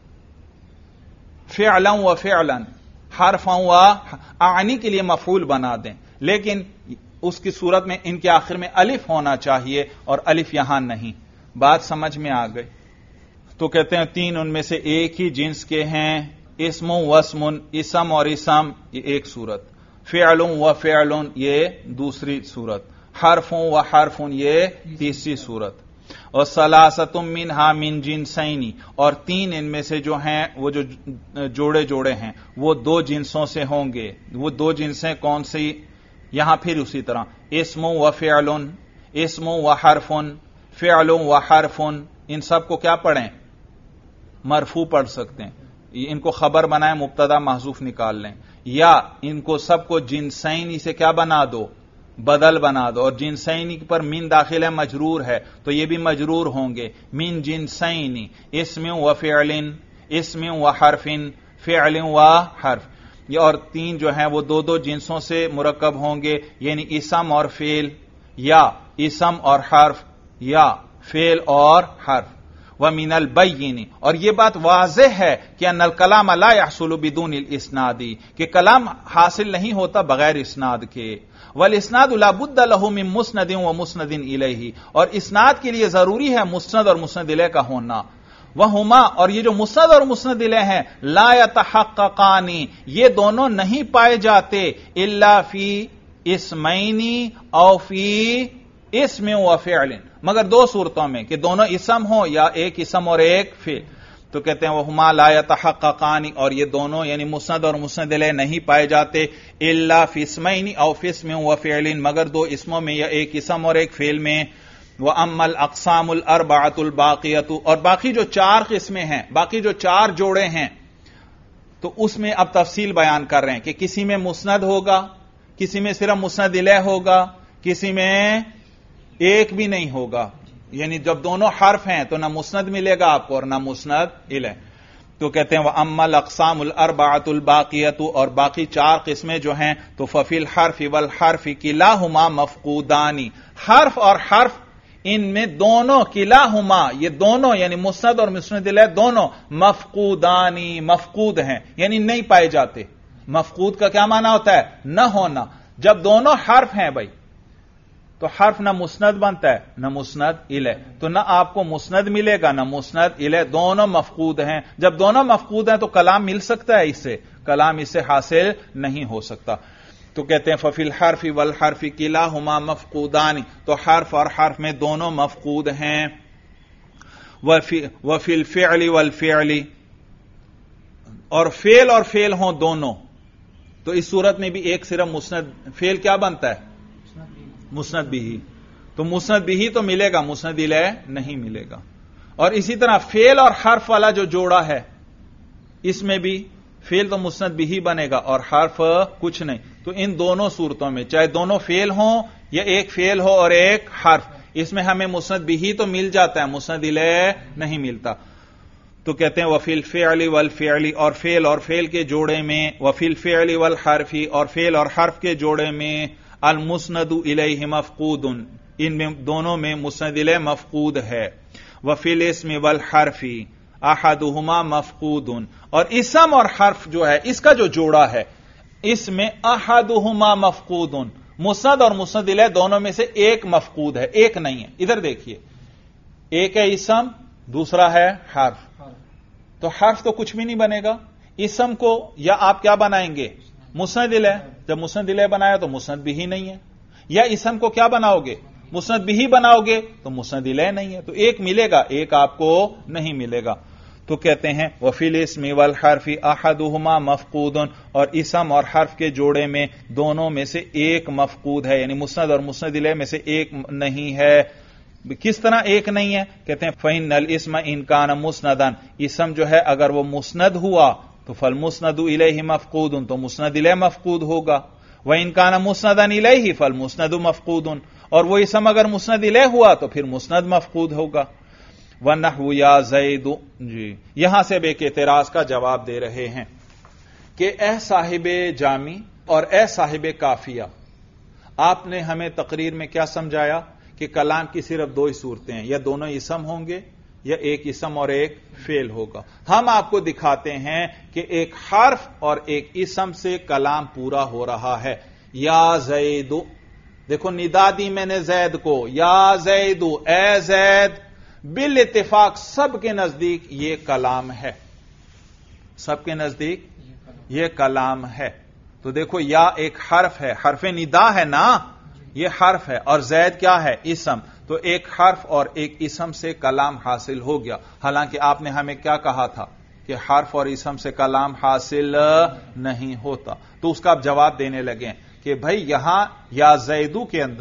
فعلا و فعلا، حرفا و، اعنی کے لیے مفعول بنا دیں، لیکن اس کی صورت میں ان کے آخر میں الف ہونا چاہیے، اور الف یہاں نہیں۔ بات سمجھ میں آ گئی؟ تو کہتے ہیں 3 ان میں سے ایک ہی جنس کے ہیں، اسم و اسم، اسم اور اسم یہ ایک صورت، فعل و فعل یہ دوسری صورت، حرف و حرف یہ تیسری صورت، اور ثلاثۃ منھا من جنسین، اور 3 ان میں سے جو ہیں وہ جو جوڑے ہیں وہ 2 جنسوں سے ہوں گے۔ وہ 2 جنسیں کون سی؟ یہاں پھر اسی طرح اسم و فعل، اسم و حرف، فعل و حرف، ان سب کو کیا پڑھیں؟ مرفوع پڑھ سکتے ہیں، ان کو خبر بنائیں، مبتدا محذوف نکال لیں، یا ان کو سب کو جنسین سے کیا بنا دو؟ بدل بنا دو، اور جنسینی پر من داخل ہے مجرور ہے تو یہ بھی مجرور ہوں گے، من جنسینی اسم و فعل، اسم و حرف، فعل و حرف، یہ اور تین جو ہیں وہ دو دو جنسوں سے مرکب ہوں گے، یعنی اسم اور فعل، یا اسم اور حرف، یا فعل اور حرف۔ وَمِنَ الْبَيِّنِ، اور یہ بات واضح ہے کہ ان الکلام لا يحصل بدون الاسناد، کہ کلام حاصل نہیں ہوتا بغیر اسناد کے، والاسناد لا بد له من مسند ومسند الیہ، اور اسناد کے لیے ضروری ہے مسند اور مسند الیہ کا ہونا، وہما، اور یہ جو مسند اور مسند الیہ ہیں، لا يتحققان، یہ دونوں نہیں پائے جاتے، الا فی اسمین او فی اسم و فعل، مگر دو صورتوں میں، کہ دونوں اسم ہوں یا ایک اسم اور ایک فعل۔ تو کہتے ہیں وہما لا يتحققان، اور یہ دونوں یعنی مسند اور مسند الیہ نہیں پائے جاتے، الا فی اسمین او فی اسم و فعل، مگر دو اسموں میں یا ایک اسم اور ایک فعل میں۔ وَأَمَّا الْأَقْسَامُ الْأَرْبَعَةُ الْبَاقِيَةُ، اور باقی جو چار قسمیں ہیں، باقی جو چار جوڑے ہیں، تو اس میں اب تفصیل بیان کر رہے ہیں کہ کسی میں مسند ہوگا، کسی میں صرف مسند الیہ ہوگا، کسی میں ایک بھی نہیں ہوگا، یعنی جب دونوں حرف ہیں تو نہ مسند ملے گا آپ کو اور نہ مسند الیہ۔ تو کہتے ہیں وَأَمَّا الْأَقْسَامُ الْأَرْبَعَةُ الْبَاقِيَةُ، اور باقی چار قسمیں جو ہیں تو فَفِي الْحَرْفِ وَالْحَرْفِ كِلَاهُمَا مَفْقُودَانِ، حرف اور حرف ان میں دونوں، کلاہما یہ دونوں یعنی مسند اور مسند الیہ دونوں، مفقودانی مفقود ہیں، یعنی نہیں پائے جاتے۔ مفقود کا کیا معنی ہوتا ہے؟ نہ ہونا۔ جب دونوں حرف ہیں بھائی تو حرف نہ مسند بنتا ہے نہ مسند الیہ، تو نہ آپ کو مسند ملے گا نہ مسند الیہ، دونوں مفقود ہیں۔ جب دونوں مفقود ہیں تو کلام مل سکتا ہے اس سے؟ کلام اس سے حاصل نہیں ہو سکتا۔ تو کہتے ہیں ففی الحرف والحرف کلاہما مفقودان، تو حرف اور حرف میں دونوں مفقود ہیں۔ وفی الفعل والفعل، اور فعل ہوں دونوں، تو اس صورت میں بھی ایک صرف مسند، فعل کیا بنتا ہے؟ مسند بھی، تو مسند بھی تو ملے گا، مسند الیہ نہیں ملے گا۔ اور اسی طرح فعل اور حرف والا جو جوڑا ہے اس میں بھی فعل تو مسند بھی بنے گا اور حرف کچھ نہیں، تو ان دونوں صورتوں میں چاہے دونوں فعل ہوں یا ایک فعل ہو اور ایک حرف، اس میں ہمیں مسند بھی تو مل جاتا ہے، مسند الیہ نہیں ملتا۔ تو کہتے ہیں وفی الفعل والفعل، اور فعل کے جوڑے میں، وفی الفعل والحرف، اور فعل اور حرف کے جوڑے میں، المسند الیہ مفقود، ان میں دونوں میں مسند الیہ مفقود ہے۔ وفی الاسم والحرف احدہما مفقود، اور اسم اور حرف جو ہے اس کا جو جوڑا ہے اس میں احدہما مفقود، مسند اور مسند الیہ دونوں میں سے ایک مفقود ہے، ایک نہیں ہے۔ ادھر دیکھیے، ایک ہے اسم، دوسرا ہے حرف، تو حرف تو کچھ بھی نہیں بنے گا، اسم کو یا آپ کیا بنائیں گے؟ مسند الیہ، جب مسند الیہ بنایا تو مسند بھی نہیں ہے، یا اسم کو کیا بناؤ گے؟ مسند بھی بناؤ گے تو مسند الیہ نہیں ہے، تو ایک ملے گا، ایک آپ کو نہیں ملے گا۔ تو کہتے ہیں وفی الاسم والحرف احدہما مفقود، اور اسم اور حرف کے جوڑے میں دونوں میں سے ایک مفقود ہے، یعنی مسند اور مسند الیہ میں سے ایک نہیں ہے۔ کس طرح ایک نہیں ہے؟ کہتے ہیں فإن الاسم ان کان مسندا، اسم جو ہے اگر وہ مسند ہوا تو فالمسند الیہ مفقود، تو مسند الیہ مفقود ہوگا، وإن کان مسندا الیہ فالمسند مفقود، اور وہ اسم اگر مسند الیہ ہوا تو پھر مسند مفقود ہوگا۔ وَنَحْوُ يَا زَيْدُ، جی یہاں سے اب ایک اعتراض کا جواب دے رہے ہیں کہ اے صاحب جامی اور اے صاحب کافیہ، آپ نے ہمیں تقریر میں کیا سمجھایا کہ کلام کی صرف دو ہی صورتیں ہیں، یا دونوں اسم ہوں گے یا ایک اسم اور ایک فعل ہوگا۔ ہم آپ کو دکھاتے ہیں کہ ایک حرف اور ایک اسم سے کلام پورا ہو رہا ہے۔ یا زید، دیکھو ندا دی میں نے زید کو، یا زید اے زید، بالاتفاق سب کے نزدیک یہ کلام ہے، سب کے نزدیک یہ کلام ہے۔ تو دیکھو یا ایک حرف ہے، حرف ندا ہے نا، یہ حرف ہے، اور زید کیا ہے؟ اسم، تو ایک حرف اور ایک اسم سے کلام حاصل ہو گیا۔ حالانکہ آپ نے ہمیں کیا کہا تھا کہ حرف اور اسم سے کلام حاصل نہیں ہوتا، تو اس کا آپ جواب دینے لگے کہ بھائی یہاں یا زیدو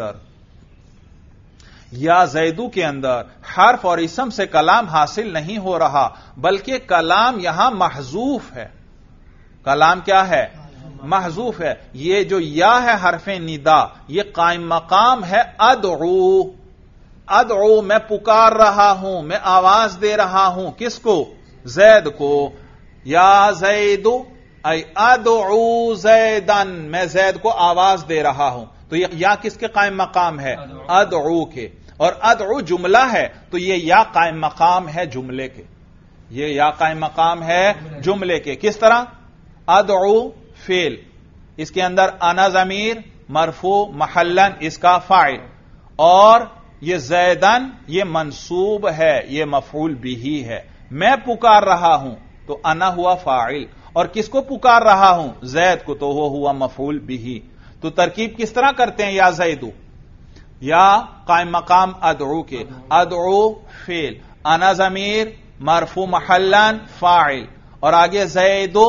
کے اندر حرف اور اسم سے کلام حاصل نہیں ہو رہا، بلکہ کلام یہاں محذوف ہے۔ کلام کیا ہے؟ محذوف ہے. یہ جو یا ہے حرف ندا یہ قائم مقام ہے ادعو. ادعو میں پکار رہا ہوں، میں آواز دے رہا ہوں. کس کو؟ زید کو. یا زید ای ادعو زیدن، میں زید کو آواز دے رہا ہوں. تو یہ یا کس کے قائم مقام ہے؟ ادعو کے. اور ادعو جملہ ہے تو یہ یا قائم مقام ہے جملے کے. یہ یا قائم مقام ہے جملے کے. کس طرح؟ ادعو فعل، اس کے اندر انا ضمیر مرفوع محلن اس کا فاعل، اور یہ زیدن یہ منصوب ہے، یہ مفعول بھی ہے. میں پکار رہا ہوں تو انا ہوا فاعل، اور کس کو پکار رہا ہوں؟ زید کو، تو وہ ہوا مفعول بھی. تو ترکیب کس طرح کرتے ہیں؟ یا زیدو، یا قائم مقام ادعو کے. ادعو فعل، انا ضمیر مرفوع محلن فاعل، اور آگے زیدو،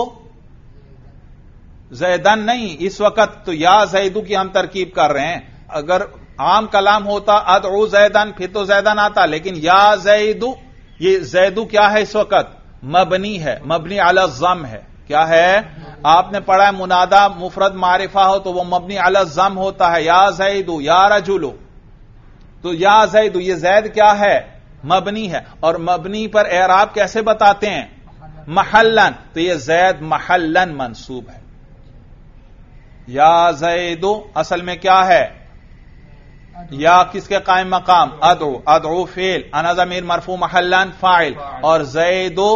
زیدن نہیں، اس وقت تو یا زیدو کی ہم ترکیب کر رہے ہیں. اگر عام کلام ہوتا ادعو زیدن پھر تو زیدن آتا، لیکن یا زیدو، یہ زیدو کیا ہے اس وقت؟ مبنی ہے، مبنی علی الضم ہے. کیا ہے؟ آپ نے پڑھا ہے منادا مفرد معرفہ ہو تو وہ مبنی علی الضم ہوتا ہے. یا زیدو یا رجلو، تو یا زیدو یہ زید کیا ہے؟ مبنی ہے. اور مبنی پر اعراب کیسے بتاتے ہیں؟ محلن. تو یہ زید محلن منصوب ہے. یا زیدو اصل میں کیا ہے؟ یا کس کے قائم مقام؟ ادعو. ادعو فعل، انا ضمیر مرفوع محلن فاعل، اور زیدو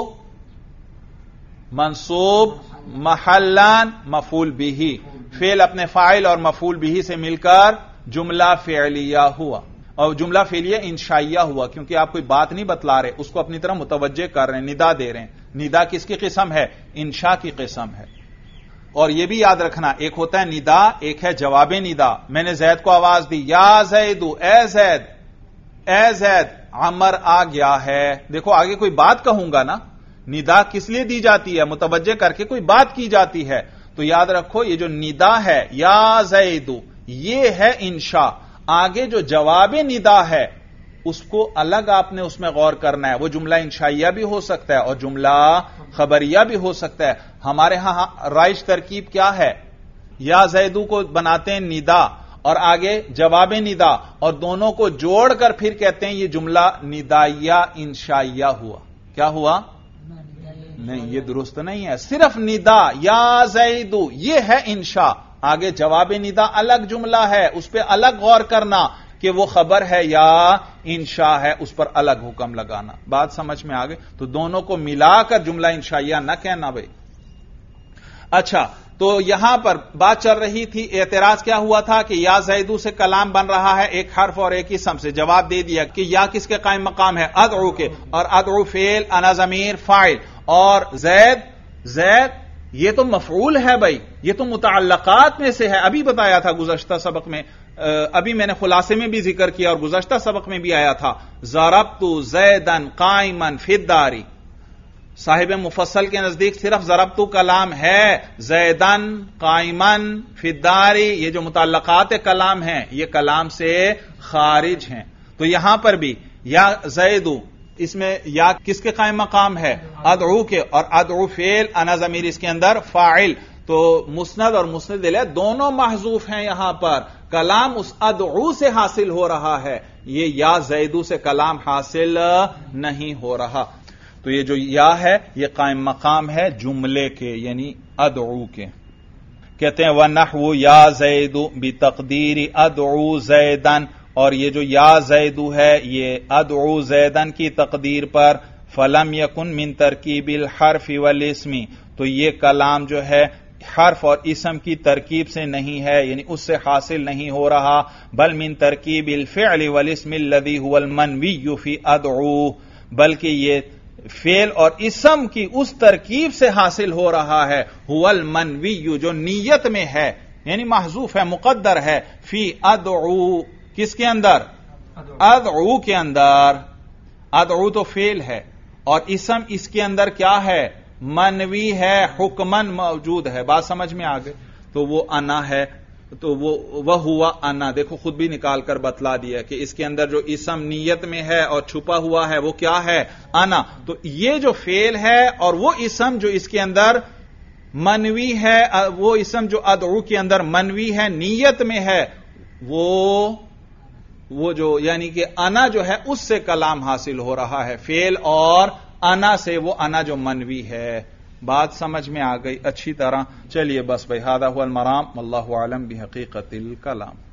منصوب محلن مفعول بھی. فعل اپنے فاعل اور مفعول بھی سے مل کر جملہ فعلیہ ہوا، اور جملہ فعلیہ انشائیہ ہوا، کیونکہ آپ کوئی بات نہیں بتلا رہے، اس کو اپنی طرح متوجہ کر رہے ہیں، ندا دے رہے ہیں. ندا کس کی قسم ہے؟ انشاء کی قسم ہے. اور یہ بھی یاد رکھنا، ایک ہوتا ہے ندا، ایک ہے جواب ندا. میں نے زید کو آواز دی، یا زیدو اے زید، اے زید عمر آ گیا ہے. دیکھو آگے کوئی بات کہوں گا نا، ندا کس لیے دی جاتی ہے؟ متوجہ کر کے کوئی بات کی جاتی ہے. تو یاد رکھو یہ جو ندا ہے یا زیدو یہ ہے انشاء. آگے جو جواب ندا ہے اس کو الگ آپ نے اس میں غور کرنا ہے. وہ جملہ انشائیہ بھی ہو سکتا ہے اور جملہ خبریہ بھی ہو سکتا ہے. ہمارے ہاں رائج ترکیب کیا ہے؟ یا زیدو کو بناتے ہیں ندا اور آگے جواب ندا، اور دونوں کو جوڑ کر پھر کہتے ہیں یہ جملہ ندائیہ انشائیہ ہوا. کیا ہوا؟ نہیں، یہ درست نہیں ہے. صرف ندا یا زیدو یہ ہے انشاء، آگے جواب ندا الگ جملہ ہے، اس پہ الگ غور کرنا کہ وہ خبر ہے یا انشاء ہے، اس پر الگ حکم لگانا. بات سمجھ میں آگے؟ تو دونوں کو ملا کر جملہ انشائیہ نہ کہنا بھائی. اچھا، تو یہاں پر بات چل رہی تھی، اعتراض کیا ہوا تھا کہ یا زیدو سے کلام بن رہا ہے ایک حرف اور ایک اسم سے. جواب دے دیا کہ یا کس کے قائم مقام ہے؟ ادعو کے، اور ادعو فعل، انا ضمیر فاعل، اور زید، زید یہ تو مفعول ہے بھائی، یہ تو متعلقات میں سے ہے. ابھی بتایا تھا گزشتہ سبق میں، ابھی میں نے خلاصے میں بھی ذکر کیا اور گزشتہ سبق میں بھی آیا تھا. ضربت زیدن قائما فی الدار. صاحب مفصل کے نزدیک صرف ضربت کلام ہے، زیدن قائما فی الدار یہ جو متعلقات کلام ہیں یہ کلام سے خارج ہیں. تو یہاں پر بھی یا زیدو اس میں یا کس کے قائم مقام ہے؟ ادعو کے، اور ادعو فعل، انا ضمیر اس کے اندر فاعل. تو مسند اور مسند الیہ دونوں محذوف ہیں. یہاں پر کلام اس ادعو سے حاصل ہو رہا ہے، یہ یا زیدو سے کلام حاصل نہیں ہو رہا. تو یہ جو یا ہے یہ قائم مقام ہے جملے کے، یعنی ادعو کے. کہتے ہیں وَنَحْوُ یا زیدو بتقدیر ادعو زیدن، اور یہ جو یا زیدو ہے یہ ادعو زیدن کی تقدیر پر فلم یکن من ترکیب الحرف والاسم، تو یہ کلام جو ہے حرف اور اسم کی ترکیب سے نہیں ہے، یعنی اس سے حاصل نہیں ہو رہا، بل من ترکیب الفعل والاسم الذي هو المنوی فی ادعو، بلکہ یہ فعل اور اسم کی اس ترکیب سے حاصل ہو رہا ہے، هو المنوی جو نیت میں ہے، یعنی محذوف ہے، مقدر ہے، فی ادعو کس کے اندر؟ ادعو کے اندر. ادعو تو فعل ہے اور اسم اس کے اندر کیا ہے؟ منوی ہے، حکمن موجود ہے. بات سمجھ میں آ گئی؟ تو وہ انا ہے، تو وہ ہوا انا. دیکھو خود بھی نکال کر بتلا دیا کہ اس کے اندر جو اسم نیت میں ہے اور چھپا ہوا ہے وہ کیا ہے؟ انا. تو یہ جو فعل ہے اور وہ اسم جو اس کے اندر منوی ہے وہ اسم جو ادعو کے اندر منوی ہے، نیت میں ہے، وہ جو یعنی کہ انا جو ہے اس سے کلام حاصل ہو رہا ہے، فعل اور انا سے، وہ انا جو منوی ہے۔ بات سمجھ میں آ گئی اچھی طرح؟ چلیے بس بھائی، ھذا ھو المرام، واللہ اعلم بحقیقت الکلام۔